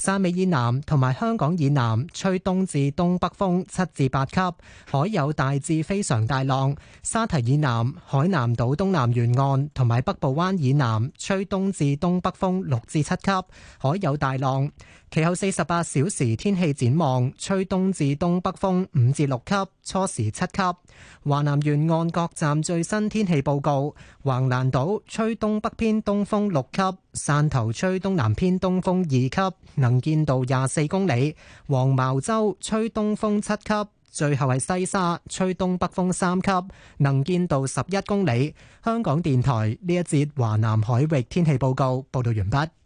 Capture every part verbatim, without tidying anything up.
汕尾以南同埋香港以南吹東至東北風七至八級，海有大至非常大浪。沙堤以南、海南島東南沿岸同埋北部灣以南吹東至東北風六至七級，海有大浪。其後四十八小時天氣展望，吹東至東北風五至六級，初時七級。華南沿岸各站最新天氣報告：橫瀾島吹東北偏東風六級，汕頭吹東南偏東風二級，能見度廿四公里；黃茅洲吹東風七級，最後係西沙吹東北風三級，能見度十一公里。香港電台呢一節華南海域天氣報告報道完畢。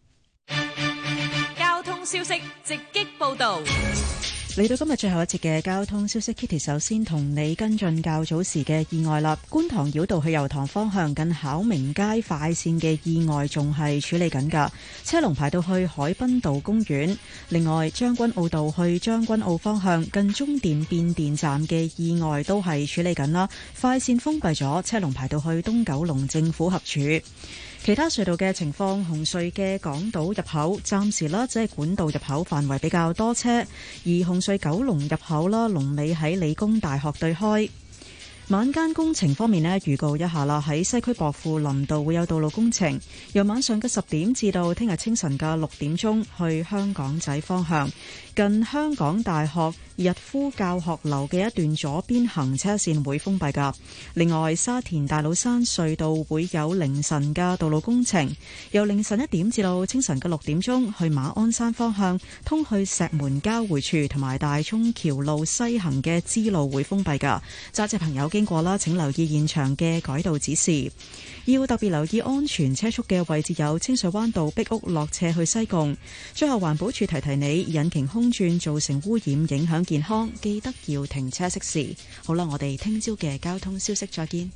消息直擊報道， 嚟到今日最後一節嘅交通消息 ，Kitty 首先同你跟進較早時嘅意外啦。觀塘繞道去油塘方向近巧明街快線嘅意外仲係處理緊㗎，車龍排到去海濱道公園。另外，將軍澳道去將軍澳方向近中電變電站嘅意外都係處理緊啦，快線封閉咗，車龍排到去東九龍政府合署。其他隧道嘅情況，紅隧嘅港島入口暫時啦，只係管道入口範圍比較多車，而紅隧九龍入口啦，龍尾喺理工大學對開。晚間工程方面呢，預告一下啦，喺西區薄扶林道會有道路工程，由晚上嘅十點至到聽日清晨嘅六點鐘，去香港仔方向，近香港大學逸夫教學樓嘅一段左邊行車線會封閉㗎。另外，沙田大老山隧道會有凌晨嘅道路工程，由凌晨一點至到清晨嘅六點鐘，去馬鞍山方向通去石門交匯處同埋大涌橋路西行嘅支路會封閉㗎。揸車朋友經過啦，請留意現場嘅改道指示。要特別留意安全車速嘅位置有清水灣道壁屋落斜去西貢。最後環保署提提你，引擎空轉造成污染影響健康，記得要停車熄匙。好啦，我哋聽朝嘅交通消息再見。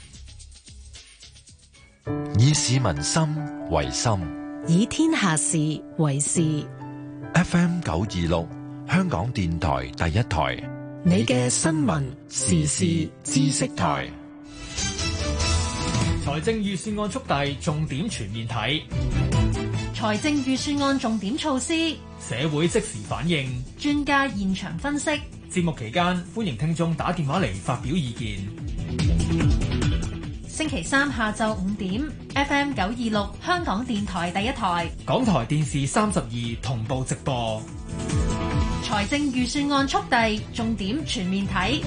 以市民心為心， 以天下事為事。 F M 九二六香港電台第一台， 你嘅新聞時事知識台。 財政預算案速遞，重點全面睇。 財政預算案重點措施， 社會即時反應， 專家現場分析。 節目期間，歡迎聽眾打電話嚟發表意見。 星期三下晝五點 ，F M 九二六香港電台第一台， 港台電視三十二同步直播。 財政預算案速遞，重點全面睇。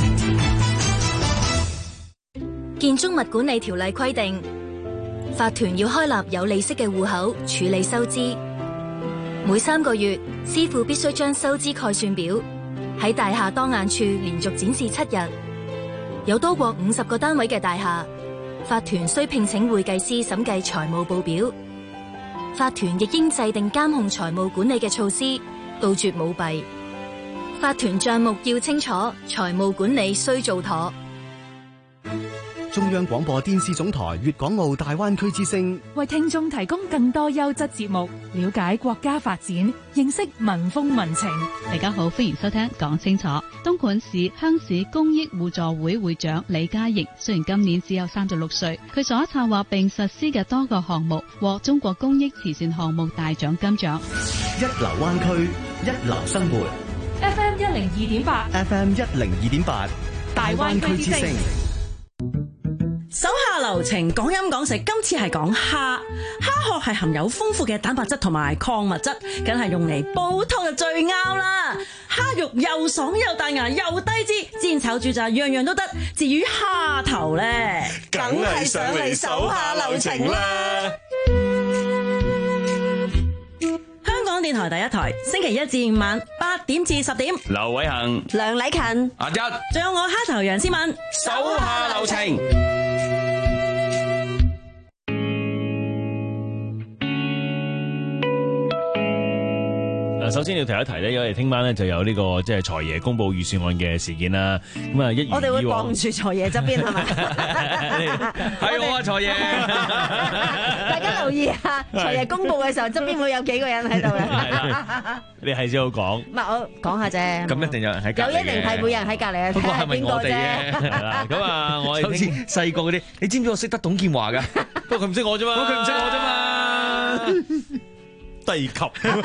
建築物管理條例規定，法團要開立有利息嘅戶口處理收支。每三個月，師傅必須將收支概算表喺大廈當眼處連續展示七日。有多過五十個單位嘅大廈，法團需聘請會計師審計財務報表。法團亦應制定監控財務管理嘅措施，杜絕舞弊。法團賬目要清楚，財務管理須做妥。 中央廣播電視總台粵港澳大灣區之聲， 為聽眾提供更多優質節目，了解國家發展，認識民風民情。 大家好，歡迎收聽講清楚。東莞市鄉市公益互助會會長李嘉瑩，雖然今年只有三十六歲，佢所策劃並實施嘅多個項目獲中國公益慈善項目大獎金獎。 一流灣區，一流生活。 F M 一零二點八 ，F M 一零二點八，大灣區之聲。 手下留情，講飲講食，今次係講蝦。蝦殼係含有豐富嘅蛋白質同埋礦物質，梗係用嚟煲湯就最啱啦。蝦肉又爽又彈牙又低脂，煎炒煮炸樣樣都得。至於蝦頭咧， 梗係上嚟手下留情啦。 香港電台第一台，星期一至五晚八點至十點， 劉偉恒、 梁禮勤、 阿一， 仲有我蝦頭楊思敏， 手下留情。 首先要提一提咧，因為聽晚咧就有呢個即係財爺公布預算案嘅事件啦。咁啊，一如以往， 我哋會傍住財爺側邊係咪？ 係我啊，財爺！ 大家留意下，財爺公布嘅時候，側邊會有幾個人喺度嘅。 你係先好講， 唔係我講下啫。 咁一定有人喺隔離嘅， 有一定係會有人喺隔離啊。 不過係咪我哋嘅？係啦，咁啊，我哋好似細個嗰啲，你知唔知我識得董建華㗎？不過佢唔識我啫嘛。不過佢唔識我啫嘛。 低級。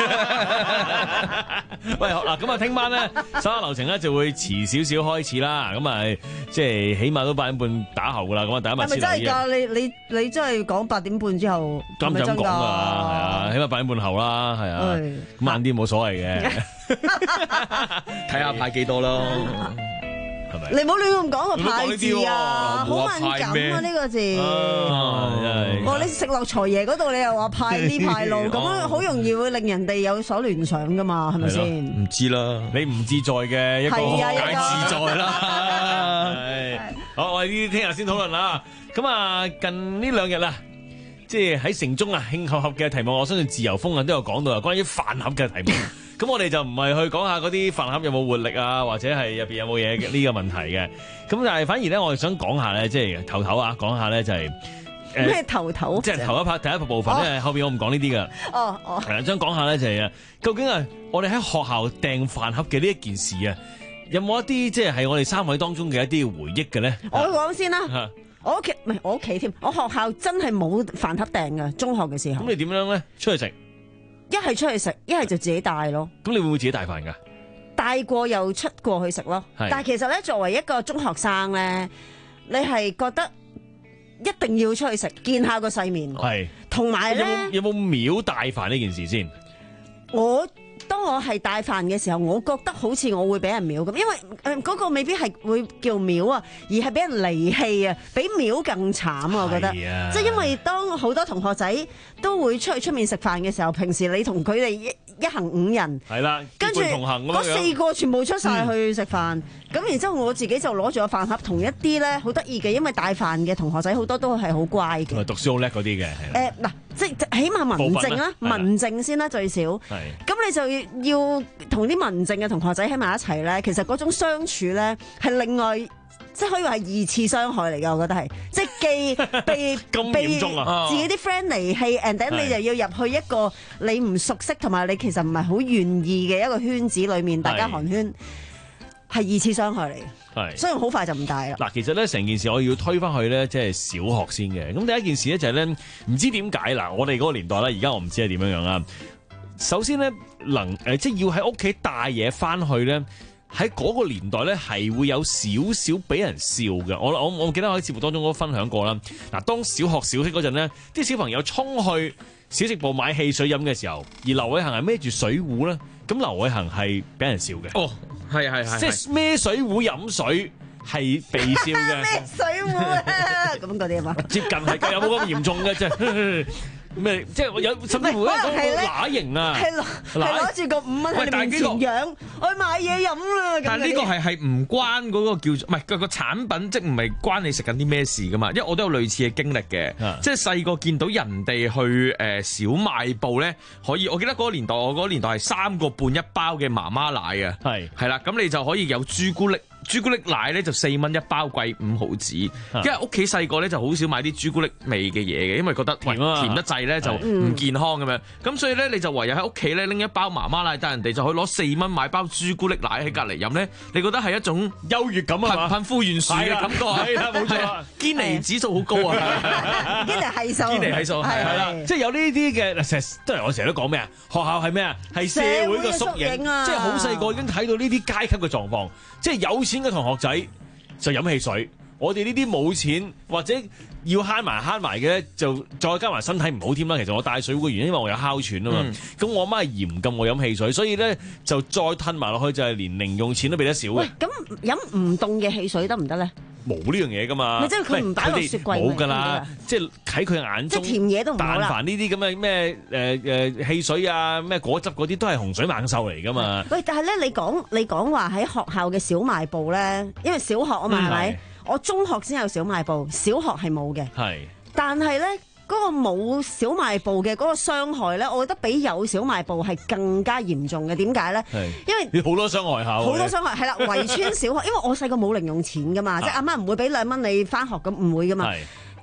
喂，嗱咁啊，聽晚咧手下留情咧就會遲少少開始啦。咁啊，即係起碼都八點半打後噶啦。咁啊，第一密係咪真係㗎？你你你真係講八點半之後， 咁就咁講㗎，係啊，起碼八點半後啦，係啊，慢啲冇所謂嘅， 睇下派幾多咯。 你唔好亂咁講個派字啊，好敏感啊呢個字。哦，你食落財爺嗰度，你又話派呢派路，咁樣好容易會令人哋有所聯想噶嘛，係咪先？ 唔知啦， 你唔自在嘅一個解自在啦。係，好，我哋呢啲聽日先討論啦。咁啊，近呢兩日啦，即係喺城中啊慶合合嘅題目，我相信自由風啊都有講到啊，關於飯盒嘅題目。咁我哋就唔係去講下嗰啲飯盒有冇活力啊，或者係入邊有冇嘢呢個問題嘅。咁但係反而咧，我哋想講下咧，即係頭頭啊，講下咧就係咩頭頭， 即係頭一 part 第一部分咧，後邊我唔講呢啲噶。 哦哦， 係啦，想講下咧就係啊，究竟啊，我哋喺學校訂飯盒嘅呢一件事啊，有冇一啲即係係我哋三位當中嘅一啲回憶嘅咧？ 我講先啦，我屋企唔係我屋企添，我學校真係冇飯盒訂嘅，中學嘅時候。 咁你點樣咧？出去食？ 一係出去食，一係就自己帶咯。 咁你會唔會自己帶飯㗎？ 帶過又出過去食咯。但係其實咧，作為一個中學生咧，你係覺得一定要出去食，見下個世面。係。同埋咧， 有冇秒帶飯呢件事先？ 我當我係帶飯嘅時候，我覺得好似我會俾人秒咁，因為誒嗰個未必係會叫秒啊，而係俾人離棄啊，比秒更慘啊！我覺得，即係因為當好多同學仔都會出去出面食飯嘅時候，平時你同佢哋一一行五人， 係啦， 跟住嗰四個全部出晒去食飯，咁、嗯、然之後我自己就攞住個飯盒，同一啲咧好得意嘅，因為帶飯嘅同學仔好多都係好乖嘅， 讀書好叻嗰啲嘅。 誒嗱、呃，即係起碼文靜啦，文靜先啦最少。咁你就要同啲文靜嘅同學仔喺埋一齊咧，其實嗰種相處咧係另外。即係可以話係二次傷害嚟㗎，我覺得係，即係既被被自己啲 friend 離棄 and then 你就要入去一個你唔熟悉同埋你其實唔係好願意嘅一個圈子裏面，大家寒暄係二次傷害嚟嘅，係，所以好快就唔帶啦。 嗱，其實咧成件事我要推返去咧，即係小學先嘅。咁第一件事咧就係咧，唔知點解嗱，我哋嗰個年代咧，而家我唔知係點樣樣啦。首先咧，能誒即係要喺屋企帶嘢返去咧。喺嗰個年代咧，係會有少少俾人笑嘅。我我我記得我喺節目當中都分享過啦。嗱，當小學小息嗰陣咧，啲小朋友衝去小食部買汽水飲嘅時候，而劉偉恒係孭住水壺咧，咁劉偉恒係俾人笑嘅。哦，係係係，即係孭水壺飲水係被笑嘅。 孭水壺啊，咁嗰啲啊嘛？ 接近係㗎，有冇咁嚴重嘅啫？咩？即係我有甚至乎嗰個乸型啊， 係攞係攞住個五蚊喺你面前養，我去買嘢飲啦。 但係呢個係係唔關嗰個叫做，唔係個個產品，即係唔係關你食緊啲咩事噶嘛？因為我都有類似嘅經歷嘅，即係細個見到人哋去誒小賣部咧，可以我記得嗰個年代，我嗰個年代係三個半一包嘅媽媽奶啊，係係啦，咁你就可以有朱古力。朱古力奶咧就四蚊一包，貴五毫子。因為屋企細個咧就好少買啲朱古力味嘅嘢嘅，因為覺得甜甜得滯咧就唔健康咁樣。咁所以咧你就唯有喺屋企咧拎一包媽媽奶，但人哋就可以攞四蚊買包朱古力奶喺隔離飲咧。你覺得係一種優越感啊？貧富懸殊嘅感覺係啦，冇錯。堅尼指數好高啊！ 堅尼係數，堅尼係數係啦，即係有呢啲嘅。成日都係我成日都講咩啊？學校係咩啊？係社會嘅縮影啊！即係好細個已經睇到呢啲階級嘅狀況，即係有錢嘅同學仔就飲汽水，我哋呢啲冇錢或者要慳埋慳埋嘅咧，就再加埋身體唔好添啦。其實我帶水壺嘅原因，因為我有哮喘啊嘛。咁、嗯、我媽係嚴禁我飲汽水，所以咧就再吞埋落去，就係連零用錢都俾得少嘅。 喂，咁飲唔凍嘅汽水得唔得咧？ 冇呢樣嘢噶嘛， 即係佢唔擺落雪櫃冇噶啦，即係喺佢眼中， 即係甜嘢都唔好啦。 但凡呢啲咁嘅咩誒誒汽水啊、咩果汁嗰啲，都係洪水猛獸嚟噶嘛。 喂，但係咧，你講你講話喺學校嘅小賣部咧，因為小學啊嘛，係咪、嗯？我中學先有小賣部，小學係冇嘅。係，但係咧。嗰個冇小賣部嘅嗰個傷害咧，我覺得比有小賣部係更加嚴重嘅。點解咧？因為你好多傷害下， 好多傷害係啦。圍村小學，因為我細個冇零用錢噶嘛，即係阿媽唔會俾兩蚊你翻學咁，唔會噶嘛。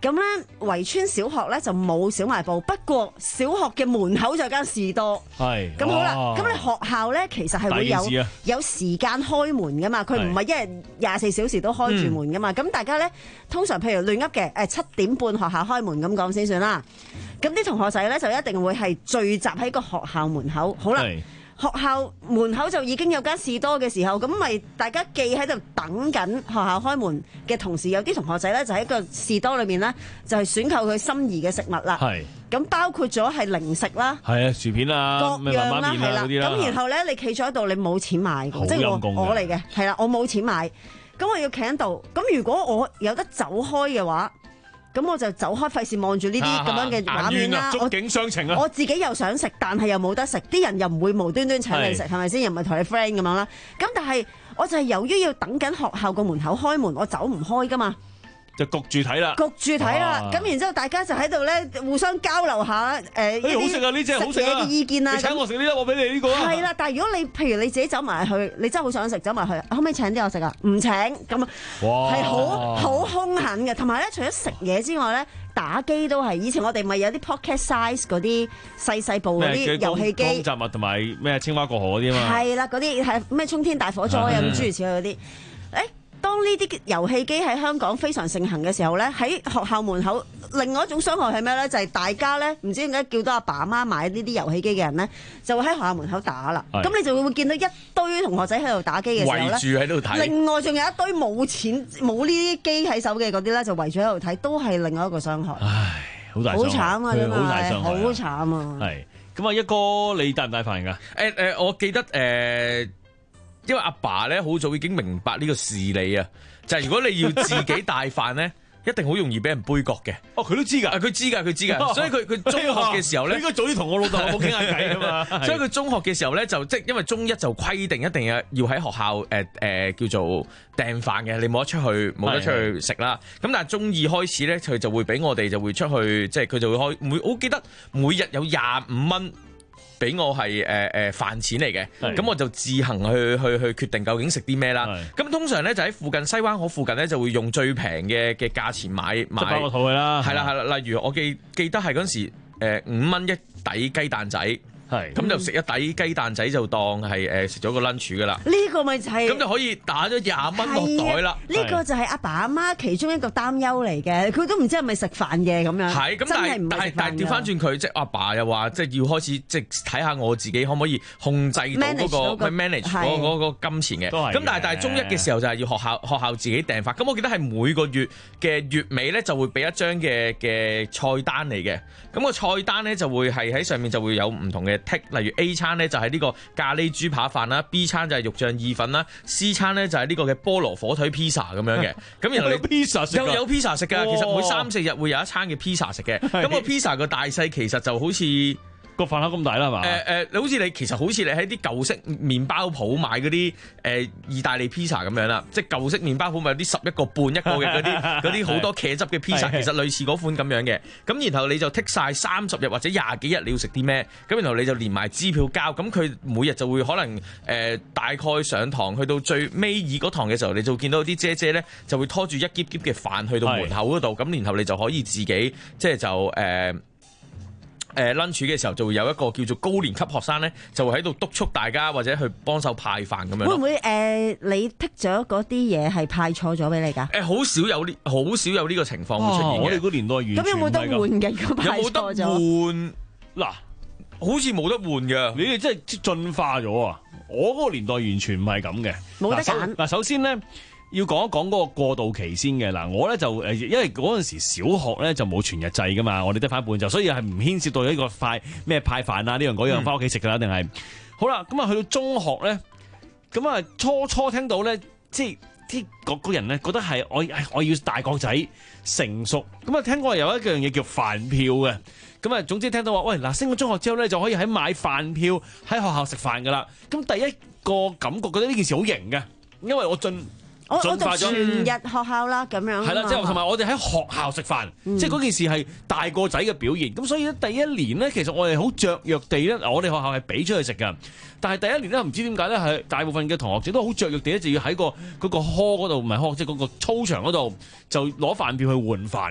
咁咧圍村小學咧就冇小賣部，不過小學嘅門口就有間士多。 係。 咁好啦，咁你學校咧其實係會有有時間開門噶嘛，佢唔係一日廿四小時都開住門噶嘛。咁、嗯、大家咧通常譬如亂噏嘅，誒七點半學校開門咁講先算啦。咁啲同學仔咧就一定會係聚集喺個學校門口。好啦。學校門口就已經有間士多嘅時候，咁咪大家既喺度等緊學校開門嘅同時，有啲同學仔咧就喺個士多裏面咧，就係選購佢心儀嘅食物啦。係，咁包括咗係零食啦，係啊，薯片啊，各樣啦，係啦。咁然後咧，你企咗喺度，你冇錢買嘅，即係我我嚟嘅，係啦，我冇錢買，咁我要企喺度。咁如果我有得走開嘅話，咁我就走開，費事望住呢啲咁樣嘅畫面啦。觸景傷情啊！我自己又想食，但係又冇得食，啲人又唔會無端端請你食，係咪先？又唔係同你 friend 咁樣啦。咁但係我就係由於要等緊學校個門口開門，我走唔開噶嘛。就焗住睇啦，焗住睇啦，咁然之後大家就喺度咧互相交流下誒，誒好食啊，呢隻好食啊嘅意見啊，你請我食呢粒，我俾你呢個啊。係啦，但係如果你譬如你自己走埋去，你真係好想食，走埋去，可唔可以請啲我食啊？唔請咁啊，係好好兇狠嘅。同埋咧，除咗食嘢之外咧，打機都係。以前我哋咪有啲 pocket size 嗰啲細細部嗰啲遊戲機，雜物同埋咩青蛙過河嗰啲啊嘛。係啦，嗰啲係咩衝天大火災啊，咁諸如此類嗰啲，誒。當呢啲遊戲機喺香港非常盛行嘅時候咧，喺學校門口，另外一種傷害係咩咧？就係、是、大家咧唔知點解叫到阿爸阿媽買呢啲遊戲機嘅人咧，就會喺學校門口打啦。咁你就會見到一堆同學仔喺度打機嘅時候咧，圍住喺度睇。另外仲有一堆冇錢冇呢啲機喺手嘅嗰啲咧，就圍住喺度睇，都係另外一個傷害。唉，好大，好慘啊！真係好慘啊！係咁啊，一哥你帶唔帶飯㗎？誒、欸、誒、呃，我記得誒。呃因為阿爸咧好早已經明白呢個事理啊，就係、是、如果你要自己帶飯咧，一定好容易俾人杯葛嘅。哦，佢都知㗎，佢知㗎，佢知㗎。所以佢佢中學嘅時候咧，應該早啲同我老豆老母傾下偈㗎嘛。所以佢中學嘅時候咧，就即係因為中一就規定一定要要喺學校誒誒、呃呃、叫做訂飯嘅，你冇得出去冇得出去食啦。咁但係中二開始咧，佢就會俾我哋就會出去，即係佢就會開每我記得每日有廿五蚊。俾我係誒誒飯錢嚟嘅，咁我就自行去去去決定究竟食啲咩啦。咁通常咧就喺附近西灣河附近咧就會用最平嘅嘅價錢買買。執包個肚去啦。係啦係啦，例如我記記得係嗰陣時誒五蚊一底雞蛋仔。咁就食一底雞蛋仔就當係誒食咗個 lunch 噶啦。呢個咪就係咁就可以打咗廿蚊落袋啦。呢個就係阿爸阿媽其中一個擔憂嚟嘅，佢都唔知係咪食飯嘅咁樣。係咁，但係但係但係調翻轉佢，即係阿爸又話，即係要開始即係睇下我自己可唔可以控制到嗰個 manage 嗰嗰個金錢嘅。咁但係但係中一嘅時候就係要學校學校自己訂飯。咁我記得係每個月嘅月尾咧就會俾一張嘅嘅菜單嚟嘅。咁個菜單咧就會係喺上面就會有唔同嘅。例如 A 餐咧就係呢個咖喱豬扒飯啦 ，B 餐就係肉醬意粉啦 ，C 餐咧就係呢個嘅菠蘿火腿披薩咁樣嘅。咁然後有 pizza 食，有有 pizza 食㗎。其實每三四日會有一餐嘅 pizza 食嘅。咁個 pizza 個大細其實就好似個飯盒咁大啦，係嘛？誒、呃、誒，好似你其實好似你喺啲舊式麵包鋪買嗰啲誒意大利 pizza 咁樣啦，即係舊式麵包鋪咪有啲十一個半一個嘅嗰啲嗰啲好多茄汁嘅 pizza，其實類似嗰款咁樣嘅。咁然後你就剔晒三十日或者廿幾日你要食啲咩，咁然後你就連埋支票交，咁佢每日就會可能誒、呃、大概上堂去到最尾二嗰堂嘅時候，你就見到啲姐姐咧就會拖住一篋篋嘅飯去到門口嗰度，咁然後你就可以自己即係就誒。呃誒 lunch 嘅時候就會有一個叫做高年級學生咧，就會喺度督促大家或者去幫手派飯咁樣。會唔會誒、呃、你剔咗嗰啲嘢係派錯咗俾你㗎？誒、呃、好少有呢，好少有呢個情況會出現嘅。我哋嗰年代完全咁有冇得換嘅？有冇得換？嗱，好似冇得換嘅。你哋真係進化咗啊！我嗰個年代完全唔係咁嘅，冇得揀。嗱，首先咧。要講一講嗰個過渡期先嘅。嗱，我咧就誒，因為嗰陣時小學咧就冇全日制噶嘛，我哋得翻半晝，所以係唔牽涉到一個快咩派飯啊呢樣嗰樣翻屋企食噶啦，定係好啦。咁啊去到中學咧，咁啊初初聽到咧，即係啲嗰個人咧覺得係我我要大個仔成熟，咁啊聽講有一樣嘢叫飯票嘅，咁啊總之聽到話喂嗱升咗中學之後咧就可以喺買飯票喺學校食飯噶啦。咁第一個感覺覺得呢件事好型嘅，因為我進。我我讀全日學校啦，咁樣係啦，即係同埋我哋喺學校食飯，嗯、即係嗰件事係大個仔嘅表現。咁所以咧，第一年咧，其實我哋好雀躍地咧，我哋學校係俾出去食㗎。但係第一年咧，唔知點解咧，係大部分嘅同學仔都好雀躍地咧，就要喺個嗰個 hall 嗰度，唔係 hall，即係嗰個操場嗰度就攞飯票去換飯嘅。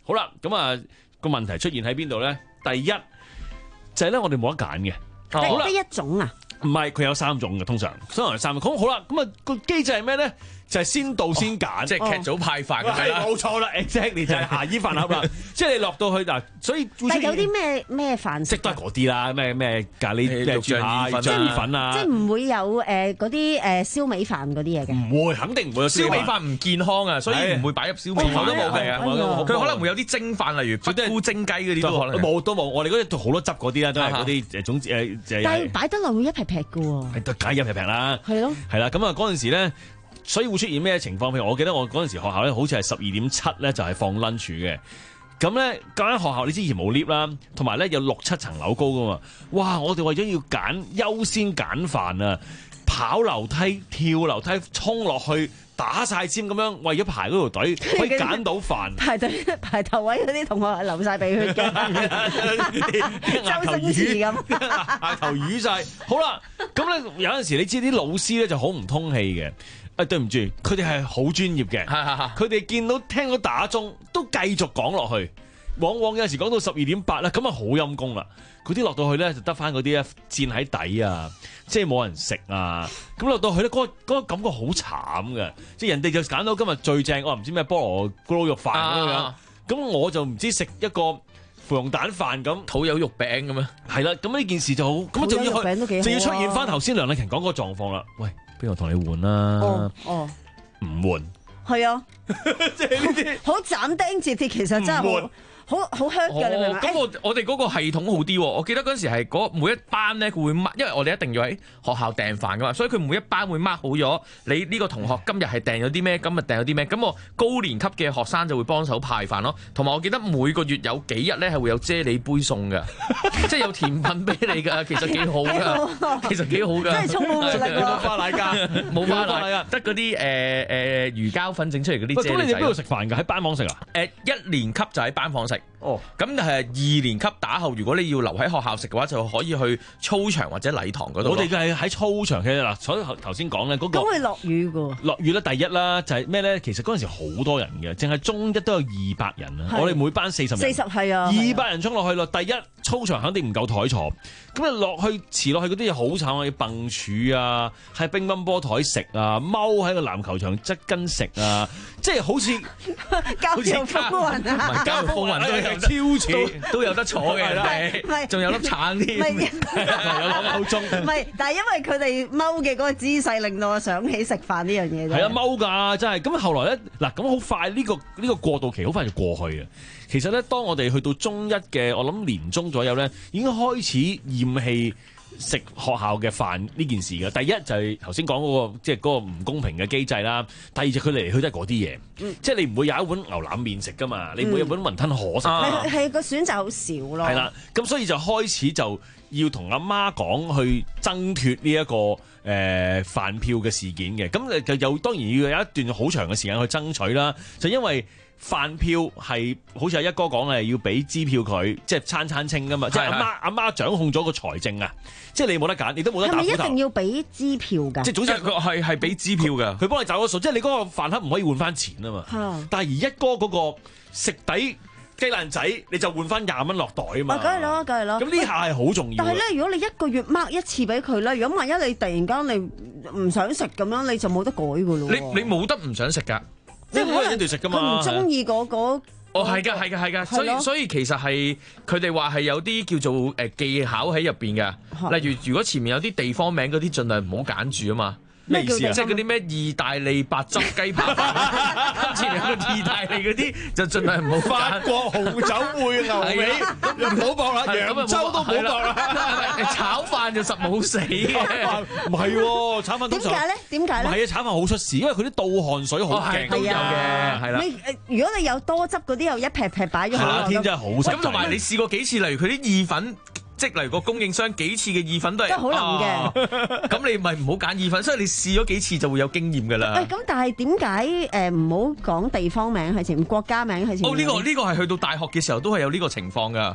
好啦，咁啊個問題出現喺邊度咧？第一就係咧，我哋冇得揀嘅。好啦， 得一種啊？ 唔係，佢有三種嘅，通常通常係三種。咁好啦，咁啊個機制係咩咧？就係先到先揀， 即係劇組派飯咁樣啦。 冇錯啦 ，exactly 就係霞姨飯盒啦。即係你落到去嗱，所以但係有啲咩咩飯食都係嗰啲啦，咩咩咖喱咩豬扒、醬意粉啊， 即係唔會有誒嗰啲誒燒味飯嗰啲嘢嘅。 唔會，肯定唔會有燒味飯唔健康啊，所以唔會擺入燒味飯都冇嘅。佢可能會有啲蒸飯，例如北菇蒸雞嗰啲都可能冇都冇。我哋嗰啲好多汁嗰啲啦，都係嗰啲誒總之誒。 但係擺得落會一劈劈嘅喎。 係得解一劈劈啦。 係咯。係啦，咁啊嗰陣時咧。所以會出現咩情況？譬如我記得我嗰陣時學校咧，好似係十二點七咧就係放 lunch 嘅。咁咧間間學校你之前冇 lift 啦，同埋咧有六七層樓高噶嘛。哇！我哋為咗要揀優先揀飯啊，跑樓梯、跳樓梯、衝落去、打晒尖咁樣，為咗排嗰條隊可以揀到飯。 排隊排頭位嗰啲同學係流晒鼻血嘅， 牙頭魚咁，牙頭魚晒。好啦，咁咧有陣時你知啲老師咧就好唔通氣嘅。誒對唔住，佢哋係好專業嘅，佢哋見到聽到打鐘都繼續講落去，往往有陣時講到十二點八啦，咁啊好陰功啦。嗰啲落到去咧就得翻嗰啲咧墊喺底啊，即係冇人食啊。咁落到去咧嗰、嗰個嗰個感覺好慘嘅，即係人哋就揀到今日最正，我唔知咩菠蘿咕嚕肉飯咁樣，咁、啊、我就唔知食一個芙蓉蛋飯咁， 土有肉餅咁樣。係啦，咁呢件事就好，咁就要去、啊、就要出現翻頭先梁麗琴講嗰個狀況啦。喂！邊個同你換啦？ 哦哦， 唔換。 係啊，即係呢啲好斬釘截鐵，其實真係好好好 hurt 㗎，你明唔明？ 咁我我哋嗰個系統好啲喎，我記得嗰陣時係嗰每一班咧，佢會 mark，因為我哋一定要喺學校訂飯噶嘛，所以佢每一班會 mark 好咗你呢個同學今日係訂咗啲咩，今日訂咗啲咩，咁我高年級嘅學生就會幫手派飯咯。同埋我記得每個月有幾日咧係會有啫喱杯送嘅，即係有甜品俾你㗎，其實幾好㗎，其實幾好㗎。 真係充滿活力喎！ 冇花奶㗎， 冇花奶，得嗰啲誒誒魚膠粉整出嚟嗰啲啫喱仔。 咁你哋邊度食飯㗎？喺班房食啊？ 誒一年級就喺班房食。 哦， 咁但係二年級打後，如果你要留喺學校食嘅話，就可以去操場或者禮堂嗰度。 我哋嘅係喺操場嘅嗱，所以頭先講咧嗰個。 咁會落雨㗎。落雨咧，第一啦，就係咩咧？其實嗰陣時好多人嘅，淨係中一都有二百人啊！我哋每班四十人。 四十係啊。 二百人衝落去咯，第一操場肯定唔夠台坐，咁啊落去遲落去嗰啲嘢好慘啊！要蹦柱啊，喺乒乓波台食啊，踎喺個籃球場側跟食啊，即係好似教育風雲啊！ 唔係教育風雲都有超似，都有得坐嘅係，仲有粒橙添，有攞口中。 唔係，但係因為佢哋踎嘅嗰個姿勢，令到我想起食飯呢樣嘢。 係啊，踎㗎，真係。咁後來咧，嗱咁好快呢個呢個過渡期好快就過去啊。其實咧，當我哋去到中一嘅，我諗年中左右咧，已經開始厭棄食學校嘅飯呢件事嘅。第一就係頭先講嗰個，即係嗰個唔公平嘅機制啦。第二就佢嚟嚟去都係嗰啲嘢，嗯、即係你唔會有一碗牛腩麵食噶嘛，你唔會有一碗雲吞河食。係係個選擇好少咯。 係啦，咁所以就開始就要同阿媽講去掙脫呢一個誒、呃、飯票嘅事件嘅。咁就有當然要有一段好長嘅時間去爭取啦。就因為飯票係好似阿一哥講嘅，要俾支票佢，即係餐餐清噶嘛。即係阿媽阿媽掌控咗個財政啊，即係你冇得揀，你都冇得打斧頭。 係咪一定要俾支票㗎？ 即係總之佢係係俾支票㗎， 佢幫你找咗數，即係你嗰個飯盒唔可以換翻錢啊嘛。 嗯、 但係而一哥嗰個食底雞蛋仔，你就換翻廿蚊落袋啊嘛。 梗係咯，梗係咯。 咁呢下係好重要。 但係咧，如果你一個月 mark 一次俾佢咧，如果萬一你突然間你唔想食咁樣，你就冇得改㗎咯。 你你冇得唔想食㗎。 即係可能佢唔中意嗰個， 哦係㗎係㗎係㗎，所以所以其實係佢哋話係有啲叫做誒技巧喺入邊嘅，例如如果前面有啲地方名嗰啲，盡量唔好揀住啊嘛。咩意思啊？即係嗰啲咩意大利白汁雞扒飯，前面有個意大利嗰啲就盡量唔好。 法國紅酒燴牛尾，唔好搏啦，揚州都唔好搏啦。 炒飯就實冇死嘅， 唔係喎，炒飯點解咧？點解咧？ 唔係啊，炒飯好出事，因為佢啲倒汗水好勁， 都有嘅，係啦。 你如果你有多汁嗰啲，又一劈劈擺咗。 夏天真係好濕滯。 咁同埋你試過幾次？例如佢啲意粉。即例如個供應商幾次嘅意粉都係都好腍嘅， 咁你咪唔好揀意粉，所以你試咗幾次就會有經驗㗎啦。 喂，咁但係點解誒唔好講地方名喺前面，國家名喺前面？ 哦，呢個呢個係去到大學嘅時候都係有呢個情況㗎。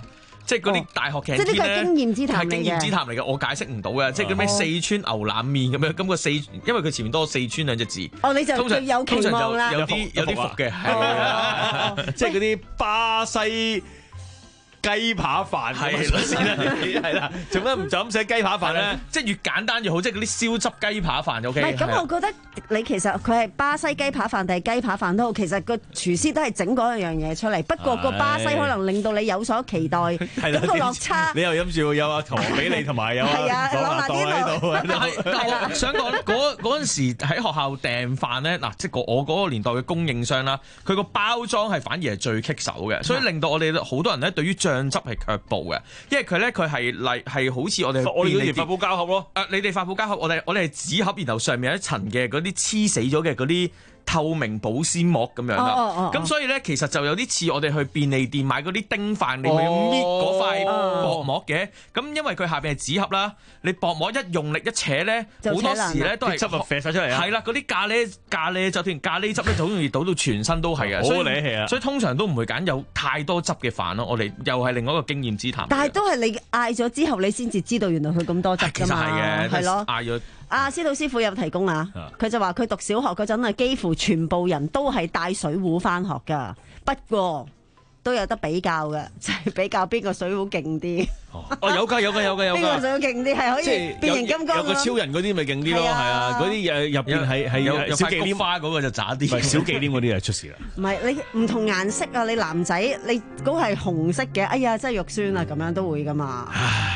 即係嗰啲大學 canteen 咧， 即係呢個係經驗之談嚟嘅， 係經驗之談嚟嘅，我解釋唔到嘅，即係嗰咩四川牛腩麵咁樣，咁個四，因為佢前面多四川兩隻字， 哦，你就通常有期望啦， 有啲有啲服嘅， 即係嗰啲巴西雞扒飯係啦，係啦，做咩唔就咁寫雞扒飯咧？ 即係越簡單越好，即係嗰啲燒汁雞扒飯就 OK。 唔係咁，我覺得你其實佢係巴西雞扒飯定係雞扒飯都好，其實個廚師都係整嗰樣嘢出嚟。不過個巴西可能令到你有所期待，咁個落差。 你又諗住有阿唐比利同埋有係啊，朗拿甸奴係啦。想講咧，嗰嗰陣時喺學校訂飯咧，嗱，即係我嗰個年代嘅供應商啦，佢個包裝係反而係最棘手嘅，所以令到我哋好多人咧對於醬汁係卻步嘅，因為佢咧佢係例係好似我哋我哋嗰條發泡膠盒咯， 誒你哋發泡膠盒，我哋我哋係紙盒，然後上面有一層嘅嗰啲黐死咗嘅嗰啲透明保鮮膜咁樣啦，咁、 哦哦哦、 所以咧其實就有啲似我哋去便利店買嗰啲叮飯，你去搣嗰塊薄膜嘅，咁、哦、因為佢下邊係紙盒啦，你薄膜一用力一扯咧，好多時咧都係汁啊飛晒出嚟啊， 係啦，嗰啲咖喱咖喱就連咖喱汁咧就好容易倒到全身都係啊， 好理氣啊， 所以通常都唔會揀有太多汁嘅飯咯，我哋又係另外一個經驗之談。 但係都係你嗌咗之後，你先至知道原來佢咁多汁㗎嘛， 其實係嘅， 係咯， 嗌咗。 阿司徒師傅有提供啊，佢就話佢讀小學嗰陣啊，幾乎全部人都係帶水壺翻學㗎，不過都有得比較嘅，就係、是、比較邊個水壺勁啲。 哦，有㗎有㗎有㗎有㗎。 邊個水壺勁啲係可以變形金剛？ 有個超人嗰啲咪勁啲咯，係啊，嗰啲誒入邊係係有小忌廉花嗰個就渣啲， 小忌廉嗰啲就出事啦。 唔係你唔同顏色啊，你男仔你嗰係紅色嘅，哎呀真係肉酸啊，咁樣都會㗎嘛。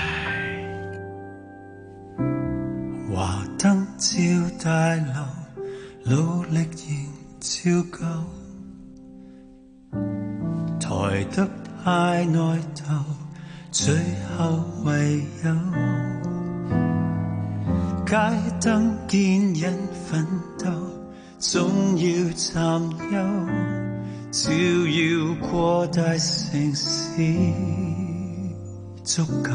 華燈照大樓，努力仍照舊，抬得太內頭，最後唯有街燈見人奮鬥，總要站休，照耀過大城市足夠。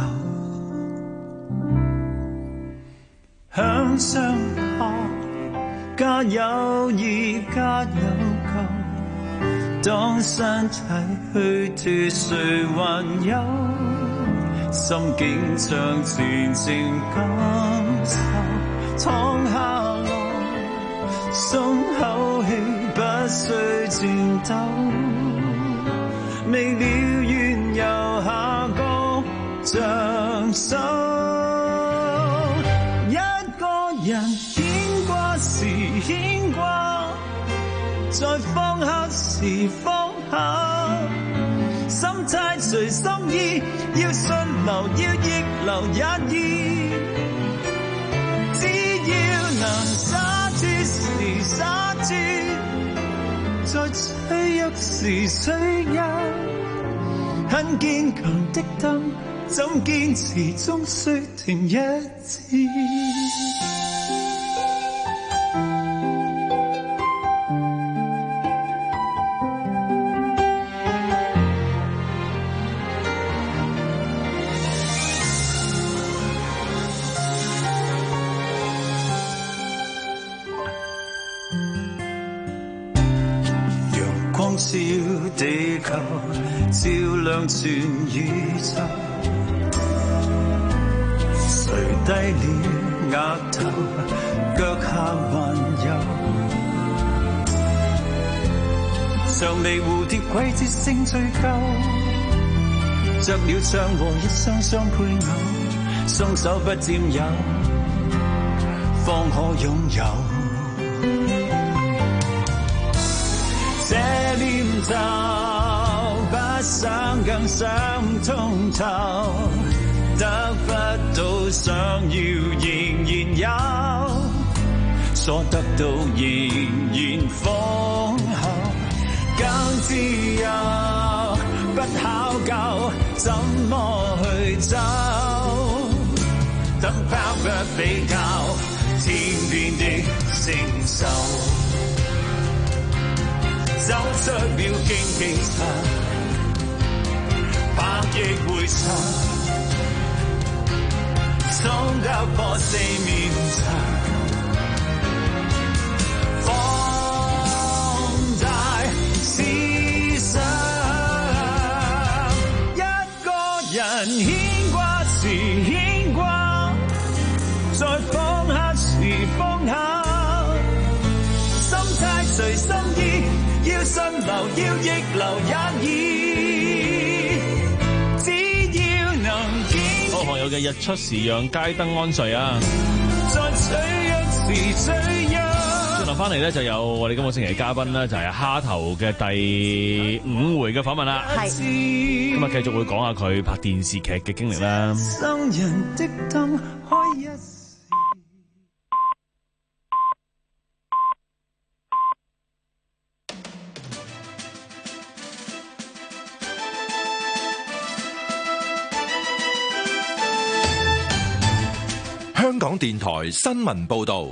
向上爬，加友誼，加有舊。當山齊去脫，誰還有？心境像前程感受，躺下來，鬆口氣，不需戰鬥。未了緣由下個像手。人牽掛時牽掛，在放下時放下，心態隨心意，要順流要逆流也易，只要能灑脫時灑脫，在脆弱時脆弱，很堅強的燈，怎堅持終須停一次。照地球，照亮全宇宙。誰低了額頭，腳下還有。像離蝴蝶季節性追究，着了唱和一雙雙配偶，鬆手不佔有，方可擁有。這念頭不想更想通透，得不到想要仍然有，所得到仍然豐厚，更自由，不考究怎麼去走，等拋不比較，天邊的承受。走出了荊棘層，百億回首，衝突破四面牆，放大思想，一個人再放下時放下，心態隨心意，要順流要逆流也易，只要能堅多學友嘅日出時讓街燈安睡啊！ 再追一時追一。 轉頭翻嚟咧，就有我哋今個星期嘅嘉賓啦，就係蝦頭嘅第五回嘅訪問啦。 係， 今日繼續會講下佢拍電視劇嘅經歷啦。 生人的燈開一。 香港電台新聞報道。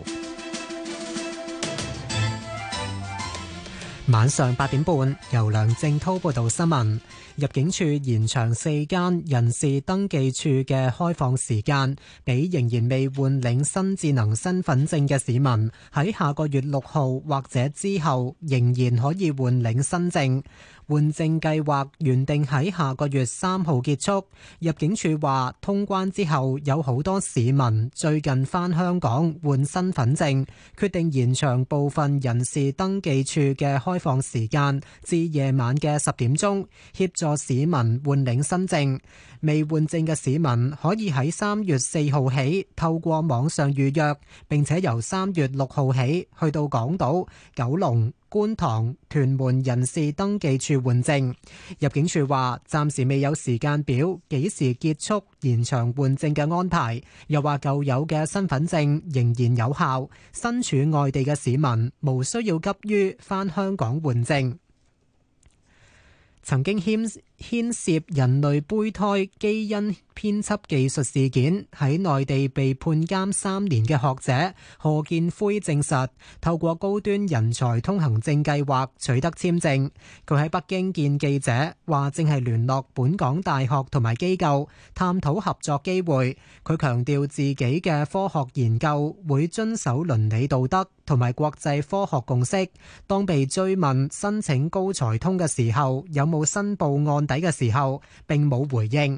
晚上八點半，由梁正滔報道新聞。入境處延長四間人事登記處嘅開放時間，俾仍然未換領新智能身份證嘅市民喺下個月六號或者之後仍然可以換領新證。換證計劃原定喺下個月三號結束。入境處話，通關之後有好多市民最近返香港換身份證，決定延長部分人事登記處嘅開放時間至夜晚嘅十點鐘，協助市民換領新證。未換證嘅市民可以喺三月四號起透過網上預約，並且由三月六號起去到港島、九龍、觀塘、屯門人事登記處換證。入境處話暫時未有時間表，幾時結束延長換證嘅安排。又話舊有嘅身份證仍然有效，身處外地嘅市民無需要急於返香港換證。曾經牽牽涉人類胚胎基因編輯技術事件喺內地被判監三年嘅學者何建輝證實，透過高端人才通行證計劃取得簽證。佢喺北京見記者話，正係聯絡本港大學同埋機構探討合作機會。佢強調自己嘅科學研究會遵守倫理道德同埋國際科學共識。當被追問申請高才通嘅時候有冇申報案底嘅時候，並冇回應。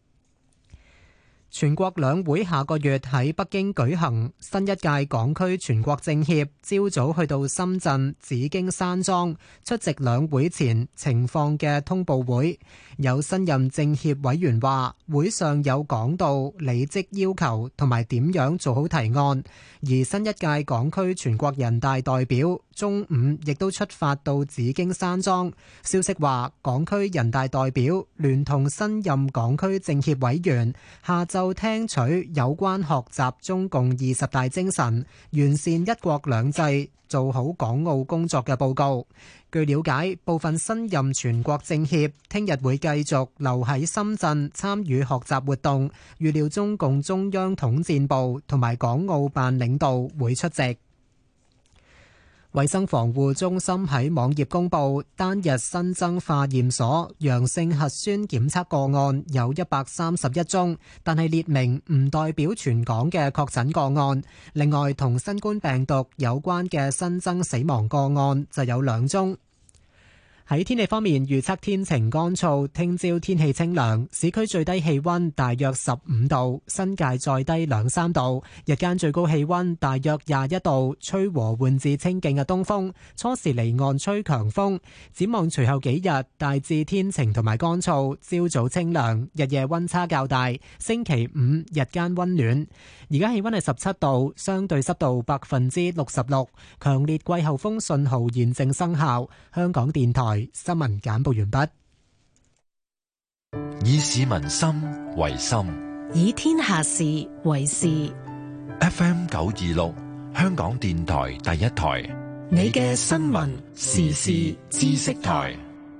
全國兩會下個月喺北京舉行，新一屆港區全國政協朝早去到深圳紫荊山莊出席兩會前情況嘅通報會。有新任政協委員話，會上有講到履職要求同埋點樣做好提案。而新一屆港區全國人大代表中午亦都出發到紫荊山莊。消息話，港區人大代表聯同新任港區政協委員下晝聽取有關學習中共二十大精神、完善一國兩制、做好港澳工作嘅報告。據了解，部分新任全國政協聽日會繼續留喺深圳參與學習活動，預料中共中央統戰部同埋港澳辦領導會出席。衛生防護中心喺網頁公布，單日新增化驗所陽性核酸檢測個案有一百三十一宗，但係列明唔代表全港嘅確診個案。另外，同新冠病毒有關嘅新增死亡個案就有兩宗。喺天氣方面，預測天晴乾燥，聽朝天氣清涼，市區最低氣溫大約十五度，新界再低兩三度，日間最高氣溫大約廿一度，吹和緩至清勁嘅東風，初時離岸吹強風。展望隨後幾日，大致天晴同埋乾燥，朝早清涼，日夜溫差較大。星期五日間溫暖，而家氣溫係十七度，相對濕度百分之六十六，強烈季候風信號現正生效。香港電台新聞簡報完畢。 以市民心為心， 以天下事為事。 F M 九二六，香港電台第一台， 你嘅新聞時事知識台。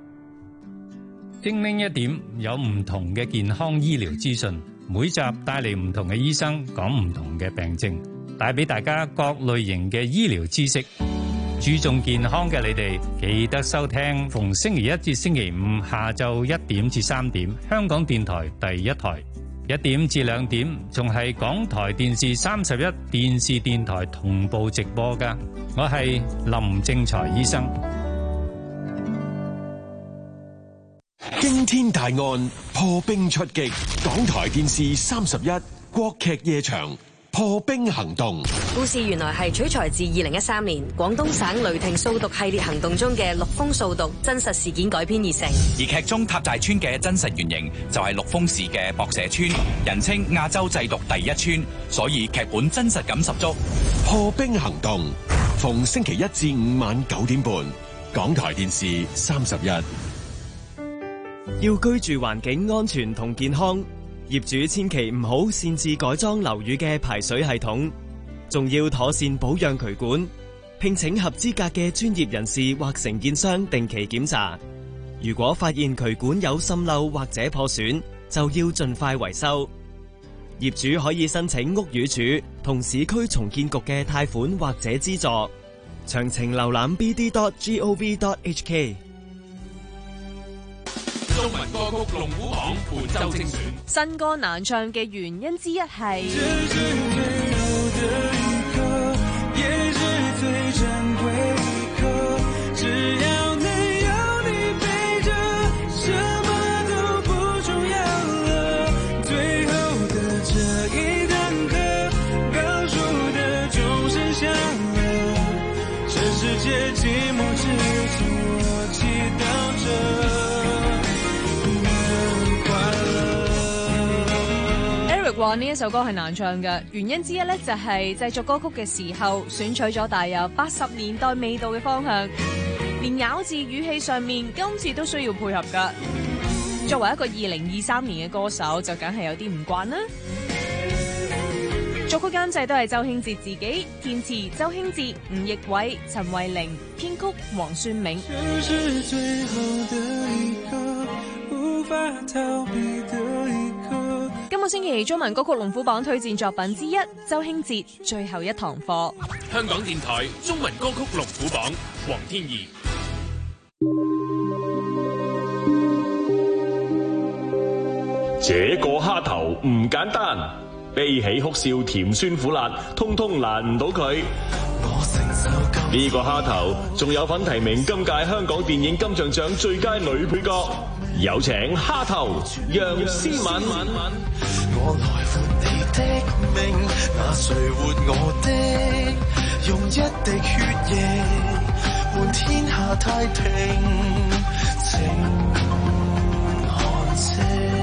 精靈一點，有唔同嘅健康醫療資訊，每集帶嚟唔同嘅醫生講唔同嘅病症，帶俾大家各類型嘅醫療知識。注重健康嘅你哋，記得收聽逢星期一至星期五下晝一點至三點，香港電台第一台；一點至兩點，仲係港台電視三十一電視電台同步直播㗎。我係林正財醫生。 驚天大案破冰出擊，港台電視三十一國劇夜場破冰行動。 故事原來係取材自二零一三年廣東省雷霆掃毒系列行動中嘅陸豐掃毒真實事件改編而成。 而劇中塔寨村嘅真實原型就係陸豐市嘅博社村，人稱亞洲製毒第一村，所以劇本真實感十足。 破冰行動逢星期一至五晚九點半，港台電視三十一。 要居住環境安全同健康，業主千祈唔好擅自改裝樓宇嘅排水系統，仲要妥善保養渠管，聘請合資格嘅專業人士或承建商定期檢查。如果發現渠管有滲漏或者破損，就要盡快維修。業主可以申請屋宇署同市區重建局嘅貸款或者資助。詳情瀏覽 b d dot gov dot h k。 中文歌曲龍虎榜本周精選， 新歌難唱嘅原因之一係話呢一首歌係難唱嘅原因之一呢，就係製作歌曲嘅時候選取咗帶有八十年代味道嘅方向，連咬字語氣上面今次都需要配合噶。作為一個二零二三年嘅歌手，就梗係有啲唔慣啦。作曲監製都係周興哲自己，填詞周興哲、吳奕偉、陳慧玲，編曲黃宣銘。這是最後的一刻，無法逃避的一刻。今個星期中文歌曲龍虎榜推薦作品之一，周興哲最後一堂課。 香港電台中文歌曲龍虎榜，黃天怡。 這個蝦頭唔簡單，悲喜哭笑甜酸苦辣，通通難唔到佢。呢個蝦頭仲有份提名今屆香港電影金像獎最佳女配角，有請蝦頭楊思敏。我來活你的命，那誰活我的？用一滴血液換天下太平，情寒情。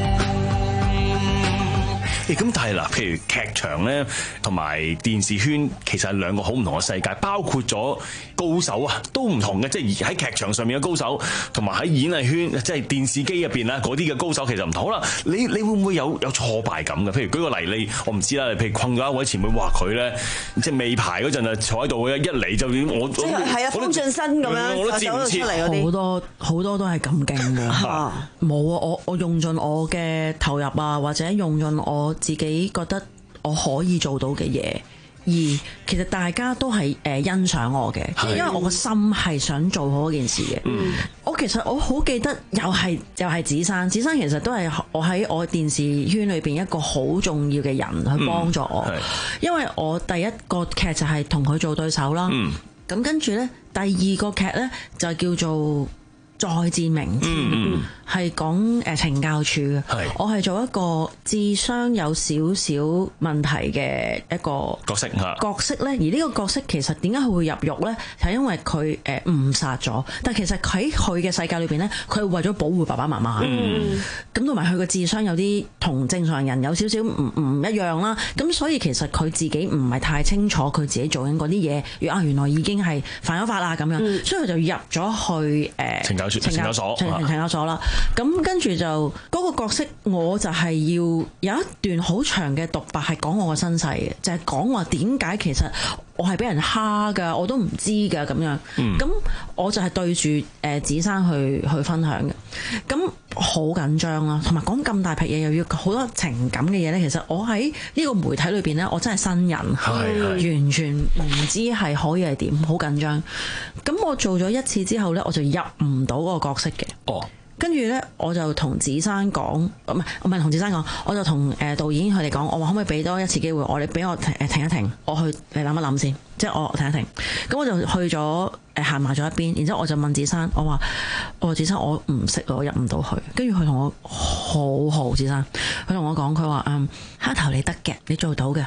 咁但係嗱，譬如劇場咧，同埋電視圈其實係兩個好唔同嘅世界，包括咗高手啊，都唔同嘅，即係喺劇場上面嘅高手，同埋喺演藝圈，即係電視機入邊啦，嗰啲嘅高手其實唔同。好啦，你你會唔會有有挫敗感嘅？譬如舉個例，你我唔知啦，譬如困咗一位前輩，話佢咧，即係未排嗰陣啊，坐喺度嘅，一嚟就我即係係啊，方進新咁樣， 我都接唔切嚟嗰啲，好多好多都係咁勁嘅。冇啊，我我用盡我嘅投入啊，或者用盡我自己覺得我可以做到嘅嘢，而其實大家都係誒欣賞我嘅，因為我個心係想做好嗰件事嘅。嗯、我其實我好記得又係又係子珊，子珊其實都係我喺我電視圈裏邊一個好重要嘅人去幫助我，嗯、因為我第一個劇就係同佢做對手啦。咁、嗯、跟住呢，第二個劇呢，就叫做再戰明天，係講誒懲教處嘅。我係做一個智商有少少問題嘅一個角色角色咧，而呢個角色其實點解佢會入獄咧？就係因為佢誒誤殺咗，但其實喺佢嘅世界裏邊咧，佢係為咗保護爸爸媽媽。咁同埋佢嘅智商有啲同正常人有少少唔唔一樣啦。咁所以其實佢自己唔係太清楚佢自己做緊嗰啲嘢，啊原來已經係犯咗法啦咁樣，嗯、所以佢就入咗去誒懲教懲教所，懲教所啦。咁跟住就嗰、那個角色，我就係要有一段好長嘅獨白，係講我個身世嘅，就係講話點解其實我係俾人蝦㗎，我都唔知㗎咁樣。咁、嗯、我就係對住誒子珊去去分享嘅。咁好緊張啦，同埋講咁大劈嘢，又要好多情感嘅嘢咧。其實我喺呢個媒體裏邊咧，我真係新人，完全唔知係可以係點，好緊張。咁我做咗一次之後咧，我就入唔到嗰個角色嘅。哦。跟住咧，我就同子珊講，唔係唔係同子珊講，我就同誒導演佢哋講，我話可唔可以俾多一次機會我，你俾我停誒停一停，我去你諗一諗先，即係我停一停。咁我就去咗誒行埋咗一邊，然之後我就問子珊，我話我話子珊，我唔識，我入唔到去。跟住佢同我好好，子珊，佢同我講，佢話嗯，蝦頭你得嘅，你做到嘅。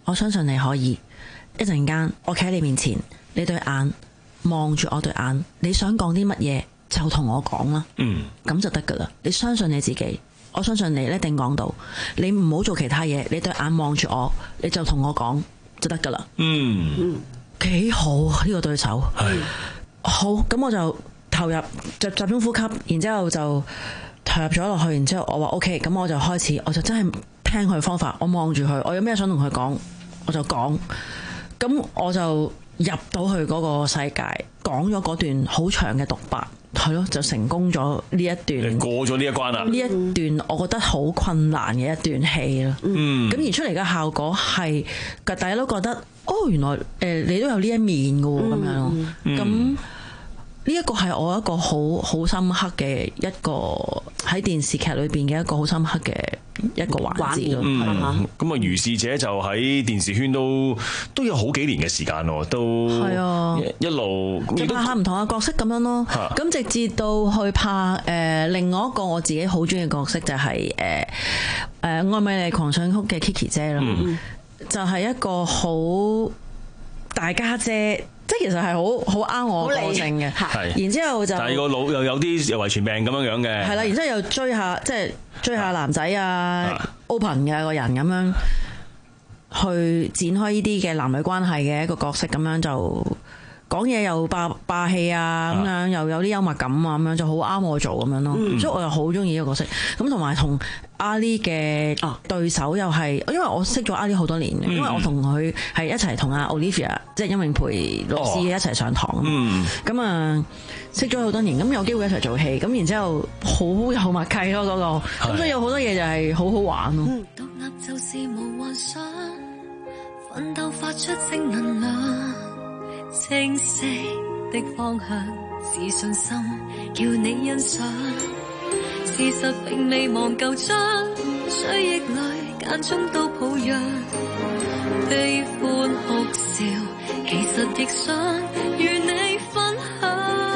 我相信你可以。一陣間我企喺你面前，你對眼望住我對眼，你想講啲乜嘢就同我講啦。 嗯， 咁就得噶啦。你相信你自己，我相信你一定講到。你唔好做其他嘢，你對眼望住我，你就同我講就得噶啦。 嗯， 幾好啊呢個對手。 係好，咁我就投入集集中呼吸，然之後就投入咗落去。然之後我話 OK，咁我就開始，我就真係聽佢方法，我望住佢，我有咩想同佢講，我就講。咁我就入到去嗰個世界，講咗嗰段好長嘅獨白，係咯，就成功咗呢一段， 過咗呢一關啦。 呢一段我覺得好困難嘅一段戲咯。 嗯， 咁而出嚟嘅效果係，大家都覺得哦，原來誒、呃、你都有呢一面㗎喎，咁、嗯、樣咯。咁、嗯呢一個係我一個好好深刻嘅一個喺電視劇裏邊嘅一個好深刻嘅一個環節咯。 嗯，咁啊，如是者就喺電視圈都都有好幾年嘅時間咯，都係啊，一路就拍下唔同嘅角色咁樣咯。咁直至到去拍誒、呃、另外一個我自己好中意嘅角色就係誒誒《愛美麗狂想曲》嘅 Kiki 姐啦，嗯、就係一個好大家姐。即係其實係好好啱我個性嘅，然之後就但係個腦又有啲遺傳病咁樣樣嘅， 係啦，然之後又追下即係追下男仔啊 ，open 嘅個人咁樣去展開呢啲嘅男女關係嘅一個角色，咁樣就講嘢又霸霸氣啊，咁樣又有啲幽默感啊，咁樣就好啱我做咁樣咯，嗯、所以我又好中意呢個角色。咁同埋同阿 Lee 嘅對手又係，因為我識咗阿 Lee 好多年，嗯、因為我同佢係一齊同阿 Olivia 即係殷永培老師一齊上堂，咁啊、嗯、識咗好多年，咁有機會一齊做戲，咁然之後好有默契咯嗰個，咁所以有好多嘢就係好好玩咯。獨立就是無幻想，奮鬥發出正能量，清晰的方向，自信心叫你欣賞。事實並未忘舊章，追憶裏間中都抱恙，悲歡哭笑，其實亦想與你分享。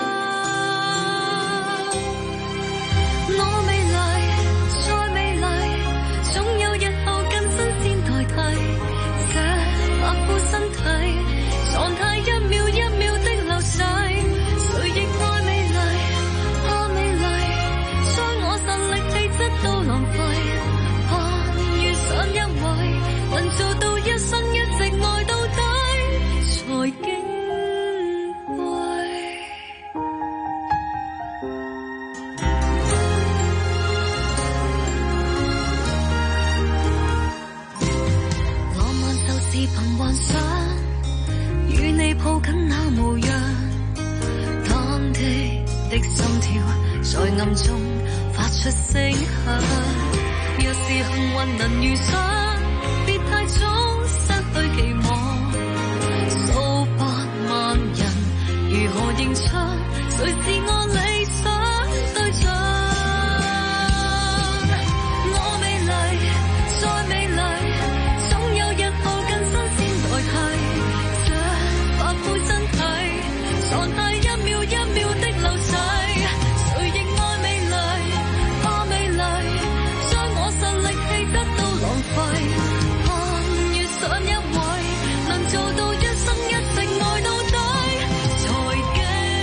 我美麗，再美麗，總有日後更新鮮代替。這百副身體狀態一秒一秒的流逝，誰亦愛美麗，怕美麗，將我實力氣質都浪費。盼遇上一位，能做到一生一直愛到底，才矜貴。浪漫就是憑幻想，與你抱緊那模樣，忐忑的心跳在暗中發出聲響。若是幸運能遇上，別太早失去期望。數百萬人如何認出誰是我理想對象？我美麗，再美麗，總有日後更新鮮代替。這百副身體狀態一秒一秒的流逝，誰亦愛美麗，怕美麗，將我實力氣質都浪費。盼遇上一位，能做到一生一直愛到底，才矜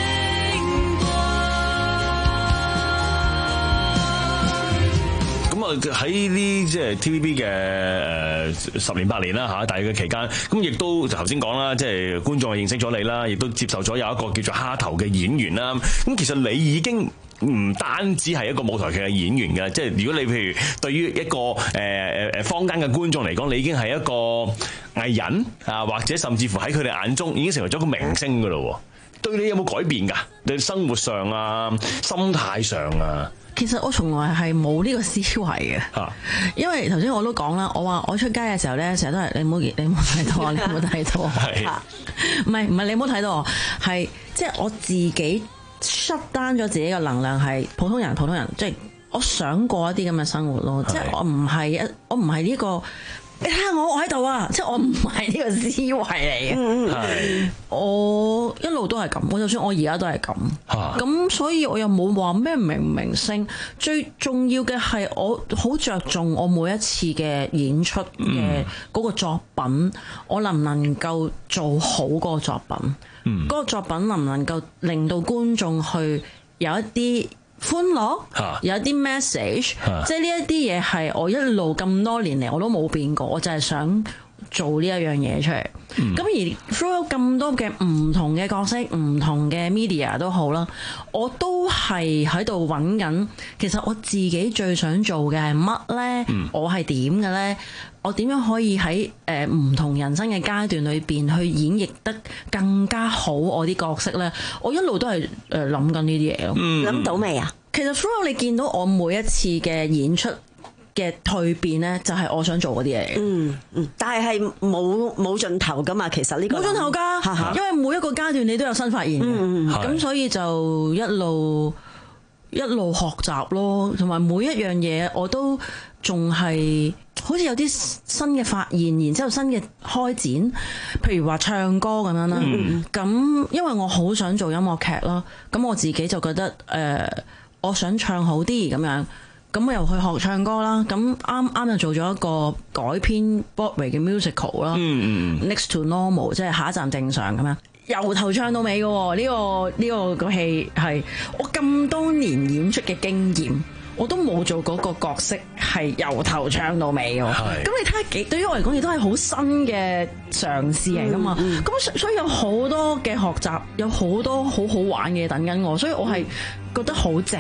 貴。 咁啊喺呢即係 T V B 嘅誒十年八年啦嚇，大約嘅期間，咁亦都頭先講啦，即係觀眾係認識咗你啦，亦都接受咗有一個叫做蝦頭嘅演員啦。咁其實你已經唔單止係一個舞台劇嘅演員嘅，即係如果你譬如對於一個誒誒誒坊間嘅觀眾嚟講，你已經係一個藝人啊，或者甚至乎喺佢哋眼中已經成為咗個明星噶咯。對你有冇改變㗎？你生活上啊，心態上啊？ 其實我從來係冇呢個思維嘅，啊、因為頭先我都講啦，我話我出街嘅時候咧，成日都係你唔好你唔好睇到我，你唔好睇到我，唔係唔係你唔好睇到我，係即係我自己 shut down 咗自己嘅能量，係普通人普通人，即係我想過一啲咁嘅生活咯，即係我唔係一我唔係呢個你睇下我我喺度啊！即係我唔係呢個思維嚟嘅。嗯嗯，我一路都係咁，我就算我而家都係咁。咁所以我又冇話咩明唔明星，最重要嘅係我好着重我每一次嘅演出嘅嗰個作品，嗯、我能唔能夠做好嗰個作品？嗯，嗰個作品能唔能夠令到觀眾去有一啲歡樂，有一啲 message，即係呢一啲嘢係我一路咁多年嚟我都冇變過，我就係想做呢一樣嘢出嚟。咁、嗯、而 through 咁多嘅唔同嘅角色、唔同嘅 media 都好啦，我都係喺度揾緊，其實我自己最想做嘅係乜呢？嗯、我係點嘅呢？我點樣可以喺誒唔同人生嘅階段裏邊去演繹得更加好我啲角色呢？我一路都係誒諗緊呢啲嘢咯。諗、 嗯、到未啊？ 其實 through 你見到我每一次嘅演出嘅蛻變呢，就係我想做嗰啲嘢。嗯嗯，但係係冇冇盡頭噶嘛？其實呢個冇盡頭㗎，因為每一個階段你都有新發現嘅。嗯嗯，咁所以就一路一路學習咯，同埋每一樣嘢我都仲係好似有啲新嘅發現，然之後新嘅開展，譬如話唱歌咁樣啦。咁、嗯、因為我好想做音樂劇啦，咁我自己就覺得誒、呃，我想唱好啲咁樣。咁我又去學唱歌啦，咁啱啱又做咗一個改編 Broadway 嘅 musical 啦、嗯嗯、，Next to Normal， 即係下一站正常咁樣，由頭唱到尾嘅喎。呢、呢個呢、呢個個戲係我咁多年演出嘅經驗，我都冇做嗰個角色係由頭唱到尾嘅。咁你睇下幾對於我嚟講，亦都係好新嘅嘗試嚟噶嘛。咁、嗯嗯、所以有好多嘅學習，有好多好好玩嘅嘢等緊我，所以我係覺得好正。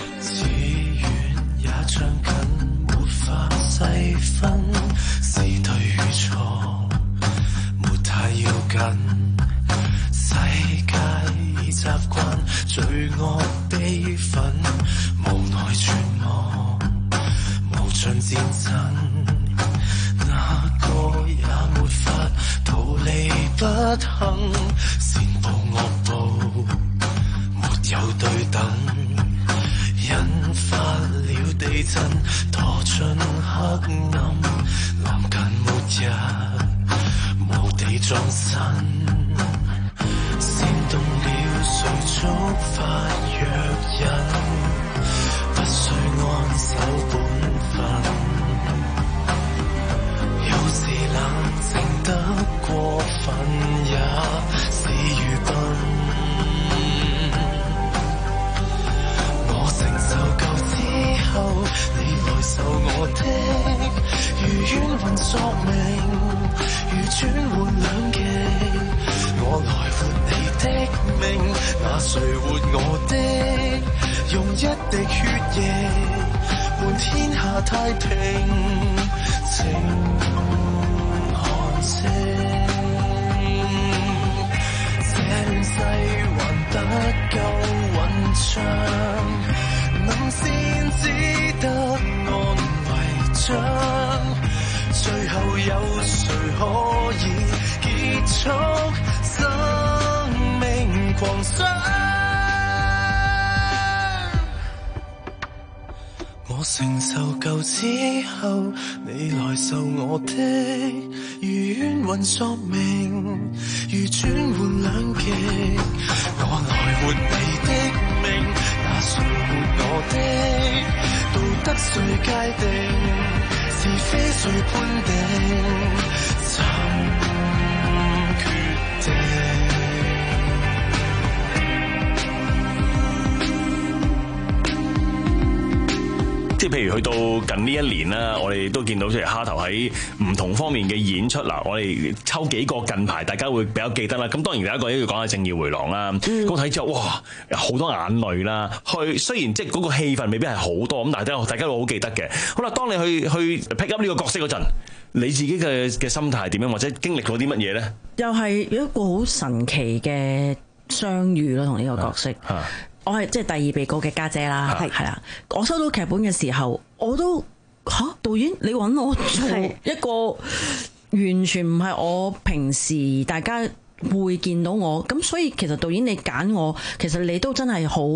也將近沒法細分是對與錯，沒太要緊。世界已習慣罪惡悲憤，無奈絕望，無盡戰爭。哪個也沒法逃離不幸，善報惡報，沒有對等。引發了地震，拖進黑暗，臨近末日，無地葬身，煽動了誰觸發藥引，不需安守本分，有時冷靜得過分也是愚笨。受夠之後，你來受我的，如冤魂索命，如轉換兩極。我來活你的命，那誰活我的？用一滴血液換天下太平，情寒靜，這亂世還不夠穩仗。能先只得安慰獎，最後有誰可以結束生命狂想？我承受夠之後，你來受我的，如冤魂索命，如轉換兩極。我來活你的命，那誰活我的？道德誰界定？是非誰判定？怎決定？ 即係譬如去到近呢一年啦，我哋都見到即係蝦頭喺唔同方面嘅演出嗱，我哋抽幾個近排大家會比較記得啦。咁當然第一個要講下《正義迴廊》啦。咁睇之後，哇，好多眼淚啦。去雖然即係嗰個氣氛未必係好多，咁但係大家都好記得嘅。好啦，當你去去 pick up 呢個角色嗰陣，你自己嘅嘅心態係點樣，或者經歷咗啲乜嘢咧？ 又係一個好神奇嘅相遇咯，同呢個角色。啊啊我係即係第二被告嘅家姐啦，係係啦。我收到劇本嘅時候，我都吓、啊、導演，你揾我做一個完全唔係我平時大家會見到我，咁所以其實導演你揀我，其實你都真係好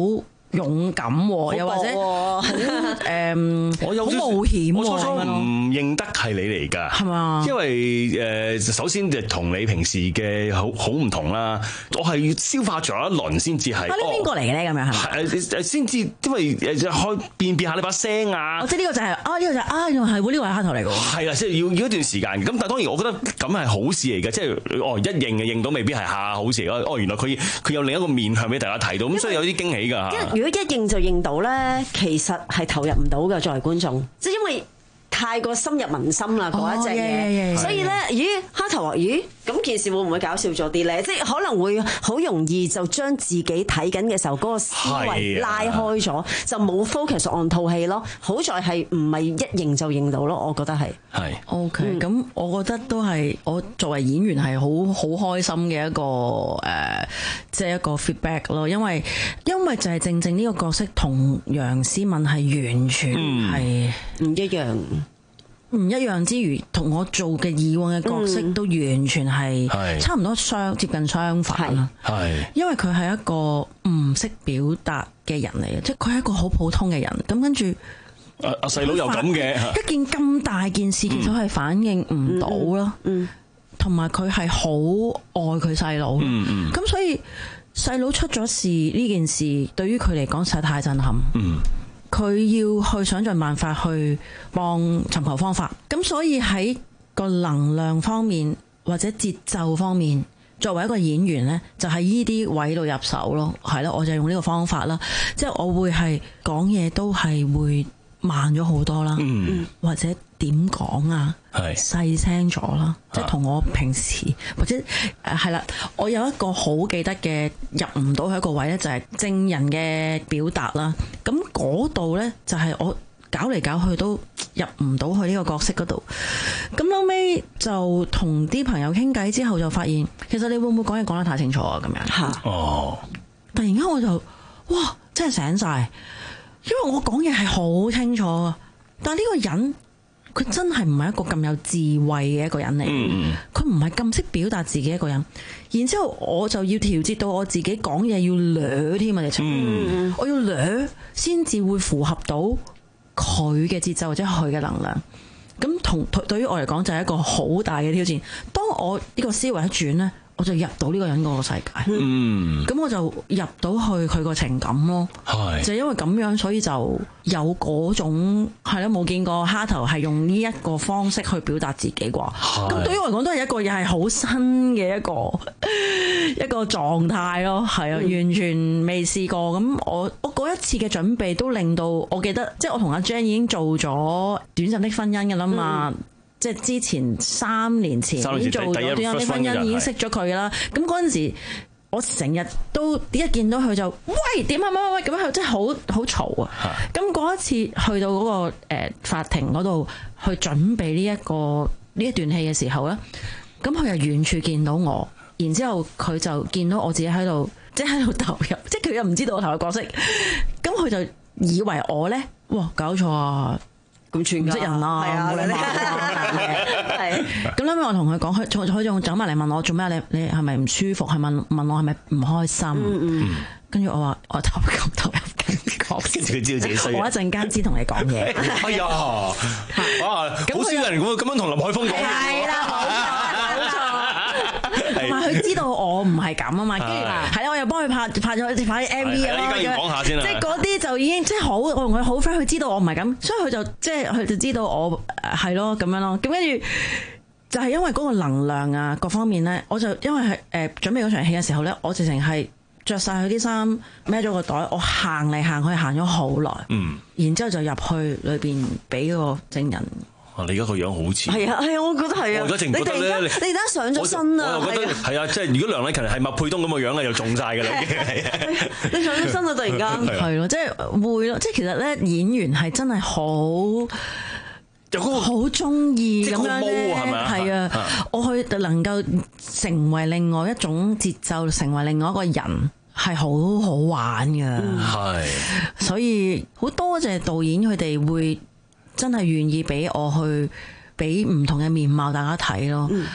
勇敢喎，又或者好誒， 我有好冒險喎。 我初初唔認得係你嚟㗎， 係嘛？ 因為誒，首先就同你平時嘅好好唔同啦。我係要消化咗一輪先至係。 啊，你邊個嚟嘅咧？咁樣係咪？ 誒先至，因為誒開變變下你把聲啊。 哦，即係呢個就係啊，呢個就係啊，原來係喎，呢個係蝦頭嚟㗎。 係啊，即係要要一段時間。咁但係當然，我覺得咁係好事嚟嘅，即係哦一認就認到，未必係下下好事。哦，原來佢佢有另一個面向俾大家睇到，咁所以有啲驚喜㗎。 如果一認就認到咧，其實係投入唔到嘅作為觀眾，即係因為太過深入民心啦嗰一隻嘢，所以咧，咦蝦頭話咦咁件事會唔會搞笑咗啲咧？即係可能會好容易就將自己睇緊嘅時候嗰個思維拉開咗，就冇 focus on 套戲咯。好在係唔係一認就認到咯，我覺得係。 係 OK，咁、嗯、我覺得都係我作為演員係好好開心嘅一個誒，即、呃、係、就是、一個 feedback 咯。因為因為就係正正呢個角色同楊思敏係完全係唔一樣。唔一樣之餘，同我做嘅以往嘅角色都完全係差唔多相接近相反啦。係，因為佢係一個唔識表達嘅人嚟嘅，即係佢係一個好普通嘅人。咁跟住， 阿阿細佬又咁嘅， 一件咁大件事，其實係反應唔到咯。嗯，同埋佢係好愛佢細佬。嗯嗯，咁所以細佬出咗事呢件事，對於佢嚟講實在太震撼。嗯。佢要去想盡辦法去幫尋求方法，咁所以喺個能量方面或者節奏方面，作為一個演員呢，就喺呢啲位度入手咯，係咯，我就用呢個方法啦，即係我會係講嘢都係會慢咗好多啦，嗯、或者點講啊，細聲咗啦，即係同我平時或者誒係啦，我有一個好記得嘅入唔到去一個位咧，就係證人嘅表達啦。咁嗰度咧就係我搞嚟搞去都入唔到去呢個角色嗰度。咁後尾就同啲朋友傾偈之後，就發現其實你會唔會講嘢講得太清楚啊？咁樣嚇哦，突然間我就哇，真係醒晒，因為我講嘢係好清楚啊，但係呢個人。佢真係唔係一個咁有智慧嘅一個人嚟，佢唔係咁識表達自己一個人。然之後我就要調節到我自己講嘢要捋添啊！直情，嗯、我要捋先至會符合到佢嘅節奏或者佢嘅能量。咁同對於我嚟講就係一個好大嘅挑戰。當我呢個思維一轉呢，我就入到呢個人嗰個世界，嗯，咁我就入到去佢個情感咯，係就因為咁樣，所以就有嗰種係咯，冇見過蝦頭係用呢一個方式去表達自己啩，咁對於我嚟講都係一個又係好新嘅一個一個狀態咯，係啊，嗯、完全未試過。咁我我嗰一次嘅準備都令到我記得，即係我同阿 Jane 已經做咗短暫的婚姻㗎啦嘛。嗯，即係之前三年前已經做咗短暫的婚姻，已經識咗佢啦。咁嗰陣時，我成日都一見到佢就喂點啊乜乜乜咁樣，真係好好嘈啊！咁嗰一次去到嗰個誒法庭嗰度去準備呢一個呢一段戲嘅時候咧，咁佢又遠處見到我，然之後佢就見到我自己喺度，即係喺度投入，即係佢又唔知道我投入角色，咁佢就以為我咧，哇搞錯啊！咁串唔識人啦，係啊，係。咁後尾我同佢講，佢佢仲走埋嚟問我做咩？你你係咪唔舒服？係問問我係咪唔開心？嗯，跟住我話我投入投入緊角色，佢知道自己衰。我一陣間先同你講嘢。 哎呀，哇，好少人咁咁樣同林海峰講嘢。係啦，冇錯，冇錯。同埋佢知道我唔係咁啊嘛，跟住係啦，我又幫佢拍拍咗拍啲 M V 啊，依家要講下先啦。即係嗰啲就已經即係好，我同佢好 friend，佢知道我唔係咁，所以佢就即係佢就知道我係咯咁樣咯。咁跟住就係因為嗰個能量啊各方面咧，我就因為係誒準備嗰場戲嘅時候咧，我直情係着晒佢啲衫，孭咗個袋，我行嚟行去行咗好耐，嗯，然之後就入去裏邊俾個證人。你而家個樣好似係啊係啊，我覺得係啊。我而家淨覺得咧，你而家上咗身啦。我又覺得係啊，即係如果梁禮勤係麥沛東咁嘅樣咧，又中晒㗎啦。你上咗身啦，突然間係咯，即係會咯，即係其實咧演員係真係好好中意咁樣咧，係啊，我去能夠成為另外一種節奏，成為另外一個人係好好玩㗎。係，所以好多謝導演佢哋會。真係願意俾我去俾唔同嘅面貌大家睇咯，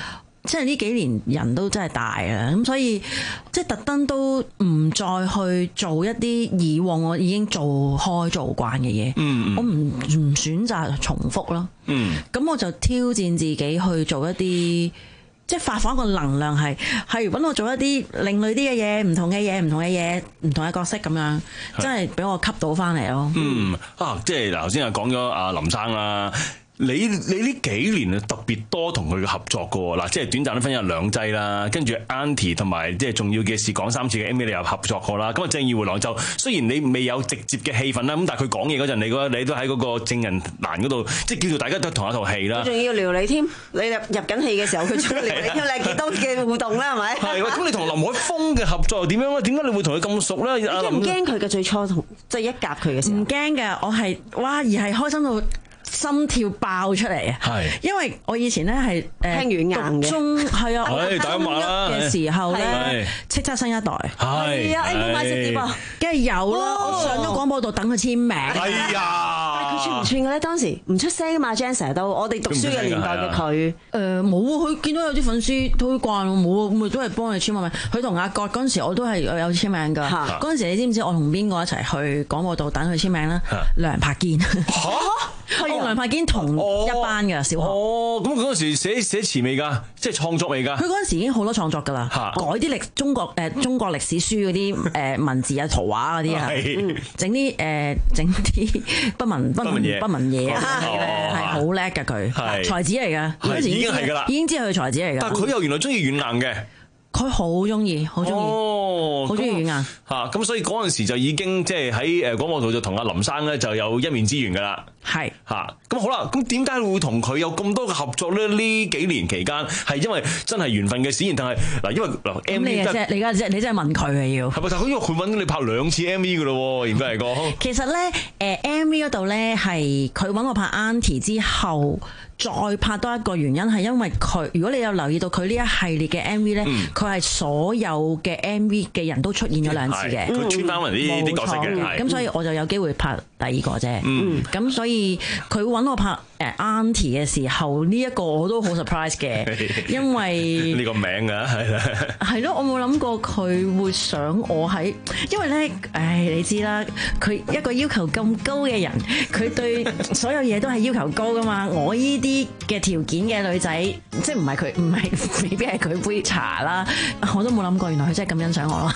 即係呢幾年人都真係大啊，咁所以即係特登都唔再去做一啲以往我已經做開做慣嘅嘢，嗯、我唔唔選擇重複咯。咁、嗯、我就挑戰自己去做一啲。即係發放一個能量係係揾我做一啲另類啲嘅嘢，唔同嘅嘢，唔同嘅嘢，唔同嘅角色咁樣，真係俾我吸到翻嚟咯。 嗯啊，即係嗱，頭先啊講咗阿林生啦。你你呢幾年特別多同佢嘅合作㗎喎，嗱，即係短暫都分咗兩劑啦，跟住 Auntie 同埋即係重要嘅事講三次嘅 M V 你又合作過啦。咁啊正義迴廊就雖然你未有直接嘅戲份啦，咁但係佢講嘢嗰陣，你覺得你都喺嗰個證人欄嗰度，即係叫做大家都同一套戲啦。 仲要撩你添，你入入緊戲嘅時候，佢仲要撩你添，你幾多嘅互動啦，係咪？係咁你同林海峰嘅合作又點樣咧？點解你會同佢咁熟咧？你驚唔驚佢嘅最初同即係一夾佢嘅時候？ 唔驚嘅，我係哇而係開心到心跳爆出嚟啊！係，因為我以前咧係誒聽軟硬嘅， 中係啊， 我大家話啦嘅時候咧，叱咤新一代係啊，你冇買食碟啊？ 梗係有啦，我上咗廣播度等佢簽名。 係啊， 但係佢串唔串嘅咧？當時唔出聲啊嘛 ，Jan 成日都我哋讀書嘅年代嘅佢， 誒冇啊！佢見到有啲粉絲都慣我冇啊，咪都係幫佢簽名。佢同阿郭嗰陣時我都係有簽名㗎。嗰陣時你知唔知我同邊個一齊去廣播度等佢簽名啦？梁柏堅。我同梁柏堅同一班嘅小學。 哦，咁佢嗰陣時寫寫詞未㗎？即係創作未㗎？ 佢嗰陣時已經好多創作㗎啦，改啲歷中國誒中國歷史書嗰啲誒文字啊、圖畫嗰啲啊，整啲誒整啲不文不文不文嘢啊，係好叻㗎佢，才子嚟㗎。嗰陣時已經係㗎啦，已經知佢才子嚟㗎。 但係佢又原來中意軟硬嘅。 佢好中意，好中意，好中意軟硬嚇。咁所以嗰陣時就已經即係喺誒廣播道就同阿林生咧就有一面之緣㗎啦。 係嚇。咁好啦，咁點解會同佢有咁多嘅合作咧？呢幾年期間係因為真係緣分嘅事，但係嗱，因為嗱 M V 你嘅你而家你真係問佢嘅要係咪？ 但係因為佢揾你拍兩次 M V 㗎咯喎，嚴格嚟講。 其實咧誒 M V 嗰度咧係佢揾我拍 Auntie 之後。再拍多一個原因係因為佢，如果你有留意到佢呢一系列嘅 M V 咧，佢係所有嘅 M V 嘅人都出現咗兩次嘅， 佢穿翻嚟呢啲角色嘅， 咁所以我就有機會拍第二個啫。咁、嗯、所以佢揾我拍誒 Auntie 嘅時候，呢、這、一個我都好 surprise 嘅，因為呢個名啊，係啦， 係咯，我冇諗過佢會想我喺，因為咧，唉，你知啦，佢一個要求咁高嘅人，佢對所有嘢都係要求高噶嘛，我依啲嘅條件嘅女仔，即係唔係佢，唔係未必係佢杯茶啦，我都冇諗過，原來佢真係咁欣賞我咯。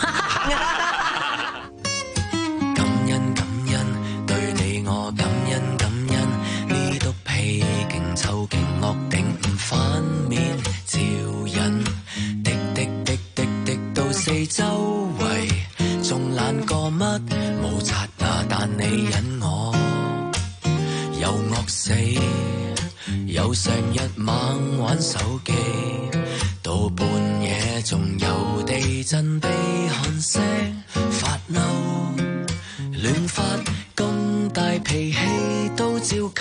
感恩感恩，對你我感恩感恩，呢篤屁勁臭勁惡頂唔反面照引，滴滴滴滴滴到四周圍，仲懶過乜冇刷牙，但你忍我又惡死。又成日猛玩手機，到半夜仲有地震悲鼾聲，發嬲亂發咁大脾氣都照冚，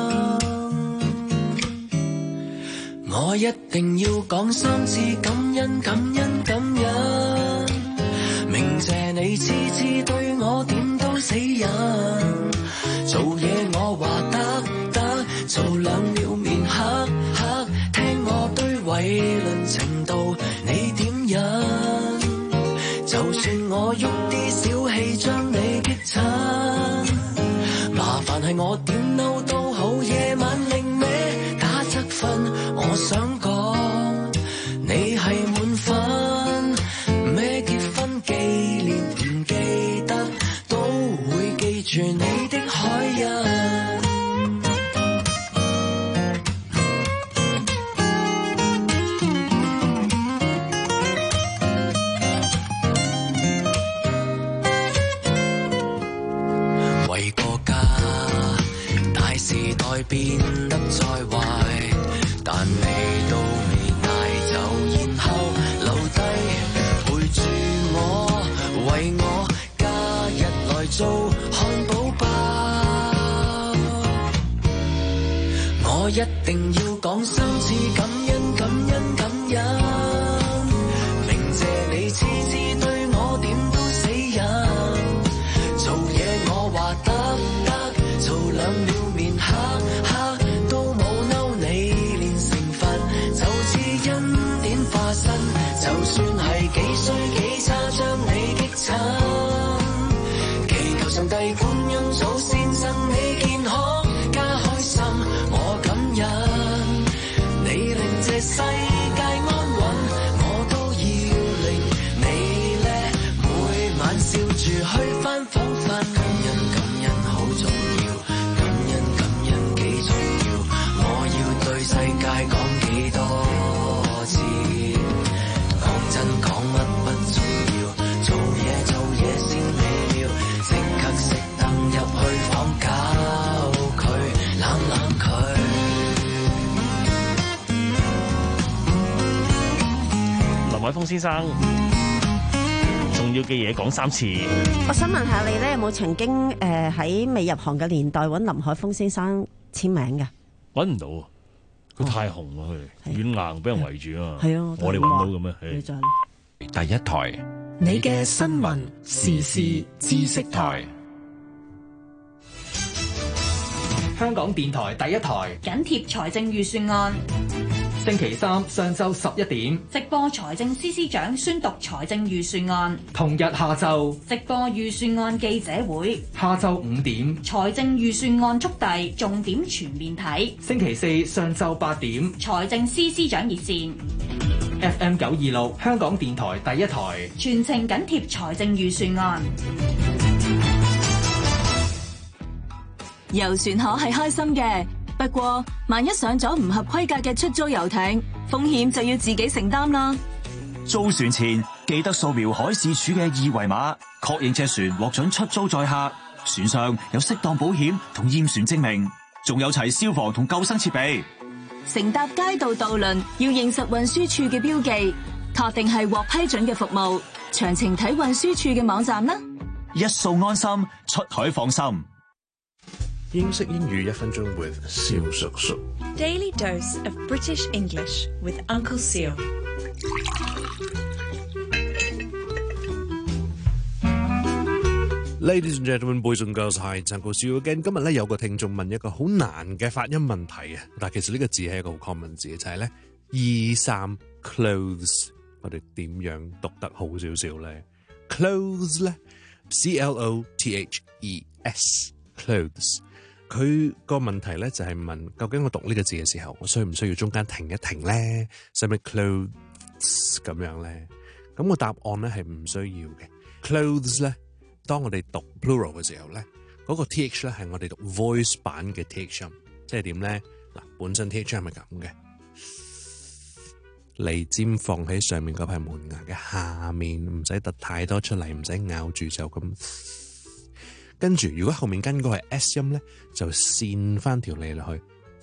我一定要講三次感恩感恩感恩，明謝你次次對我點都死人，做嘢我話得得，做兩秒面黑黑，聽我堆偉論程度你點忍？就算我喐啲小氣將你激親，麻煩係我點嬲都好，夜晚另咩打側瞓，我想講你係滿分，咩結婚紀念唔記得，都會記住你的海印。變得再壞，但你都未帶走，然後留低陪住我，為我假日來做漢堡包。我一定要講三次感恩感恩感恩，明謝你次次對我點都死人，做嘢我話得得，做兩秒面黑黑都冇嬲你，連成佛就似因係幾衰幾差，將你擊親。祈求上帝觀音祖先贈你健康加開心，我感恩你令這世界安穩，我都要令你咧每晚笑住去返房瞓。感恩感恩好重要，感恩感恩幾重要，我要對世界講幾多次，講真講乜不重要，做嘢做嘢先美妙，即刻熄燈入去房搞佢攬攬佢。 林海峰先生，重要嘅嘢講三次。 我想問下你咧，有冇曾經誒喺未入行嘅年代揾林海峰先生簽名嘅？ 揾唔到啊！佢太紅啦，佢軟硬俾人圍住啊！ 係啊， 我哋揾到嘅咩？ 第一台， 你嘅新聞時事知識台，香港電台第一台緊貼財政預算案。 星期三上晝十一點直播財政司司長宣讀財政預算案， 同日下晝直播預算案記者會， 下晝五點財政預算案速遞重點全面睇。 星期四上晝八點財政司司長熱線 F M 九二六香港電台第一台， 全程緊貼財政預算案。 遊船河係開心嘅，不過萬一上咗唔合規格嘅出租遊艇，風險就要自己承擔啦。 租船前記得掃描海事處嘅二維碼，確認隻船獲准出租載客，船上有適當保險同驗船證明，仲有齊消防同救生設備。 乘搭街道渡輪要認實運輸處嘅標記，確定係獲批准嘅服務，詳情睇運輸處嘅網站啦。 一掃安心，出海放心。 英式英語一分鐘 with 蕭叔叔。 Daily dose of British English with Uncle Seal。 Ladies and gentlemen, boys and girls, hi, it's Uncle Seal again。 今日咧有個聽眾問一個好難嘅發音問題啊，但係其實呢個字係一個好 common 字，就係咧衣衫 clothes， 我哋點樣讀得好少少咧 ？clothes 咧 C L O T H E S clothes。佢個問題咧就係問，究竟我讀呢個字嘅時候，我需唔需要中間停一停咧？使唔使 clothes 咁樣咧？咁個答案咧係唔需要嘅。clothes 咧，當我哋讀 plural 嘅時候咧，嗰個 th 咧係我哋讀 voice 版嘅 th 音，即係點咧？嗱，本身 th 音係咁嘅，脷尖放喺上面嗰排門牙嘅下面，唔使突太多出嚟，唔使咬住就咁。跟住，如果後面跟嗰個係 S 音咧，就扇翻條脷落去，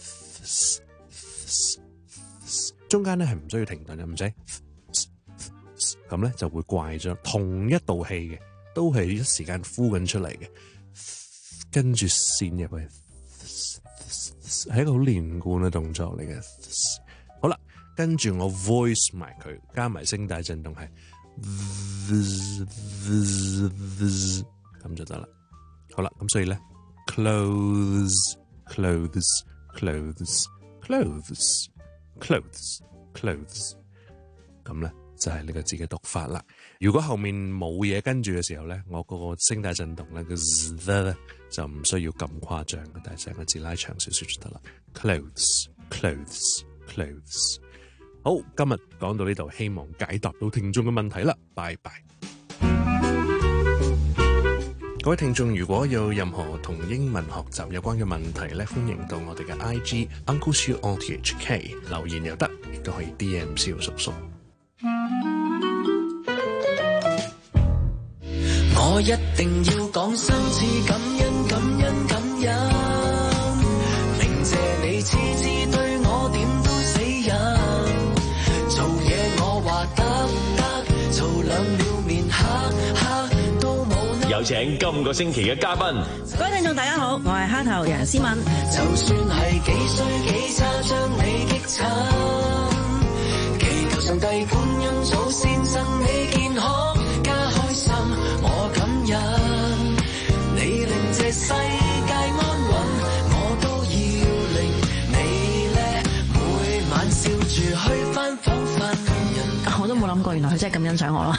中間咧係唔需要停頓嘅，唔使咁咧就會怪咗。同一道氣嘅，都係一時間呼緊出嚟嘅，跟住扇入去，係一個好連貫嘅動作嚟嘅。好啦，跟住我 voice 埋佢，加埋聲帶震動係，咁就得啦。好啦，咁所以咧 clothes clothes clothes clothes clothes clothes 咁咧就係呢個字嘅讀法啦。如果後面冇嘢跟住嘅時候咧，我嗰個聲帶震動咧個 z 咧就唔需要咁誇張嘅，但係成個字拉長少少就得啦。clothes clothes clothes 好，今日講到呢度，希望解答到聽眾嘅問題啦，拜拜。各位聽眾，如果有任何同英文學習有關嘅問題咧，歡迎到我哋嘅 I G Uncle Siu O T H K 留言又得，亦都可以 D M 蕭叔叔。 我一定要講三次感恩感恩感恩，明謝你次次對我點都死忍，做嘢我話得得，做兩秒面黑黑。 有請今個星期嘅嘉賓。 各位聽眾大家好，我係蝦頭楊思敏。 就算係幾衰幾差，將你擊親，祈求上帝觀音祖先贈你健康加開心，我感恩你令這世界安穩，我都要令你咧每晚笑住去返房瞓。 我都冇諗過原來佢真係咁欣賞我咯。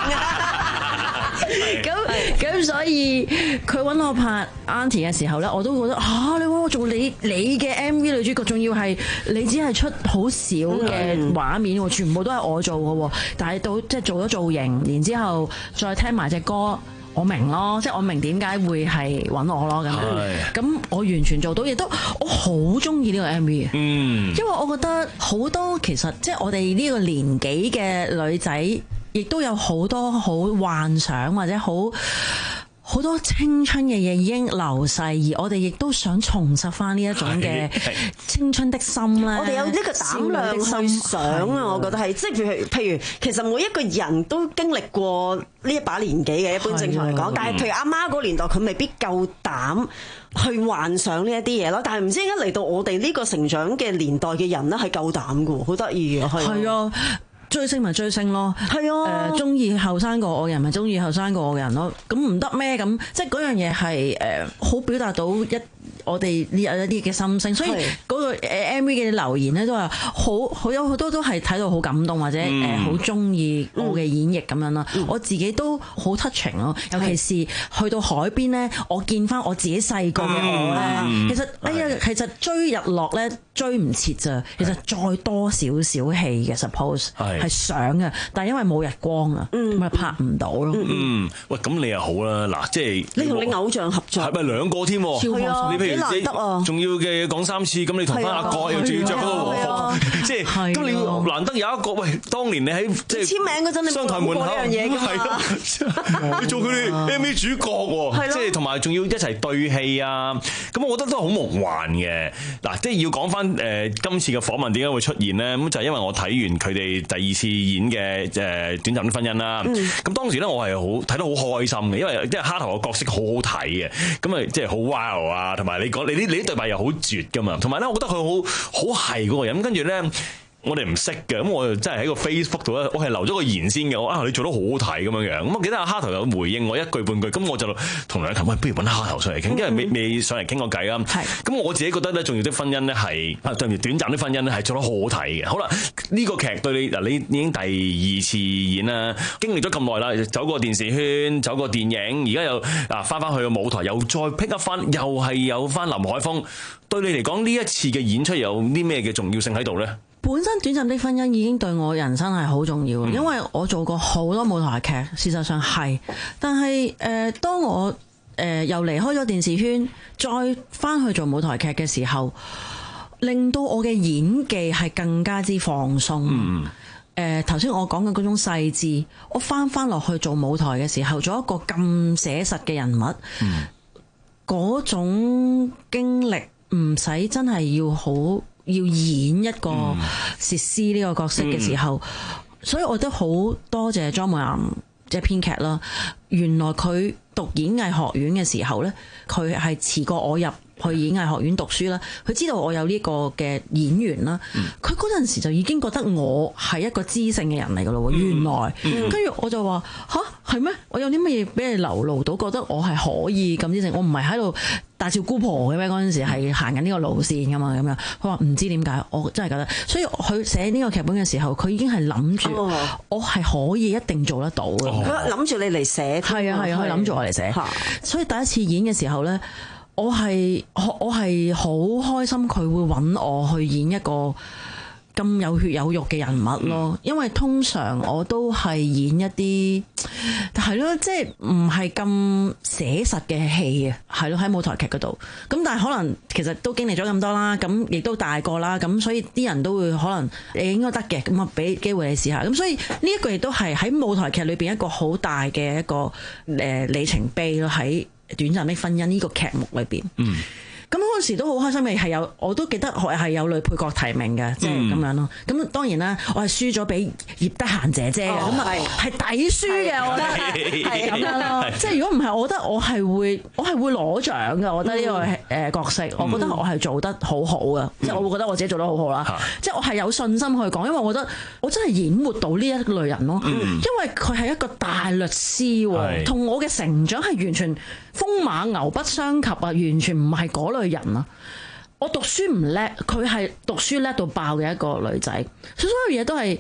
咁咁所以佢揾我拍 Auntie 嘅時候咧，我都覺得啊，你揾我做你你嘅 M V 女主角，仲要係你只係出好少嘅畫面喎，全部都係我做嘅喎。但係到即係做咗造型，然之後再聽埋隻歌，我明咯，即係我明點解會係揾我咯咁樣。咁我完全做到，亦都我好中意呢個 M V 啊。嗯，因為我覺得好多其實即係我哋呢個年紀嘅女仔，亦都有好多好幻想或者好好多青春嘅嘢已經流逝，而我哋亦都想重拾翻呢一種嘅青春的心咧。 我哋有呢個膽量去想啊，我覺得係即係譬如譬如，其實每一個人都經歷過呢一把年紀嘅，一般正常嚟講。但係譬如阿媽嗰個年代，佢未必夠膽去幻想呢一啲嘢咯。但係唔知點解嚟到我哋呢個成長嘅年代嘅人咧，係夠膽嘅，好得意嘅。係啊。追星咪追星咯，係啊，誒中意後生過我嘅人咪中意後生過我嘅人咯，咁唔得咩？咁即係嗰樣嘢係誒好表達到一我哋呢有一啲嘅心聲，所以嗰個誒 M V 嘅留言咧都話好好有好多都係睇到好感動或者誒好中意我嘅演繹咁樣啦，嗯、我自己都好 touching 咯，尤其是去到海邊咧，我見翻我自己細個嘅我咧，嗯、其實哎呀，其實追日落咧追唔切咋，其實再多少少戲嘅 suppose 係想嘅，但係因為冇日光啊，咪、嗯、拍唔到咯。 嗯，喂，咁你又好啦，嗱，即係你同你偶像合作， 係咪兩個添？ 係啊， 你譬如難得啊， 仲要嘅講三次，咁你同翻阿國又仲要着嗰個和服，即係咁你難得有一個喂，當年你喺即係簽名嗰陣，你商台門口， 係啊，你做佢哋 M V 主角喎，即係同埋仲要一齊對戲啊，咁我覺得都係好夢幻嘅。嗱，即係要講翻誒今次嘅訪問點解會出現咧？咁就係因為我睇完佢哋第二次演嘅誒短暫的婚姻啦。咁當時咧我係好睇得好開心嘅，因為即係蝦頭嘅角色好好睇嘅，咁啊即係好 wow 啊，同埋你講你啲你啲對白又好絕噶嘛，同埋咧我覺得佢好好係嗰個人，跟住咧。我哋唔識嘅，咁我就真係喺個 Facebook 度咧，我係留咗個言先嘅。我啊，你做得好好睇咁樣樣。咁我記得阿蝦頭有回應我一句半句，咁我就同梁琴喂，不如揾蝦頭上嚟傾，因為未未上嚟傾過偈啊。咁我自己覺得咧，重要的婚姻咧係啊，對唔住，短暫的婚姻咧係做得好好睇嘅。好啦，呢個劇對你嗱，你已經第二次演啦，經歷咗咁耐啦，走過電視圈，走過電影，而家又啊翻翻去個舞台，又再 pick up 翻，又係有翻林海峰。對你嚟講，呢一次嘅演出有啲咩嘅重要性喺度咧？ 本身短暫的婚姻已經對我人生係好重要嘅，因為我做過好多舞台劇，事實上係。但係誒、呃，當我誒、呃、又離開咗電視圈，再翻去做舞台劇嘅時候，令到我嘅演技係更加之放鬆。嗯誒頭先我講嘅嗰種細緻，我翻翻落去做舞台嘅時候，做一個咁寫實嘅人物，嗰、嗯、種經歷唔使真係要好。要演一個薛絲呢個角色嘅時候，嗯、所以我都好多謝莊梅岩即係編劇啦。原來佢讀演藝學院嘅時候咧，佢係遲過我入去演藝學院讀書啦。佢知道我有呢個嘅演員啦，佢嗰陣時就已經覺得我係一個知性嘅人嚟噶咯。原來，跟住、嗯、我就話吓，係咩？我有啲乜嘢俾你流露到，覺得我係可以咁知性？我唔係喺度大笑姑婆嘅咩？嗰陣時係行緊呢個路線噶嘛，咁樣。佢話唔知點解，我真係覺得。所以佢寫呢個劇本嘅時候，佢已經係諗住我係可以一定做得到嘅。 佢諗住你嚟寫， 係啊係啊，佢諗住我嚟寫。所以第一次演嘅時候咧，我係我我係好開心，佢會揾我去演一個咁有血有肉嘅人物咯。因為通常我都係演一啲係咯，即係唔係咁寫實嘅戲啊，係咯，喺舞台劇嗰度。咁但係可能其實都經歷咗咁多啦，咁亦都大個啦，咁所以啲人都會可能你應該得嘅，咁啊俾機會你試下。咁所以呢一個亦都係喺舞台劇裏邊一個好大嘅一個誒里程碑咯，喺短暫的婚姻呢個劇目裏邊。嗯。咁嗰陣時都好開心嘅，係有我都記得我係有女配角提名嘅，即係咁樣咯。咁當然啦，我係輸咗俾葉德嫻姐姐嘅，咁啊係抵輸嘅，我覺得係咁樣咯。即係如果唔係，我覺得我係會我係會攞獎嘅。我覺得呢個誒角色，我覺得我係做得好好嘅，即係我會覺得我自己做得好好啦。即係我係有信心去講，因為我覺得我真係演活到呢一類人咯。因為佢係一個大律師，同我嘅成長係完全風馬牛不相及啊，完全唔係嗰類人啊。我讀書唔叻，佢係讀書叻到爆嘅一個女仔，所有嘢都係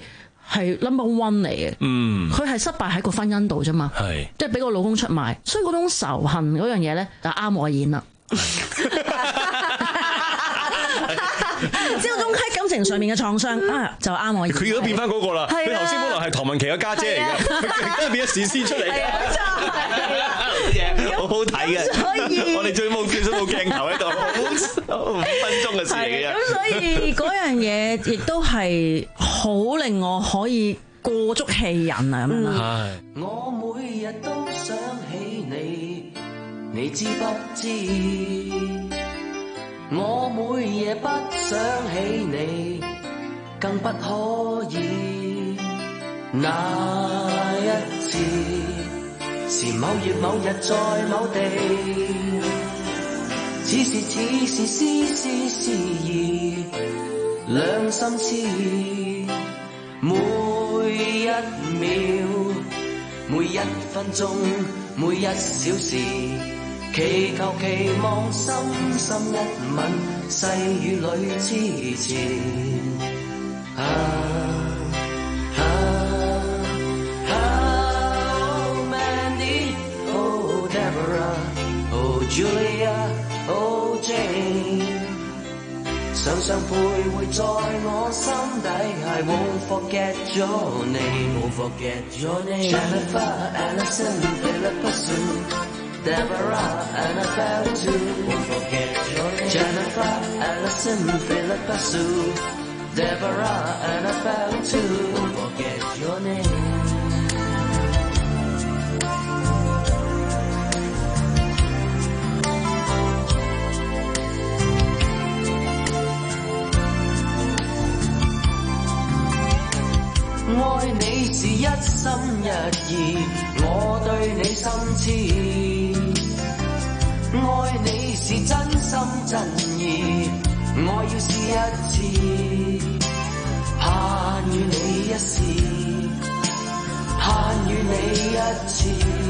係 number one 嚟嘅。嗯，佢係失敗喺個婚姻度啫嘛，係即係俾個老公出賣，所以嗰種仇恨嗰樣嘢咧就啱我演啦。之後種喺感情上面嘅創傷啊，就啱我演。 佢而家變翻嗰個啦，佢頭先本來係唐文琪嘅家姐嚟嘅，佢而家變咗史詩出嚟嘅。好好睇嘅，所以我哋最冇最少冇鏡頭喺度，五分鐘嘅事嚟嘅。 咁所以嗰樣嘢亦都係好令我可以過足戲癮啊咁樣啦。 我每日都想起你，你知不知？我每夜不想起你，更不可以。那一次是某月某日在某地，此時此時絲絲思意，兩心痴。每一秒，每一分鐘，每一小時，祈求期望深深一吻，細雨裏痴纏。啊啊啊 Oh Mandy, Oh Deborah, Oh Julia, Oh Jane， 常常徘徊在我心底，I won't forget your name, won't forget your name. Jennifer Aniston, Philippa Sue，Deborah, Annabelle too. Won't forget your name. Jennifer, Alison, Philippa Sue. Deborah, Annabelle too. Won't forget your name. 愛你是一心一意，我對你心痴。愛你是真心真意，我要試一次，盼與你一試，盼與你一次，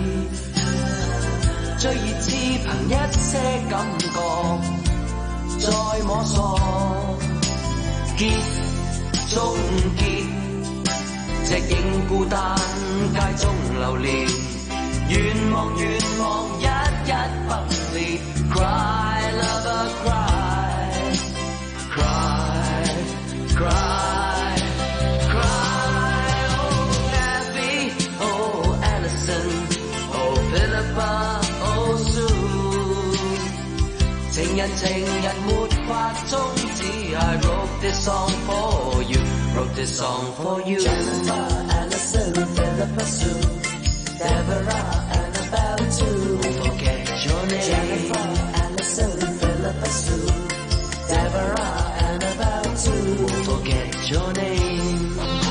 最易只憑一些感覺，再摸索，結終結，隻影孤單街中流連，願望願望一一崩裂 ，cry lover cry cry cry cry oh Abby oh Alison oh Philippa oh Sue， 情人情人沒法終止 ，I wrote this song for you，wrote this song for you。Jennifer Alison Philippa Sue。Deborah, Annabelle too. Won't forget your name. Jennifer, Alison, Philippa Sue. Deborah, Annabelle too. Won't forget your name.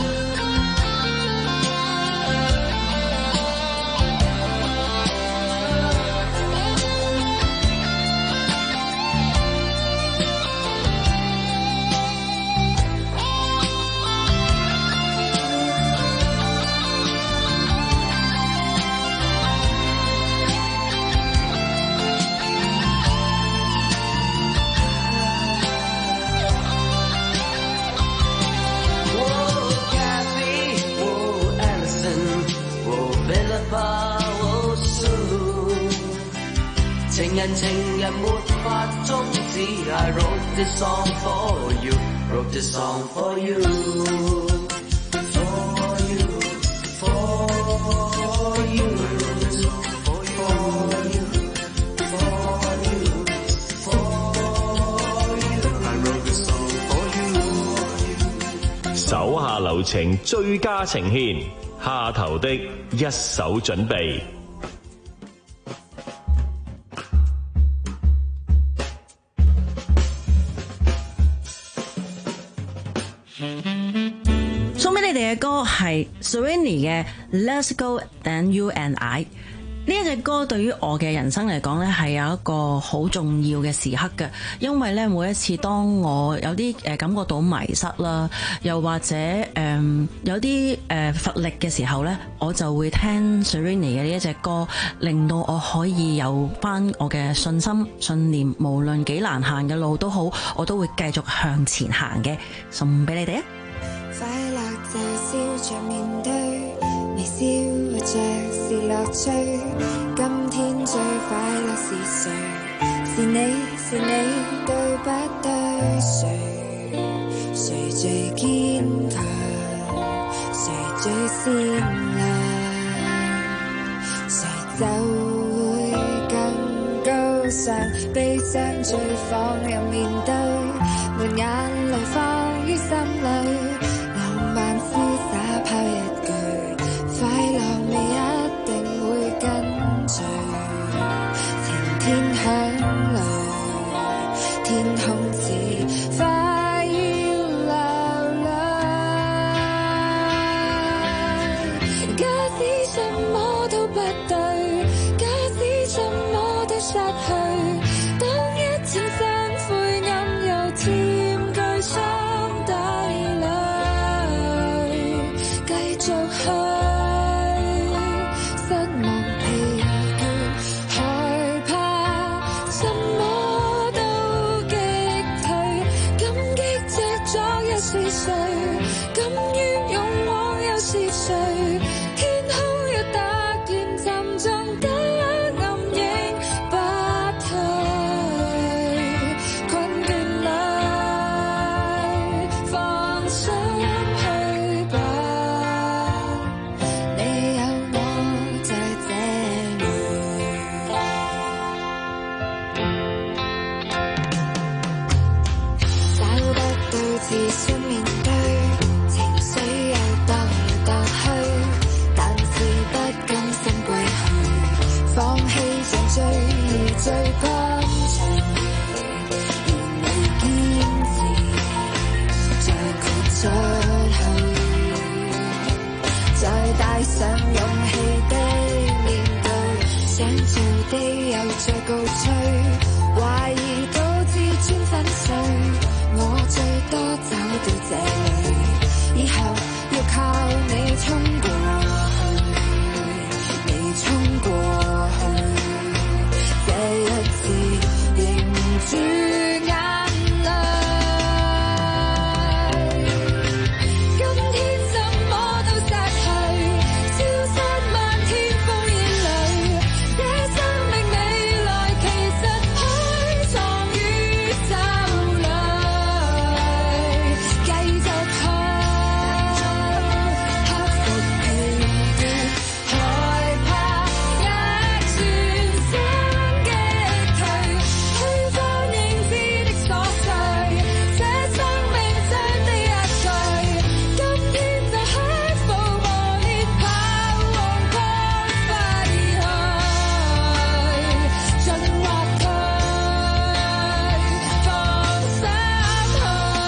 情人情人沒法終止 ，I wrote this song for you，wrote this song for you，for you，for you，for you，for you，for you，I wrote this song for you。 手下留情，最佳呈獻，下頭的一手準備。 送俾你哋嘅歌係 Serrini 嘅 Let's Go Then You and I。呢一隻歌對於我嘅人生嚟講呢係有一個好重要嘅時刻嘅，因為呢每一次當我有啲誒感覺到迷失啦，又或者誒、呃、有啲誒乏力嘅時候呢，我就會聽 Serrini 嘅呢一隻歌，令到我可以有翻我嘅信心、信念，無論幾難行嘅路都好，我都會繼續向前行嘅。送俾你哋啊！ 度笑着面對，微笑活着是樂趣。今天最快樂是誰？是你是你對不對？誰誰最堅強？誰最善良？誰就會更高尚？悲傷最放任面對，沒眼淚放於心裏，浪漫瀟灑拋一句，快樂未一定會跟隨。晴天響雷，天空似快要流淚。假使什麼都不對，假使什麼都失去，當一前山灰暗又佔據心底裏，繼續去，失望疲倦害怕，什麼都擊退，感激着昨日是誰，敢於勇往又是誰？天空若突然沉重得暗影不退，困倦裏放心去吧，你有我在這裏。找不到自信面對，情緒又蕩來蕩去，但是不甘心歸去，放棄像最易最乾脆，而你堅持再豁出去，再帶上勇氣的面對，想做的又再告吹，懷疑導致專粉碎，我最多走到這裏，以後要靠你衝過去，你衝過去，這一次凝住眼淚。今天什麼都失去，消失漫天風煙裏，這生命未來其實開藏於手裏，繼續去，克服疲倦害怕，一轉身擊退，推翻認知的瑣碎，這生命真的一句，今天就克服磨練，跑往光輝去，盡或退，放心去。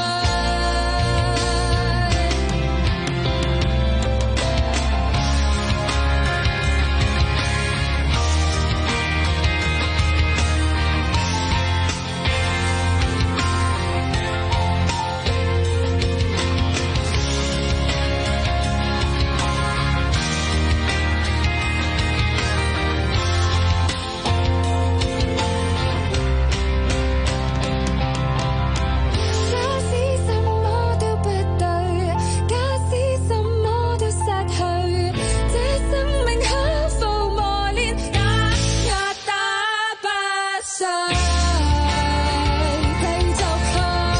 假使什麼都不對，假使什麼都失去，這生命克服磨練，壓壓打不碎，繼續去，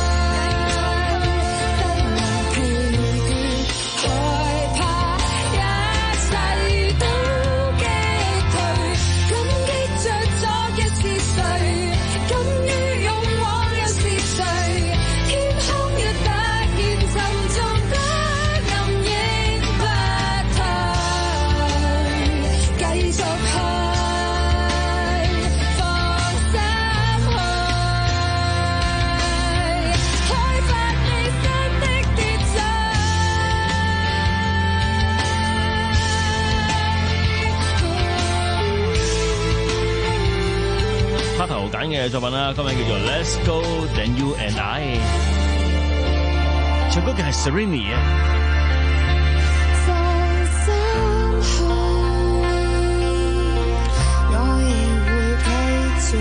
失望疲倦害怕，一切都擊退，感激着昨日是誰，敢於勇往又是誰？天空若突然沉重得暗影不退，繼續去，放心去，開發你新的秩序。 黑頭揀嘅作品啦，歌名叫做 Let's Go Then You and I， 唱歌嘅係 Serrini 啊。 放心去，我亦會繼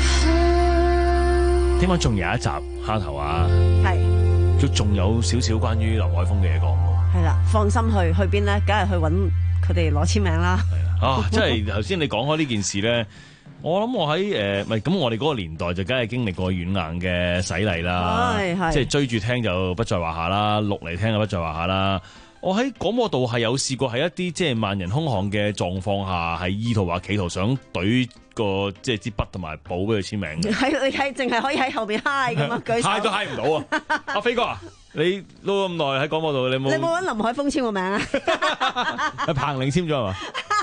續去。 聽講仲有一集蝦頭啊， 係都仲有少少關於劉海峰嘅嘢講喎。 係啦，放心去去邊咧，梗係去揾佢哋攞簽名啦。 啊，即係頭先你講開呢件事咧，我諗我喺誒，咪、呃、咁我哋嗰個年代就梗係經歷過軟硬嘅洗禮啦，即係追住聽就不在話下啦，錄嚟聽就不在話下啦。我喺廣播道係有試過喺一啲即係萬人空巷嘅狀況下，係意圖話企圖想懟個即係支筆同埋簿俾佢簽名嘅。 係你係淨係可以喺後邊嗨咁啊，舉手。嗨都嗨唔到啊！阿飛哥啊，你撈咁耐喺廣播道，你冇你冇揾林海峰簽個名啊？ 阿彭玲簽咗係嘛？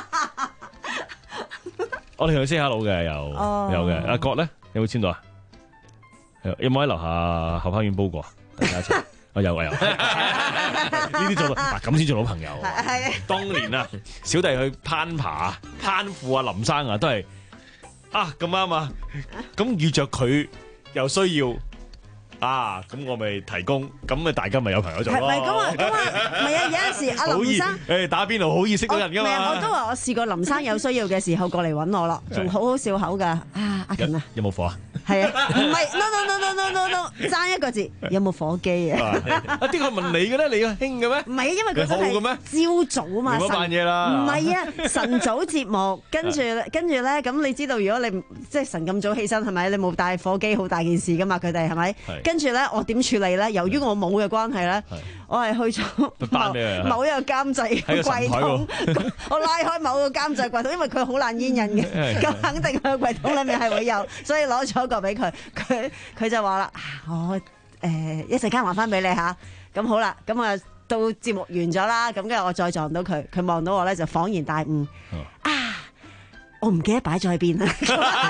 我哋同佢 say hello 嘅有、哦、有嘅。阿郭咧有冇簽到啊？有冇喺樓下後花園煲過啊？大家一齊。我有啊有，呢啲做到嗱咁先做到朋友。係當年啊，小弟去攀爬、攀附啊，林生啊，都係啊咁啱啊，咁遇着佢又需要啊，咁我咪提供，咁咪大家咪有朋友做咯。 係咪咁啊？咁啊，唔係啊！有陣時阿林生誒打邊爐好易識到人㗎嘛。唔係， 我都話我試過林生有需要嘅時候過嚟揾我咯，仲好好笑口㗎。啊，阿勤啊， 有冇火啊？ 係啊，唔係 no no no no no no no， 爭一個字，有冇火機啊？ 啊，啲佢問你嘅咧，你興嘅咩？ 唔係，因為佢真係朝早啊嘛， 唔好扮嘢啦。 唔係啊，晨早節目，跟住跟住咧，咁你知道如果你即係晨咁早起身，係咪？你冇帶火機，好大件事噶嘛，佢哋係咪？跟住咧，我點處理咧？由於我冇嘅關係咧，我係去咗某某一個監製櫃桶，我拉開某個監製櫃桶，因為佢好難煙癮嘅，咁肯定佢個櫃桶裏面係會有，所以攞咗個俾佢，佢佢就話啦，我誒一陣間還翻俾你嚇，咁好啦，咁啊到節目完咗啦，咁跟住我再撞到佢，佢望到我咧就恍然大悟，啊，我唔記得擺咗喺邊啦。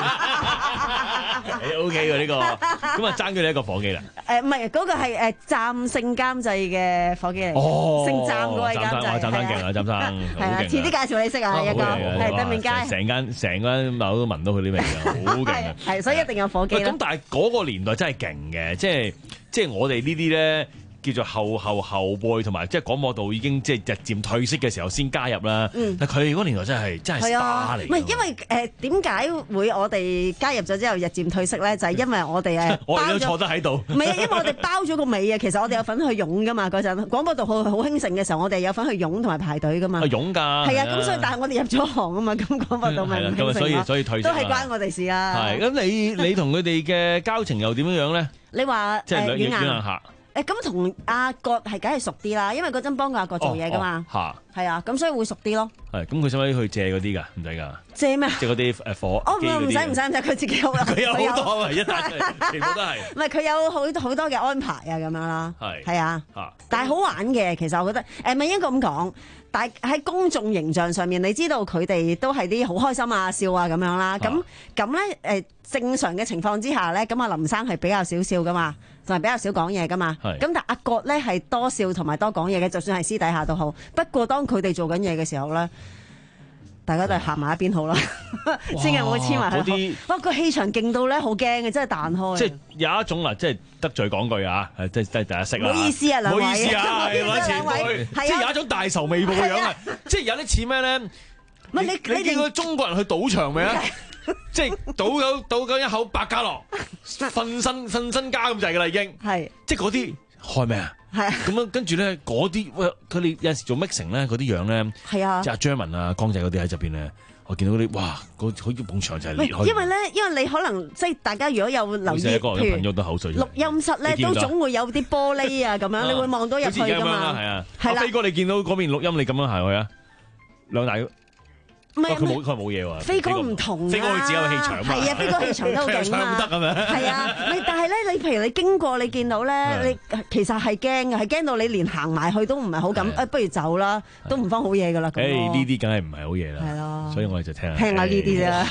O K 嘅呢個，咁啊爭咗你一個火機啦。 誒唔係，嗰個係誒湛姓監製嘅火機嚟， 哦， 姓湛嗰位監製。 湛生勁啊，湛生， 係啊，遲啲介紹你識啊，一個係對面街。 成間成間樓都聞到佢啲味啊，好勁啊！ 係，所以一定有火機啦。 咁但係嗰個年代真係勁嘅，即係即係我哋呢啲咧。叫做後後後輩同埋，即係廣播道已經即係日漸退色嘅時候先加入啦。嗯、但係佢哋嗰年代真係真係 star 嚟。 唔係因為誒點解會我哋加入咗之後日漸退色咧？就係、是、因為我哋誒我哋都坐得喺度。 唔係啊，因為我哋包咗個尾啊。其實我哋有份去擁噶嘛。嗰陣廣播道好好興盛嘅時候，我哋有份去擁同埋排隊噶嘛。 啊擁㗎。係啊， 咁所以但係我哋入咗行啊嘛，咁廣播道咪唔興盛咯。 所以所以退色都係關我哋事啊。 係咁，你你同佢哋嘅交情又點樣樣咧？ 你話即係兩軟硬客。 誒咁同阿郭係梗係熟啲啦，因為嗰陣幫過阿郭做嘢噶嘛，係啊，咁所以會熟啲咯。 係咁，佢使唔使去借嗰啲㗎？唔使㗎。 借咩？ 借嗰啲誒火。 哦，唔唔使唔使唔使，佢自己有。 佢有好多啊，一大全部都係。 唔係佢有好好多嘅安排啊，咁樣啦。 係。 係啊。但係好玩嘅，其實我覺得誒，咪應該咁講。但係喺公眾形象上面，你知道佢哋都係啲好開心啊、笑啊咁樣啦。咁咁咧誒，正常嘅情況之下咧，咁阿林生係比較少笑噶嘛。就係比較少講嘢噶嘛，咁但阿郭咧係多笑同埋多講嘢嘅，就算係私底下都好。不過當佢哋做緊嘢嘅時候咧，大家都係行埋一邊好啦，千祈唔好黐埋去。哇！個氣場勁到咧，好驚嘅，真係彈開。即係有一種嗱，即係得罪講句啊，即係即係大家識啦。唔好意思啊，兩位。唔好意思啊，兩位前輩。即係有一種大仇未報嘅樣啊！即係有啲似咩咧？唔係你你見過中國人去賭場未啊？即係賭夠賭夠一口百家樂，瞓身瞓身家咁滯噶啦已經。係，即係嗰啲開咩啊？係咁樣跟住咧，嗰啲喂佢哋有陣時做 mixing 咧，嗰啲樣咧，係啊，即係阿張文啊、江仔嗰啲喺入邊咧，我見到嗰啲哇，嗰好似埲牆就係裂開。因為咧，因為你可能即係大家如果有留意，譬如錄音室咧，都總會有啲玻璃啊咁樣，你會望到入去噶嘛。係啊，阿飛哥，你見到嗰邊錄音，你咁樣行去啊？兩大。唔係佢冇佢冇嘢喎。飛哥唔同啊，飛哥佢只有氣場嘛。係啊，飛哥氣場都好勁啊。得咁樣。係啊，但係咧，你譬如你經過，你見到咧，你其實係驚嘅，係驚到你連行埋去都唔係好敢，誒，不如走啦，都唔方好嘢噶啦。誒，呢啲梗係唔係好嘢啦。係咯。所以我哋就聽下。聽下呢啲啫。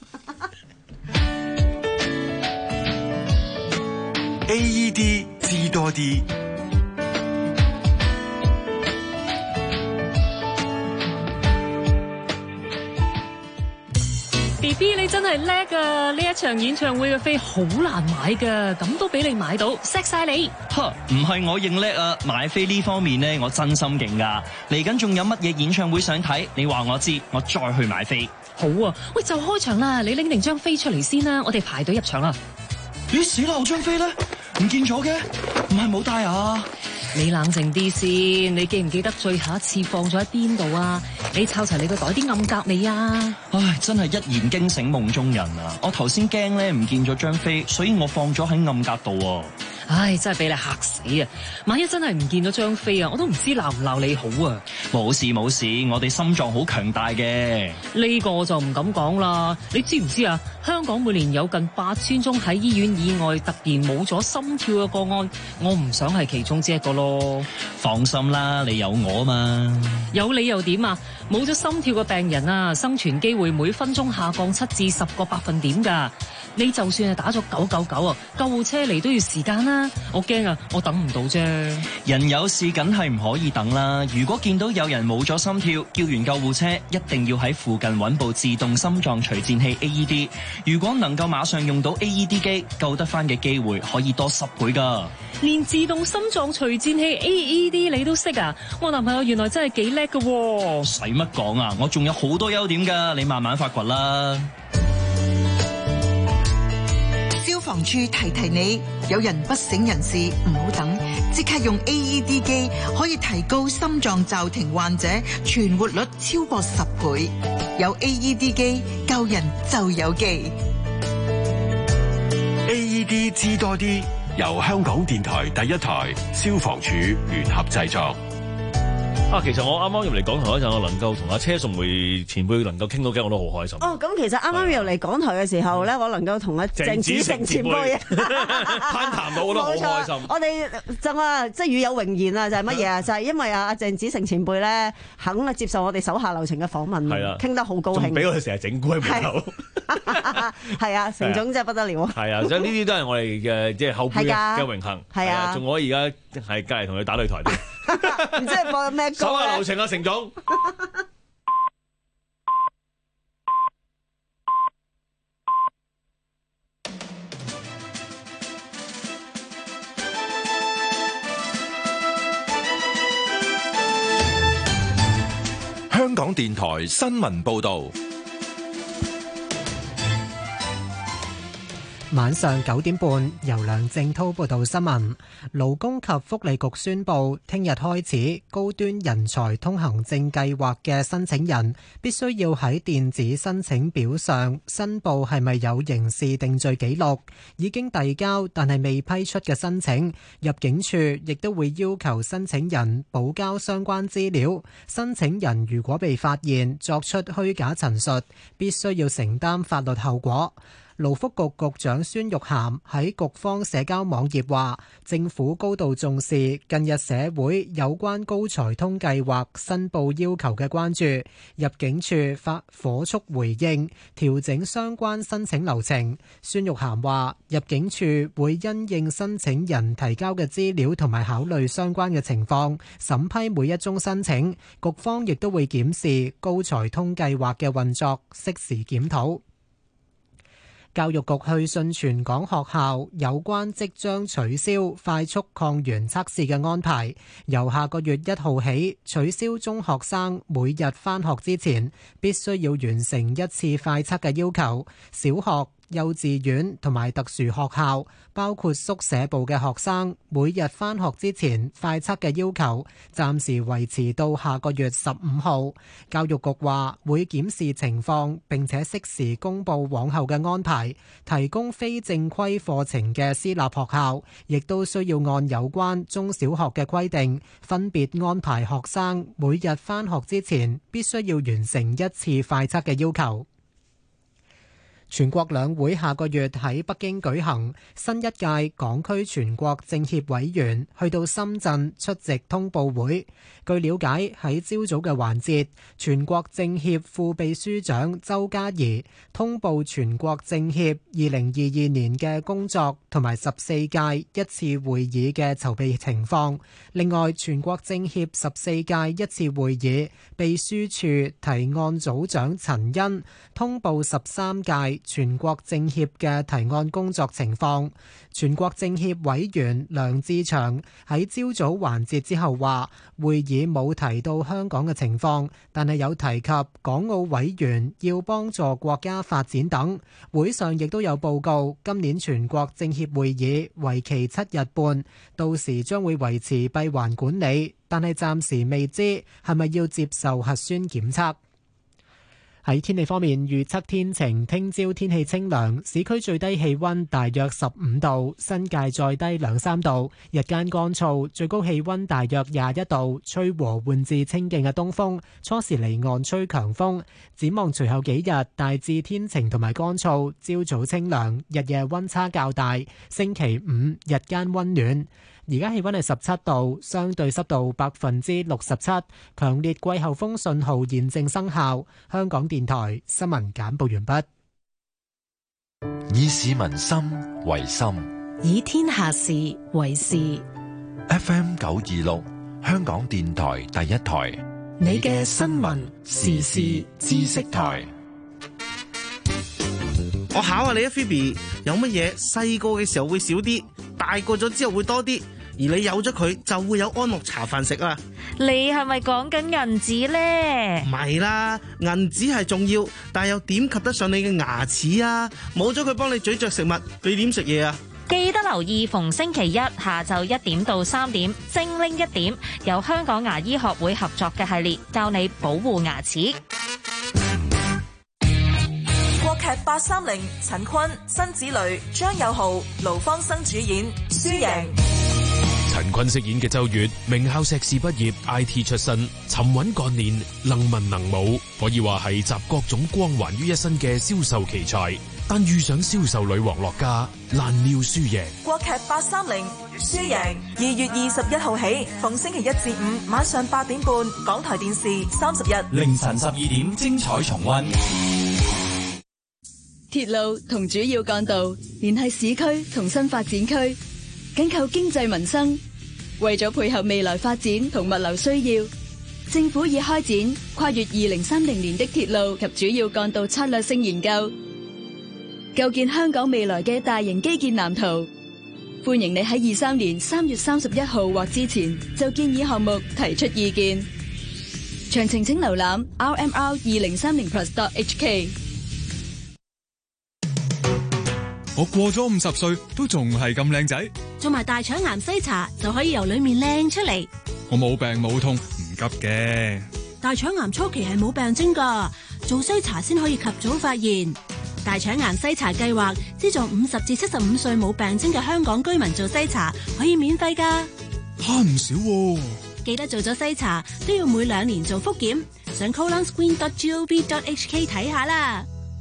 A E D 知多啲。 B B 你真係叻啊！呢一場演唱會嘅飛好難買噶，咁都俾你買到，錫晒你。 呵，唔係我認叻啊，買飛呢方面呢，我真心勁噶。嚟緊仲有乜嘢演唱會想睇？你話我知，我再去買飛。 好啊，喂，就開場啦，你拎定張飛出嚟先啦，我哋排隊入場啦。 咦，死啦！我張飛咧唔見咗嘅，唔係冇帶啊？ 你冷靜啲先，你記唔記得最後一次放咗喺邊度啊？你抄齊你個袋啲暗格未啊？ 唉，真係一言驚醒夢中人啊！我頭先驚咧唔見咗張飛，所以我放咗喺暗格度啊。 唉，真係俾你嚇死啊！萬一真係唔見咗張飛啊，我都唔知鬧唔鬧你好啊！ 冇事冇事，我哋心臟好強大嘅。 呢個就唔敢講啦。你知唔知啊？香港每年有近八千宗喺醫院以外突然冇咗心跳嘅個案，我唔想係其中之一個咯。 放心啦，你有我啊嘛。 有你又點啊？冇咗心跳嘅病人啊，生存機會每分鐘下降七至十個百分點㗎。你就算係打咗九九九啊，救護車嚟都要時間啦。我驚啊，我等唔到啫。 人有事梗係唔可以等啦。如果見到有人冇咗心跳，叫完救護車，一定要喺附近揾部自動心臟除顫器 A E D。如果能夠馬上用到 A E D 機，救得翻嘅機會可以多十倍㗎。 連自動心臟除顫器 A E D 你都識啊？我男朋友原來真係幾叻㗎喎。 使乜講啊？我仲有好多優點㗎，你慢慢發掘啦。 消防處提提你，有人不省人事唔好等，即刻用 A E D 機可以提高心臟驟停患者存活率超過十倍。有 A E D 機救人就有機。 A E D 知多啲，由香港電台第一台消防處聯合製作。 啊，其實我啱啱入嚟港台嗰陣，我能夠同阿車淑梅前輩能夠傾到偈，我都好開心。 哦，咁其實啱啱入嚟港台嘅時候咧，我能夠同阿鄭子誠前輩攀談到，我都好開心。 我哋就話即係與有榮焉啊，就係乜嘢啊？就係因為阿阿鄭子誠前輩咧肯啊接受我哋手下留情嘅訪問，係啦，傾得好高興， 俾我哋成日整蠱喺門口。 係啊，成總真係不得了。 係啊，所以呢啲都係我哋嘅即係後輩嘅榮幸。 係啊， 仲可以而家係隔離同佢打擂台添。 唔知係播咩歌？ 手下留情啊，成總。 香港電台新聞報導。 晚上九點半，由梁正滔報道新聞。勞工及福利局宣布，聽日開始，高端人才通行證計劃嘅申請人必須要喺電子申請表上申報係咪有刑事定罪記錄。已經遞交但係未批出嘅申請，入境處亦都會要求申請人補交相關資料。申請人如果被發現作出虛假陳述，必須要承擔法律後果。勞福局局長孫玉菡喺局方社交網頁話，政府高度重視近日社會有關高才通計劃申報要求嘅關注，入境處發火速回應，調整相關申請流程。孫玉菡話，入境處會因應申請人提交嘅資料同埋考慮相關嘅情況，審批每一宗申請。局方亦都會檢視高才通計劃嘅運作，適時檢討。教育局去信全港學校有關即將取消快速抗原測試嘅安排，由下個月一號起取消中學生每日返學之前必須要完成一次快測嘅要求。小學、幼稚園同埋特殊學校，包括宿舍部嘅學生，每日返學之前快測嘅要求，暫時維持到下個月十五號。教育局話會檢視情況，並且適時公佈往後嘅安排。提供非正規課程嘅私立學校，亦都需要按有關中小學嘅規定，分別安排學生每日返學之前必須要完成一次快測嘅要求。全國兩會下個月喺北京舉行，新一屆港區全國政協委員去到深圳出席通報會。據了解，喺朝早嘅環節，全國政協副秘書長周家怡通報全國政協二零二二年嘅工作同埋十四屆一次會議嘅籌備情況。另外，全國政協十四屆一次會議秘書處提案組長陳欣通報十三屆屆全國政協嘅提案工作情況。全國政協委員梁志祥喺朝早環節之後話，會議冇提到香港嘅情況，但係有提及港澳委員要幫助國家發展等。會上亦都有報告，今年全國政協會議為期七日半，到時將會維持閉環管理，但係暫時未知係咪要接受核酸檢測。喺天氣方面，預測天晴，聽朝天氣清涼，市區最低氣溫大約十五度，新界再低兩三度，日間乾燥，最高氣溫大約廿一度，吹和緩至清勁嘅東風，初時離岸吹強風。展望隨後幾日，大致天晴同埋乾燥，朝早清涼，日夜溫差較大。星期五日間溫暖。而家氣溫係十七度，相對濕度百分之六十七，強烈季候風信號現正生效。香港電台新聞簡報完畢。 以市民心為心， 以天下事為事。 F M 九二六，香港電台第一台， 你嘅新聞時事知識台。 我考下你啊 Phoebe， 有乜嘢細個嘅時候會少啲，大個咗之後會多啲，而你有咗佢就會有安樂茶飯食啊？ 你係咪講緊銀紙呢？ 唔係啦，銀紙係重要，但又點及得上你嘅牙齒啊？冇咗佢幫你咀嚼食物，你點食嘢啊？ 記得留意逢星期一下晝一點到三點，精靈一點，由香港牙醫學會合作嘅系列，教你保護牙齒。 國劇八三零，陳坤、辛芷蕾、張友豪、盧芳生主演《輸贏》。 陳坤飾演嘅周月，名校碩士畢業 I T 出身，沉穩幹練，能文能武，可以話係集各種光環於一身嘅銷售奇才。但遇上銷售女王樂嘉，難料輸贏。 國劇八三零，輸贏，二月二十一號起，逢星期一至五晚上八點半，港台電視三十日凌晨十二點精彩重溫。 鐵路同主要幹道聯繫市區同新發展區，緊扣經濟民生。為咗配合未來發展同物流需要，政府已開展跨越二零三零年的鐵路及主要幹道策略性研究，構建香港未來嘅大型基建藍圖。歡迎你喺二三年三月三十一號或之前就建議項目提出意見。詳情請瀏覽 r m r 二零三零 plus dot h k。 我過咗五十歲都仲係咁靚仔， 做埋大腸癌篩查就可以由裏面靚出嚟。 我冇病冇痛，唔急嘅。 大腸癌初期係冇病徵噶，做篩查先可以及早發現。大腸癌篩查計劃資助五十至七十五歲冇病徵嘅香港居民做篩查，可以免費噶， 慳唔少喎。 記得做咗篩查都要每兩年做複檢，上 colon screen dot gov dot h k 睇下啦。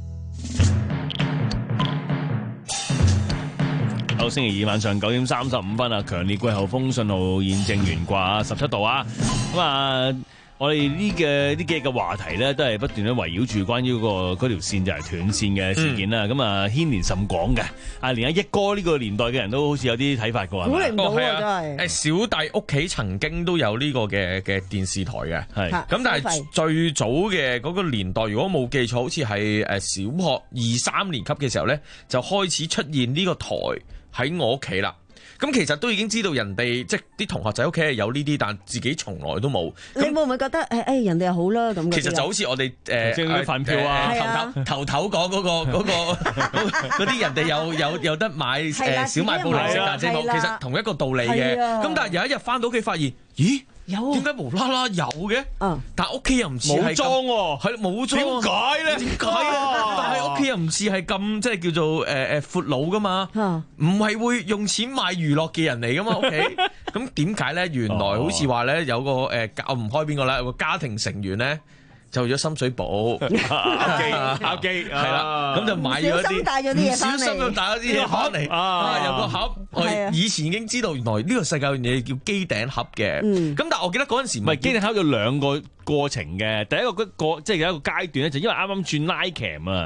好，星期二晚上九點三十五分啊，強烈季候風信號現正懸掛，十七度啊。咁啊，我哋呢嘅呢幾日嘅話題咧，都係不斷咧圍繞住關於嗰、那個嗰條線就係斷線嘅事件啦。咁、嗯、啊，牽連甚廣嘅。啊，連阿益哥呢個年代嘅人都好似有啲睇法嘅喎。 估唔到啊， 哦、 真係。誒，小弟屋企曾經都有呢個嘅嘅電視台嘅，係。咁但係最早嘅嗰個年代，如果冇記錯，好似係誒小學二三年級嘅時候咧，就開始出現呢個台。喺我屋企啦，咁其實都已經知道人哋即係啲同學仔屋企係有呢啲，但自己從來都冇。 你會唔會覺得誒誒、哎、人哋又好啦咁？ 其實就好似我哋誒即係啲飯票啊， 呃、頭頭頭頭講嗰、嗰個嗰、嗰個嗰啲人哋有有有得買誒小賣部嚟食啊，即係其實同一個道理嘅。咁但係有一日翻到屋企發現，咦？有點解無啦啦有嘅？嗯，但係屋企又唔似係裝喎，係冇裝。點解咧？點解啊？但係屋企又唔似係咁即係叫做誒誒闊佬噶嘛？唔係會用錢買娛樂嘅人嚟噶嘛？屋企咁點解咧？原來好似話咧有個誒教唔開邊個啦，有個家庭成員咧。就去咗深水埗，客機客機係啦，咁就買咗啲，唔小心就帶咗啲嘢翻嚟，啊有個盒，我以前已經知道原來呢個世界有嘢叫機頂盒嘅，咁但係我記得嗰陣時唔係機頂盒有兩個過程嘅，第一個個即係有一個階段咧，就因為啱啱轉 Nicam 啊。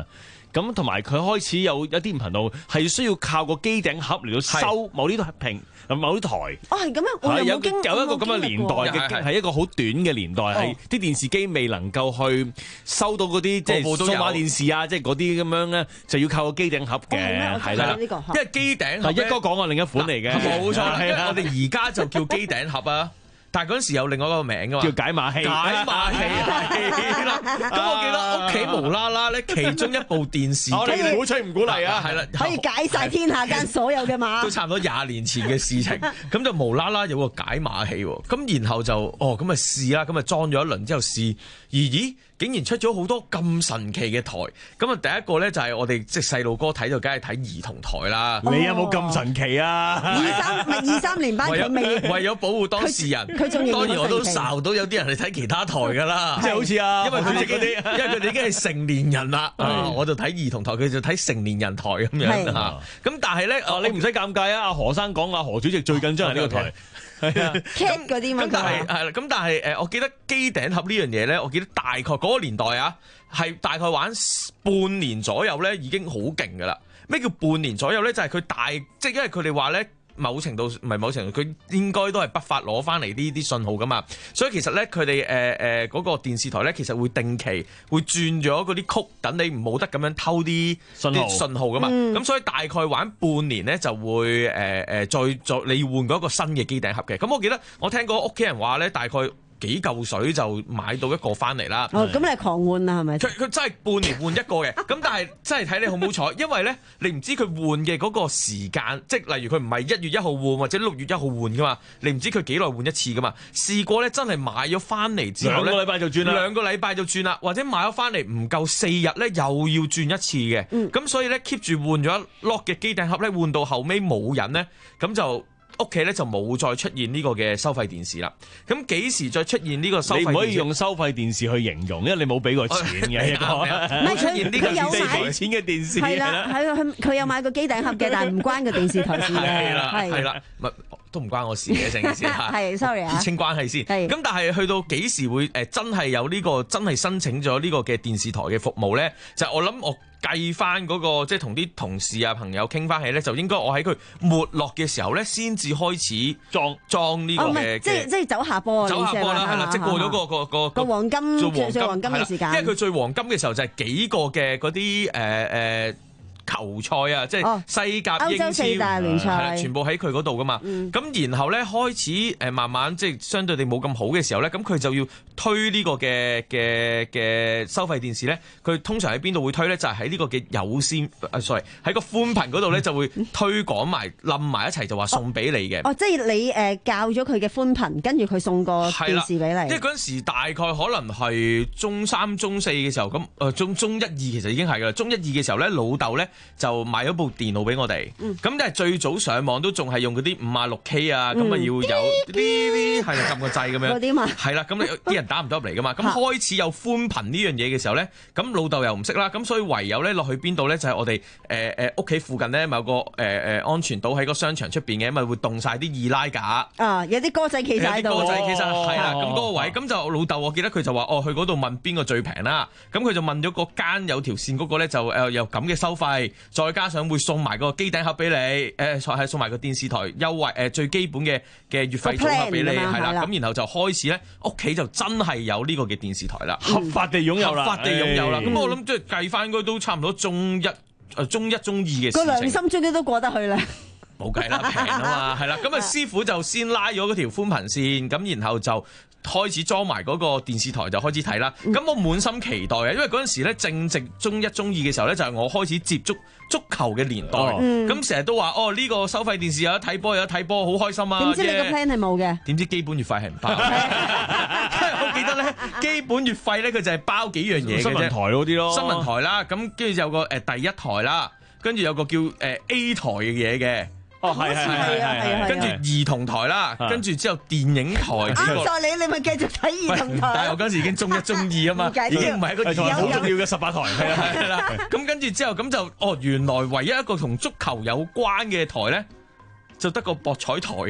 咁同埋佢開始有一啲頻道係需要靠個機頂盒嚟到收某啲屏、某啲台。 哦，係咁樣，我有有冇經有一個咁嘅年代嘅，係一個好短嘅年代，係啲電視機未能夠去收到嗰啲即係數碼電視啊，即係嗰啲咁樣咧，就要靠個機頂盒嘅，係啦。 因為機頂盒一哥講嘅另一款嚟嘅， 冇錯。因為我哋而家就叫機頂盒啊。但係嗰陣時有另外一個名噶嘛， 叫解碼器。 解碼器係啦。咁我記得屋企無啦啦咧，其中一部電視機， 我哋鼓吹唔鼓勵啊？ 係啦， 可以解晒天下間所有嘅碼， 都差唔多廿年前嘅事情。咁就無啦啦有個解碼器喎，咁然後就哦咁咪試啦，咁咪裝咗一輪之後試，咦咦竟然出咗好多咁神奇嘅台。咁啊第一個咧就係我哋即係細路哥睇就梗係睇兒童台啦。 你有冇咁神奇啊？ 二三唔係二三年班佢未為咗保護當事人，當然我都睄到有啲人去睇其他台㗎啦， 即係好似啊， 因為佢哋嗰啲，因為佢哋已經係成年人啦，我就睇兒童台，佢就睇成年人台咁樣嚇。咁但係咧， 你唔使尷尬啊！阿何生講啊，何主席最緊張係呢個台。 係啊 ，cat 嗰啲嘛。 咁但係係啦，咁但係誒，我記得機頂盒呢樣嘢咧，我記得大概嗰個年代啊，係大概玩半年左右咧，已經好勁㗎啦。咩叫半年左右咧？就係、是、佢大，即係因為佢哋話咧。某程度唔係某程度，佢應該都係不法攞翻嚟呢啲信號噶嘛，所以其實咧佢哋誒誒嗰個電視台咧，其實會定期會轉咗嗰啲曲，等你唔冇得咁樣偷啲信號信號噶嘛，咁、嗯、所以大概玩半年咧就會誒誒、呃、再再你要換嗰一個新嘅機頂盒嘅，咁我記得我聽過屋企人話咧，大概幾嚿水就買到一個翻嚟啦。 哦，咁你係狂換啊，係咪？ 佢佢真係半年換一個嘅，咁但係真係睇你好唔好彩，因為咧你唔知佢換嘅嗰個時間，即係例如佢唔係一月一號換或者六月一號換噶嘛，你唔知佢幾耐換一次噶嘛。試過咧真係買咗翻嚟之後咧，兩個禮拜就轉啦，兩個禮拜就轉啦，或者買咗翻嚟唔夠四日咧又要轉一次嘅。咁、嗯、所以咧 keep 住換咗一 lock 嘅機頂盒咧，換到後尾冇人咧，咁就。屋企咧就冇再出現呢個嘅收費電視啦。咁幾時再出現呢個收費電視？你唔可以用收費電視去形容，因為你冇俾過錢嘅。 冇出現呢個有俾錢嘅電視。 係啦，係佢佢有買個機頂盒嘅，但係唔關個電視台事嘅。 係啦，係啦，都唔關我事嘅成件事嚇。 係，sorry 啊。 撇清關係先。咁但係去到幾時會誒真係有呢個真係申請咗呢個嘅電視台嘅服務咧？就我諗我。計翻嗰個即係同啲同事啊朋友傾翻起咧，就應該我喺佢沒落嘅時候咧，先至開始裝裝呢個嘅、哦，即係即係走下坡， 走下坡啦，係啦，即係過咗個個個個黃金最最黃金嘅時間， 因為佢最黃金嘅時候就係幾個嘅嗰啲誒誒球賽啊，即係西甲、英超、歐洲四大聯賽，全部喺佢嗰度噶嘛。咁、嗯、然後咧開始誒慢慢即係相對地冇咁好嘅時候咧，咁佢就要推呢個嘅嘅嘅收費電視咧。佢通常喺邊度會推咧？就係喺呢個嘅有線啊 ，sorry， 喺個寬頻嗰度咧就會推廣埋冧埋一齊，就話送俾你嘅。 哦，即係你誒教咗佢嘅寬頻，跟住佢送個電視俾你。 即係嗰陣時大概可能係中三、中四嘅時候，咁誒中中一二其實已經係噶啦。中一二嘅時候咧，老豆咧。就買咗部電腦俾我哋，咁但係最早上網都仲係用嗰啲五啊六 K 啊，咁啊要有啲啲係撳個掣咁樣，係啦，咁你啲人打唔到入嚟噶嘛，咁開始有寬頻呢樣嘢嘅時候咧，咁老豆又唔識啦，咁所以唯有咧落去邊度咧就係我哋誒誒屋企附近咧某個誒誒安全島喺個商場出邊嘅，咪會動晒啲易拉架， 啊有啲歌仔企晒喺度， 有啲歌仔企晒係啦，咁嗰個位，咁就老豆我記得佢就話哦去嗰度問邊個最平啦，咁佢就問咗個間有條線嗰個咧就誒有咁嘅收費。再加上會送埋個機頂盒俾你，誒係送埋個電視台優惠，誒最基本嘅嘅月費組合俾你，係啦，咁然後就開始咧，屋企就真係有呢個嘅電視台啦， 合法地擁有啦， 合法地擁有啦。咁我諗即係計翻應該都差唔多中一、誒中一、中二嘅事情。 個良心終於都過得去啦。 冇計啦，平啊嘛，係啦。咁啊師傅就先拉咗嗰條寬頻線，咁然後就。開始裝埋嗰個電視台就開始睇啦，咁、嗯、我滿心期待啊，因為嗰陣時咧正值中一中二嘅時候咧，就係、是、我開始接觸足球嘅年代，咁成日都話哦呢、這個收費電視有得睇波有得睇波，好開心啊！ 點知你個 plan 係冇嘅？ 點知基本月費係唔包？我記得咧，基本月費咧佢就係包幾樣嘢嘅啫，新聞台嗰啲咯， 新聞台啦，咁跟住有個誒第一台啦，跟住有個叫誒 A 台嘅嘢嘅。 哦，係係係係， 跟住兒童台啦，跟住之後電影台。 啱晒你，你咪繼續睇兒童台。 但係我嗰陣時已經中一中二啊嘛，已經唔係一個兒童好重要嘅十八台。係啦係啦，咁跟住之後咁就哦，原來唯一一個同足球有關嘅台咧，就得個博彩台嘅。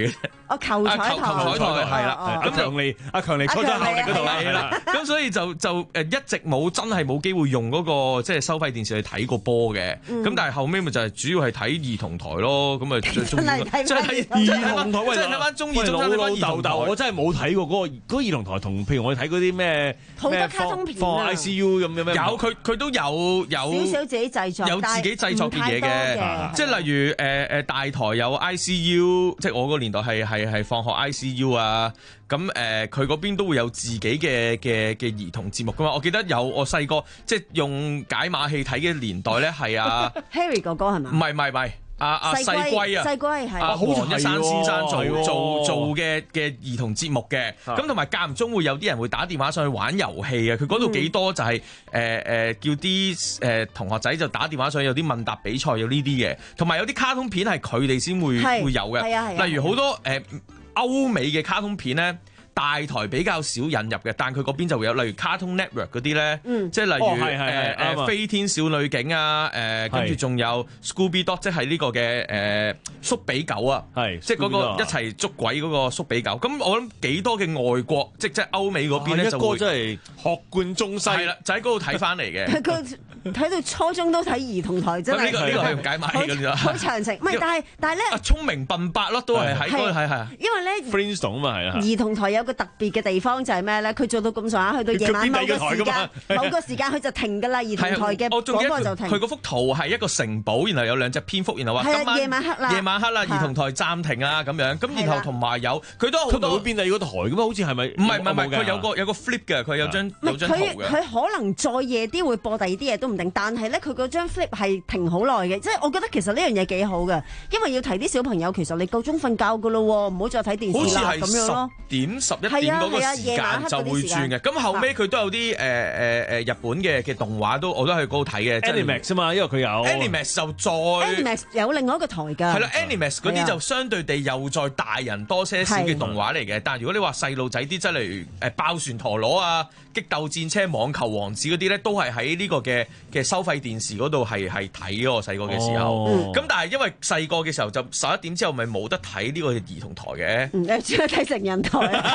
哦，球彩台， 球球彩台係啦， 阿強利阿強利坐咗後力嗰度係啦，咁所以就就誒一直冇真係冇機會用嗰個即係收費電視去睇過波嘅，咁但係後尾咪就係主要係睇兒童台咯，咁啊最中意即係睇兒童台，即係睇翻中意中意翻兒童台， 我真係冇睇過嗰個嗰個兒童台同譬如我哋睇嗰啲咩好多卡通片放 I C U 咁嘅咩？ 有佢佢都有有少少自己製作， 有自己製作嘅嘢嘅，即係例如誒誒大台有 I C U， 即係我個年代係係係放學 I C U 啊，咁誒佢嗰邊都會有自己嘅嘅嘅兒童節目噶嘛。我記得有我細個即係用解碼器睇嘅年代咧，係啊 Harry 哥哥係咪？ 唔係唔係唔係。阿阿細龜啊， 細龜係阿黃一山先生做做做嘅嘅兒童節目嘅，咁同埋間唔中會有啲人會打電話上去玩遊戲啊，佢嗰度幾多就係誒誒叫啲誒同學仔就打電話上去有啲問答比賽有呢啲嘅，同埋有啲卡通片係佢哋先會會有嘅，例如好多誒歐美嘅卡通片咧。大台比較少引入嘅，但佢嗰邊就會有，例如 Cartoon Network 嗰啲咧，嗯、即係例如誒誒、哦呃、飛天小女警啊，誒跟住仲有 Scooby Dog，即係呢個嘅誒、呃、縮比狗啊，即係嗰個一齊捉鬼嗰個縮比狗。咁我諗幾多嘅外國，即即係歐美嗰邊咧就會真係學貫中西，係啦，就喺嗰度睇翻嚟嘅。 佢睇到初中都睇兒童台，真係呢個呢個係用解碼器㗎咋， 好長情。唔係，但係但係咧， 聰明笨伯咯，都係喺嗰度係係。 因為咧 Flintstone 啊嘛係啊， 兒童台有個特別嘅地方就係咩咧？佢做到咁上下，去到夜晚某個時間，某個時間佢就停㗎啦。兒童台嘅廣播就停。 佢嗰幅圖係一個城堡，然後有兩隻蝙蝠，然後話今晚夜晚黑啦， 夜晚黑啦，兒童台暫停啊咁樣。咁然後同埋有佢都好多。佢會變第二個台㗎嘛？好似係咪？唔係唔係唔係，佢有個有個 flip 嘅，佢有張有張圖嘅。 佢可能再夜啲會播第二啲嘢都唔定，但係咧佢嗰張 flip 係停好耐嘅，即係我覺得其實呢樣嘢幾好嘅，因為要提啲小朋友，其實你夠鐘瞓覺㗎咯，唔好再睇電視啦咁樣咯。 好似係十點十一點嗰個時間就會轉嘅，咁後尾佢都有啲誒誒誒日本嘅嘅動畫都我都喺嗰度睇嘅 Animax 啊嘛，因為佢有 Animax 就再 Animax 有另外一個台㗎， 係啦 Animax 嗰啲就相對地又再大人多些少嘅動畫嚟嘅，但係如果你話細路仔啲，即係例如誒爆旋陀螺啊、激鬥戰車、網球王子嗰啲咧，都係喺呢個嘅嘅收費電視嗰度係係睇嘅。我細個嘅時候，咁、哦、但係因為細個嘅時候就十一點之後咪冇得睇呢個兒童台嘅， 嗯，轉去睇成人台，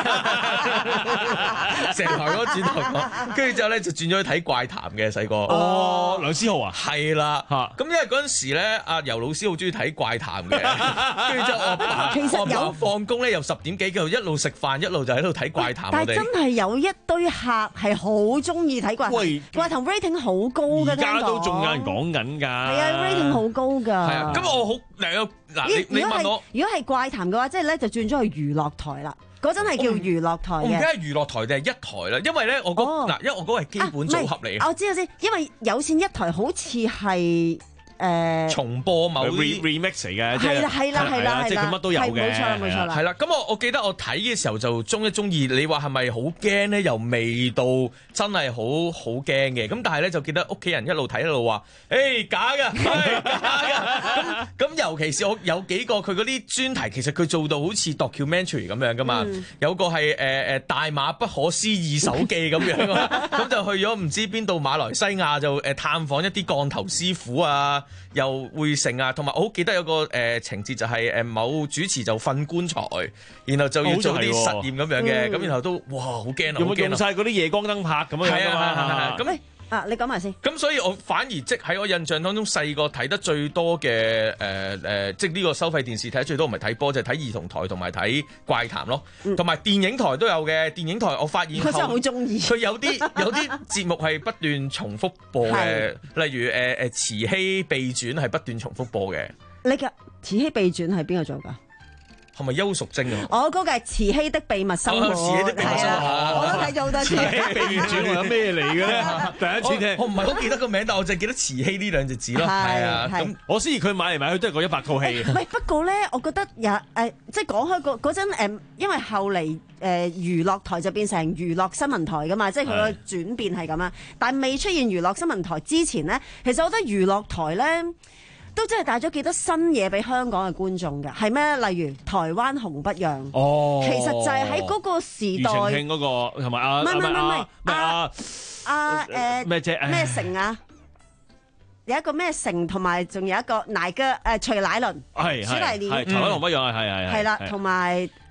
成台嗰個轉台，跟住之後咧就轉咗去睇怪談嘅細個。 哦，梁思浩啊， 係啦，咁因為嗰陣時咧，阿游老師好中意睇怪談嘅，跟住之後我爸其實有我爸放工咧又十點幾，佢一路食飯一路就喺度睇怪談。 但係真係有一堆客係好中意睇怪談，怪談 rating 好高嘅， 而家都仲有人講緊㗎。係啊 ，rating 好高㗎。係啊，咁我好嗱，你你問我， 如果係怪談嘅話，即係咧就轉咗去娛樂台啦。嗰陣係叫娛樂台嘅。 我唔記得係娛樂台定係一台啦，因為咧我嗰嗱，因為我嗰個係基本組合嚟嘅。 我知我知，因為有線一台好似係。誒重播某啲 remix 嚟嘅， 係啦係啦係啦， 即係佢乜都有嘅， 冇錯啦冇錯啦。 係啦，咁我我記得我睇嘅時候就中一中二，你話係咪好驚咧？又未到真係好好驚嘅，咁但係咧就記得屋企人一路睇一路話，誒假㗎，係假㗎。咁咁尤其是我有幾個佢嗰啲專題，其實佢做到好似 documentary 咁樣㗎嘛。有個係誒誒大馬不可思議手記咁樣啊，咁就去咗唔知邊度馬來西亞就誒探訪一啲降頭師傅啊。又會成啊，同埋我好記得有個誒、呃、情節就係誒某主持就瞓棺材，然後就要做啲實驗咁樣嘅，咁、嗯、然後都哇好驚啊！有冇用晒嗰啲夜光燈拍咁樣㗎嘛？ 咁啊，你講埋先。 咁所以我反而即喺我印象當中細個睇得最多嘅誒誒，即呢個收費電視睇得最多唔係睇波，就係、是、睇兒童台同埋睇怪談咯，同埋、嗯、電影台都有嘅。電影台我發現我真係好中意。 佢有啲有啲節目係不斷重複播嘅，例如誒誒、呃《慈禧秘傳》係不斷重複播嘅。 你嘅《慈禧秘傳》係邊個做㗎？ 係咪邱淑貞啊？ 我嗰個係慈禧的秘密生活， 慈禧的秘密生活， 我都睇咗好多次。 慈禧秘傳有咩嚟嘅咧？ 第一次聽， 我唔係好記得個名，但我淨係記得慈禧呢兩隻字咯。係啊，咁我思疑佢買嚟買去都係嗰一百套戲。 唔係，不過咧，我覺得有誒，即係講開嗰嗰陣誒，因為後嚟誒娛樂台就變成娛樂新聞台噶嘛，即係佢個轉變係咁啊。但係未出現娛樂新聞台之前咧，其實我覺得娛樂台咧。都真係帶咗幾多新嘢俾香港嘅觀眾㗎，係咩？例如台灣紅不讓， 哦， 其實就係喺嗰個時代， 庾澄慶嗰個同埋阿唔係唔係唔係阿阿誒咩啫？ 咩城啊？有一個咩城，同埋仲有一個奶哥誒徐乃麟， 係徐乃麟， 係台灣紅不讓係係係係啦，同埋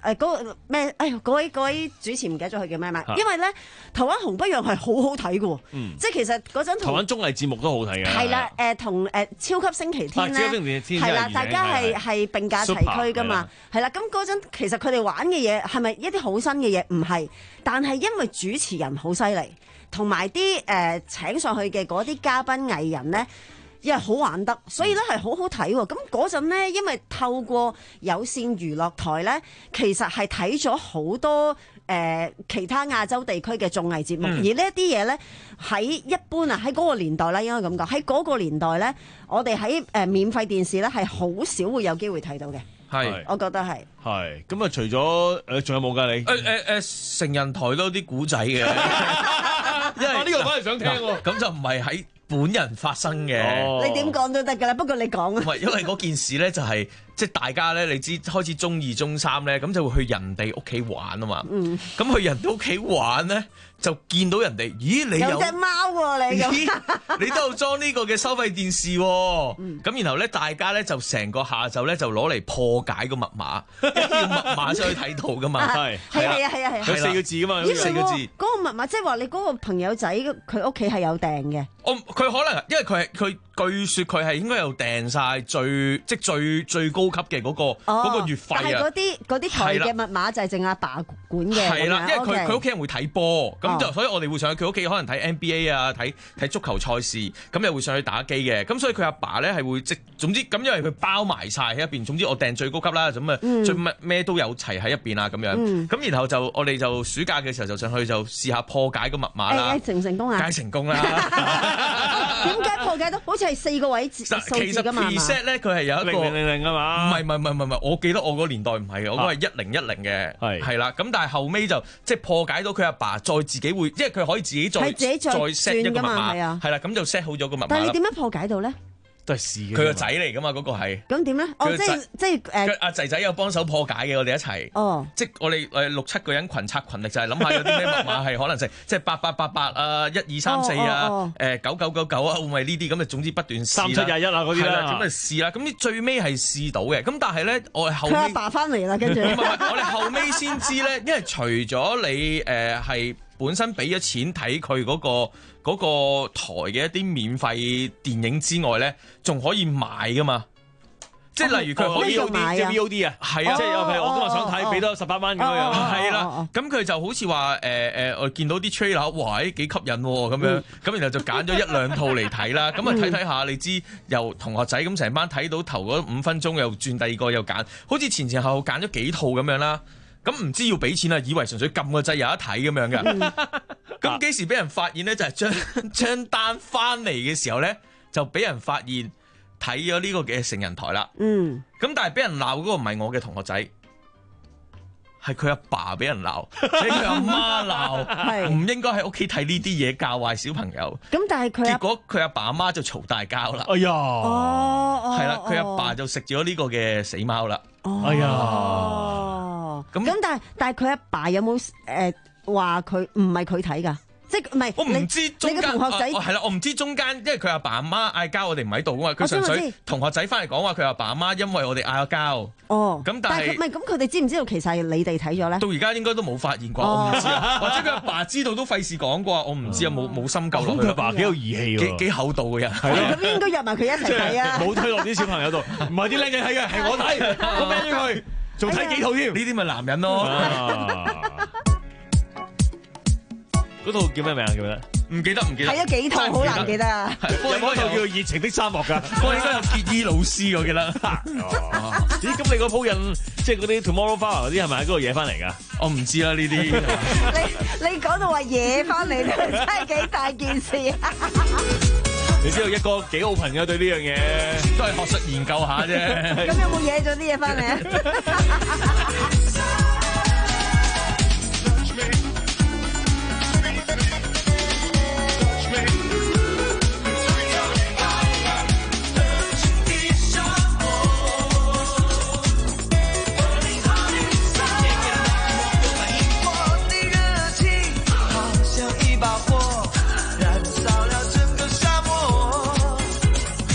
誒嗰個咩？哎呀，嗰位嗰位主持唔記得咗佢叫咩名？ 啊因為咧台灣紅不讓係好好睇嘅喎， 嗯即係其實嗰陣台灣綜藝節目都好睇嘅。 係啦，誒同誒超級星期天啊超級星期天係啦， 真係大家係係係並駕齊驅噶嘛，係啦。咁嗰陣其實佢哋玩嘅嘢係咪一啲好新嘅嘢？唔係，但係因為主持人好犀利，同埋啲誒請上去嘅嗰啲嘉賓藝人咧。因為好玩得，所以咧係好好睇喎。咁嗰陣咧，因為透過有線娛樂台咧，其實係睇咗好多誒、呃、其他亞洲地區嘅綜藝節目，嗯、而呢一啲嘢咧喺一般啊喺嗰個年代咧，應該咁講，喺嗰個年代咧，我哋喺誒免費電視咧係好少會有機會睇到嘅。係，我覺得係。 係咁啊！除咗誒，仲有冇㗎你？ 誒誒誒，成人台都有啲古仔嘅，因為呢個反而想聽喎。 咁就唔係喺本人發生嘅。 你點講都得㗎啦，不過你講啊。 唔係，因為嗰件事咧就係即係大家咧，你知開始中二中三咧，咁就會去人哋屋企玩啊嘛。嗯。咁去人哋屋企玩咧，就見到人哋，咦你有有隻貓喎你咁。 你都有裝呢個嘅收費電視喎。嗯。咁然後咧，大家咧就成個下晝咧就攞嚟破解個密碼，要密碼先可以睇到噶嘛。 係係啊係啊係啊。 有四個字噶嘛，有四個字。 嗰個密碼即係話你嗰個朋友仔佢屋企係有訂嘅。 我佢可能因為佢係佢據說佢係應該有訂晒最即係最最高級嘅嗰個嗰個月費啊。 但係嗰啲嗰啲台嘅密碼就係淨阿爸管嘅。 係啦，因為佢佢屋企人會睇波，咁就哦所以我哋會上去佢屋企可能睇 N B A 啊，睇睇足球賽事，咁又會上去打機嘅。咁所以佢阿爸咧係會即總之咁，因為佢包埋晒喺入邊。總之我訂最高級啦，咁啊最乜咩都有齊喺入邊啊咁樣。咁、嗯、然後就我哋就暑假嘅時候就上去就試下破解個密碼啦。 誒、欸、成唔成功啊？ 梗係成功啦！ 點解破解到好似係四個位字數字㗎嘛？ 其實 preset 咧佢係有一個零零零零啊嘛。 唔係唔係唔係唔係，我記得我嗰個年代唔係嘅，我嗰個係一零一零嘅，係係啦。咁但係後尾就即係破解到佢阿爸再自己會，因為佢可以自己再係自己再 set 一個密碼， 係啊， 係啦，咁就 set 好咗個密碼。 但係你點樣破解到咧？ 都係試嘅。 佢個仔嚟噶嘛，嗰個係。 咁點咧？哦，即係即係誒。 阿仔仔有幫手破解嘅，我哋一齊。哦。即係我哋誒六七個人群策群力，就係諗下有啲咩密碼係可能性，即係八八八八啊，一二三四啊，誒九九九九啊，會唔係呢啲咁啊？總之不斷試三七廿一啊嗰啲啦。 咁啊試啦，咁最尾係試到嘅。咁但係咧，我哋後尾佢阿爸翻嚟啦，跟住。 唔係唔係，我哋後尾先知咧，因為除咗你誒係本身俾咗錢睇佢嗰個。嗰個台嘅一啲免費電影之外咧，仲可以買噶嘛？即係例如佢可以 V O D，即係 V O D 啊， 係啊， 即係譬如我今日想睇，俾多十八蚊咁樣， 係啦。咁佢就好似話誒誒，我見到啲 trailer，哇，幾吸引喎咁樣，咁然後就揀咗一兩套嚟睇啦。咁啊睇睇下，你知由同學仔咁成班睇到頭嗰五分鐘，又轉第二個又揀，好似前前後後揀咗幾套咁樣啦。咁唔知要俾錢啊？以為純粹撳個掣有得睇咁樣嘅。咁幾時俾人發現咧？就係將張單翻嚟嘅時候咧，就俾人發現睇咗呢個嘅成人台啦。嗯。咁但係俾人鬧嗰個唔係我嘅同學仔，係佢阿爸俾人鬧，俾佢阿媽鬧，唔應該喺屋企睇呢啲嘢教壞小朋友。 咁但係佢結果佢阿爸阿媽就嘈大交啦。 哎呀！ 哦， 係啦，佢阿爸就食咗呢個嘅死貓啦。 哎呀！ 咁咁但係但係佢阿爸有冇誒話佢唔係佢睇㗎？即係唔係？ 我唔知中間你同學仔係啦，我唔知中間，因為佢阿爸阿媽嗌交，我哋唔喺度啊嘛。佢純粹同學仔翻嚟講話，佢阿爸阿媽因為我哋嗌咗交。 哦。 咁但係唔係咁，佢哋知唔知道其實係你哋睇咗咧？ 到而家應該都冇發現啩，我唔知啊。或者佢阿爸知道都費事講啩，我唔知啊，冇冇深究落去。 佢阿爸幾有義氣喎， 幾幾厚道嘅人。 係咯。 咁應該約埋佢一齊睇啊。 冇推落啲小朋友度，唔係啲靚仔睇嘅，係我睇，我俾咗佢。仲睇幾套添？ 呢啲咪男人咯。 嗰套叫咩名啊？記唔記得？ 唔記得唔記得。 睇咗幾套好難記得啊！ 有冇一套叫《熱情的沙漠》㗎？ 我應該有結衣老師我記得。 咦？咁你嗰鋪印即係嗰啲 Tomorrow Flower 嗰啲係咪喺嗰度嘢翻嚟㗎？ 我唔知啦呢啲。 你你講到話嘢翻嚟，真係幾大件事啊！ 你知道一個幾 open 嘅對呢樣嘢， 都係學術研究下啫。 咁有冇嘢咗啲嘢翻嚟啊？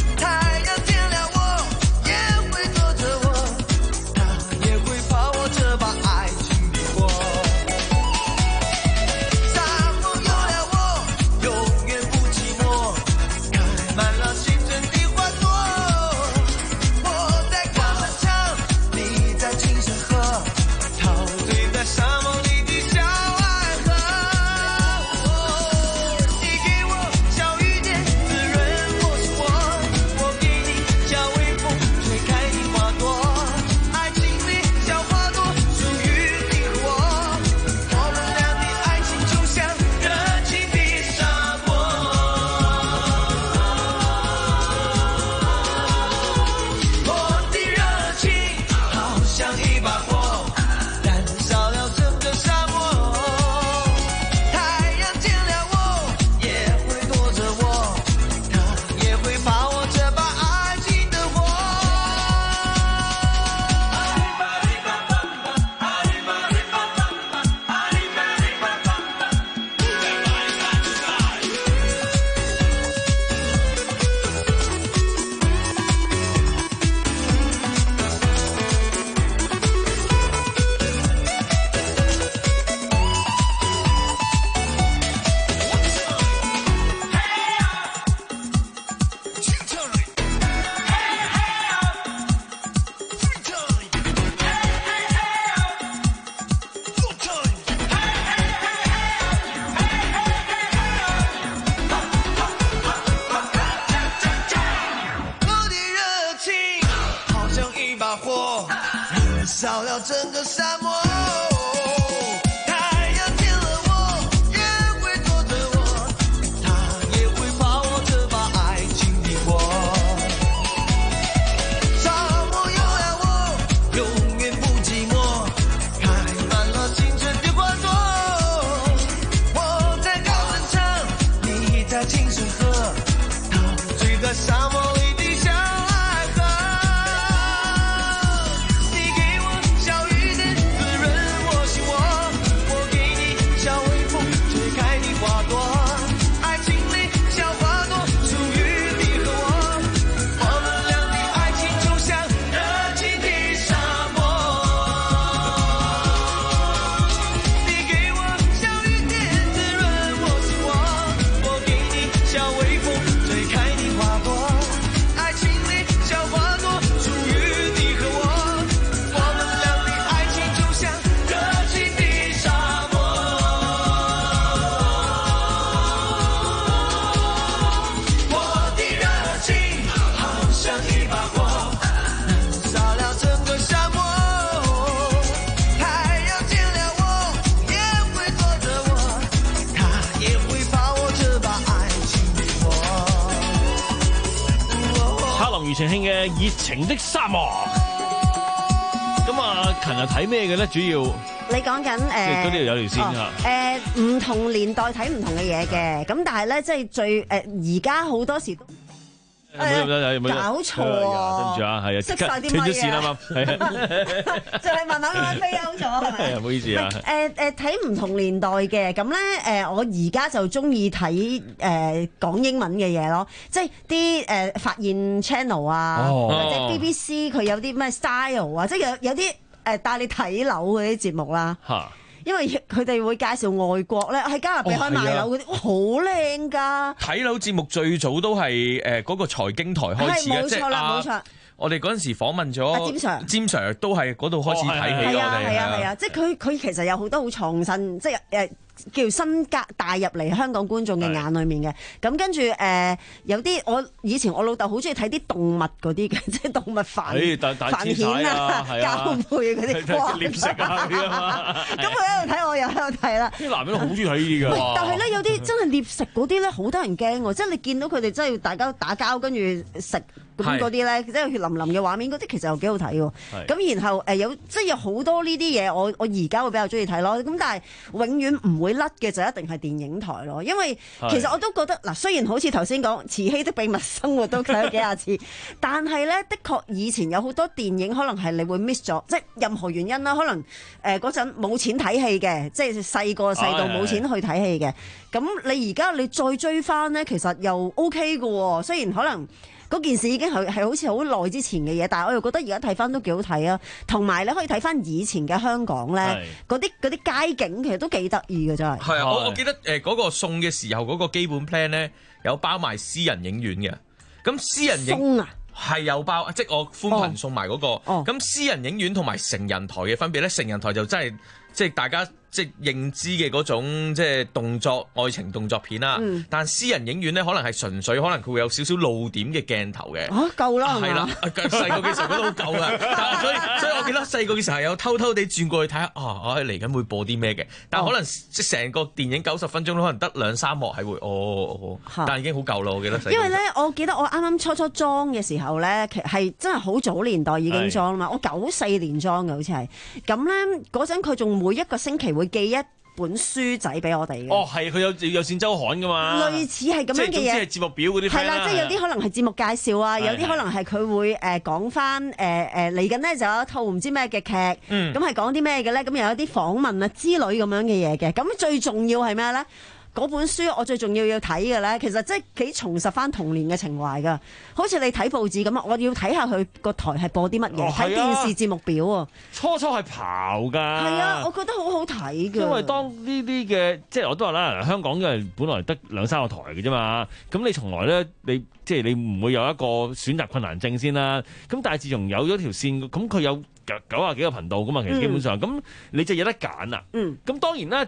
太陽見了我，也會躲着我，他也會怕我這燒了整個沙漠。 庾澄慶嘅《熱情的沙漠》，咁啊，琴日睇咩嘅咧？主要你講緊誒， 嗰啲有條線㗎。 誒，唔同年代睇唔同嘅嘢嘅，咁但係咧，即係最誒，而家好多時都搞錯啊！ 對唔住啊，係啊， 熄曬啲咪啊， 斷咗線啊嘛，係啊，就係慢慢慢慢飛歐咗，係咪？ 係啊，唔好意思啊。 誒誒，睇唔同年代嘅，咁咧誒，我而家就中意睇誒講英文嘅嘢咯，即係啲誒發現 channel 啊，或者 B B C 佢有啲咩 style 啊，即係有有啲誒帶你睇樓嗰啲節目啦。嚇！因為佢哋會介紹外國咧，喺加勒比海賣樓嗰啲，好靚㗎！ 睇樓節目最早都係誒嗰個財經台開始嘅， 冇錯啦，冇錯。 我哋嗰陣時訪問咗詹 Sir， 詹 Sir 都係嗰度開始睇起我哋。 係啊係啊，即係佢佢其實有好多好創新，即係誒叫新格帶入嚟香港觀眾嘅眼裏面嘅。咁跟住誒有啲我以前我老豆好中意睇啲動物嗰啲嘅，即係動物繁繁衍啊、交配嗰啲，哇！ 獵食啊嗰啲啊嘛。 咁佢喺度睇，我又喺度睇啦。 啲男人都好中意睇呢啲㗎。 但係咧有啲真係獵食嗰啲咧，好多人驚喎，即係你見到佢哋真係大家打交跟住食。咁嗰啲咧，即係血淋淋嘅畫面，嗰啲其實又幾好睇喎。咁然後誒有即係有好多呢啲嘢，我我而家會比較中意睇咯。咁但係永遠唔會甩嘅就一定係電影台咯。因為其實我都覺得嗱，雖然好似頭先講《慈禧的秘密生活》都睇咗幾廿次，但係咧的確以前有好多電影可能係你會 miss 咗，即係任何原因啦。可能誒嗰陣冇錢睇戲嘅，即係細個細到冇錢去睇戲嘅。咁你而家你再追翻咧，其實又 OK 嘅喎。雖然可能嗰件事已經係係好似好耐之前嘅嘢，但係我又覺得而家睇翻都幾好睇啊！同埋你可以睇翻以前嘅香港咧，嗰啲嗰啲街景其實都幾得意嘅真係。 係啊，我我記得誒嗰個送嘅時候嗰個基本 plan 咧有包埋私人影院嘅，咁私人影係有包，即係我寬頻送埋嗰個。咁私人影院同埋成人台嘅分別咧，成人台就真係即係大家即係認知嘅嗰種即係動作愛情動作片啦，嗯、但私人影院咧可能係純粹可能佢會有少少露點嘅鏡頭嘅。 嚇夠啦， 係啦，細個嘅時候覺得好夠嘅，但係所以所以我記得細個嘅時候有偷偷地轉過去睇下啊，嚟緊會播啲咩嘅，但係可能即係成個電影九十分鐘可能得兩三幕係會哦，哦但係已經好夠啦，我記得。 因為咧，我記得我啱啱初初裝嘅時候咧，其實係真係好早年代已經裝啦嘛，我九四年裝嘅好似係，咁咧嗰陣佢仲每一個星期會寄一本書仔俾我哋嘅。 哦，係佢有有線週刊噶嘛， 類似係咁樣嘅嘢， 即係節目表嗰啲。 係啦，即係有啲可能係節目介紹啊，有啲可能係佢會誒講翻誒誒嚟緊呢就有一套唔知咩嘅劇，咁係講啲咩嘅咧？咁又有啲訪問啊之類咁樣嘅嘢嘅。咁最重要係咩咧？嗰本書我最重要要睇嘅咧，其實即係幾重拾翻童年嘅情懷㗎。好似你睇報紙咁啊，我要睇下佢個台係播啲乜嘢，睇、哦、電視節目表啊。 初初係刨㗎。係啊，我覺得好好睇㗎。 因為當呢啲嘅，即係我都話啦，香港因為本來得兩三個台嘅啫嘛，咁你從來咧，你即係你唔會有一個選擇困難症先啦。咁但係自從有咗條線，咁佢有九十幾個頻道㗎嘛，其實基本上，咁、嗯、你就有得揀啦。嗯。咁當然啦，即係。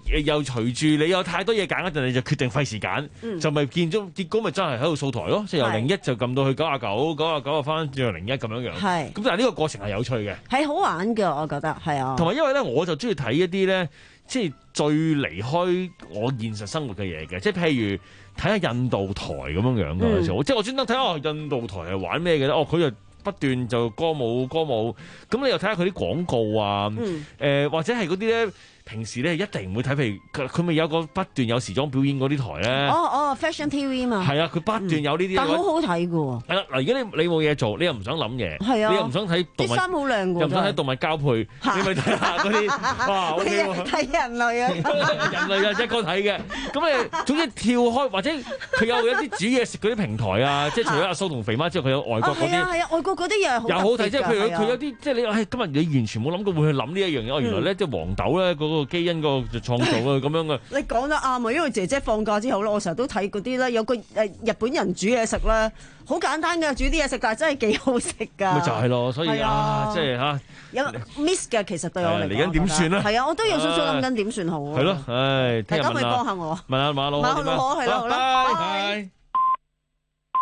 又隨住你有太多嘢揀嗰陣，你就決定費事揀，嗯、就咪見咗結果咪真係喺度掃台咯，即係由零一就撳到去九啊九，九啊九就翻轉到零一咁樣樣。係咁，但係呢個過程係有趣嘅，係好玩㗎，我覺得係啊。同埋因為咧，我就中意睇一啲咧，即係最離開我現實生活嘅嘢嘅，即係譬如睇下印度台咁樣樣嘅時候，即係我專登睇下印度台係玩咩嘅咧？哦，佢就不斷就歌舞歌舞，咁你又睇下佢啲廣告啊，誒、嗯呃、或者係嗰啲咧。平時咧一定唔會睇，譬如佢佢咪有個不斷有時裝表演嗰啲台咧。哦哦 ，Fashion T V 嘛。係啊，佢不斷有呢啲。但好好睇嘅喎。係啦，嗱，而家你你冇嘢做，你又唔想諗嘢，係啊，你又唔想睇動物。啲衫好靚喎。又唔想睇動物交配，你咪睇下嗰啲。哇，O K 喎。睇人類啊。人類啊，一個睇嘅。咁你總之跳開，或者佢有一啲煮嘢食嗰啲平台啊，即係除咗阿蘇同肥媽之外，佢有外國嗰啲。係啊係啊，外國嗰啲又又好睇，即係譬如佢有啲，即係你話，今日你完全冇諗過會去諗呢一樣嘢。哦，原來咧即係黃豆咧嗰個基因個就創造啊咁樣嘅。你講得啱啊，因為姐姐放假之後咧，我成日都睇嗰啲咧，有個誒日本人煮嘢食咧，好簡單嘅煮啲嘢食，但係真係幾好食㗎。咪就係咯，所以啊，即係嚇有 miss 嘅，其實對我嚟講。嚟緊點算咧？係啊，我都有少少諗緊點算好啊。係咯，唉，大家咪幫下我。問下馬老，馬老係啦，好啦，拜拜。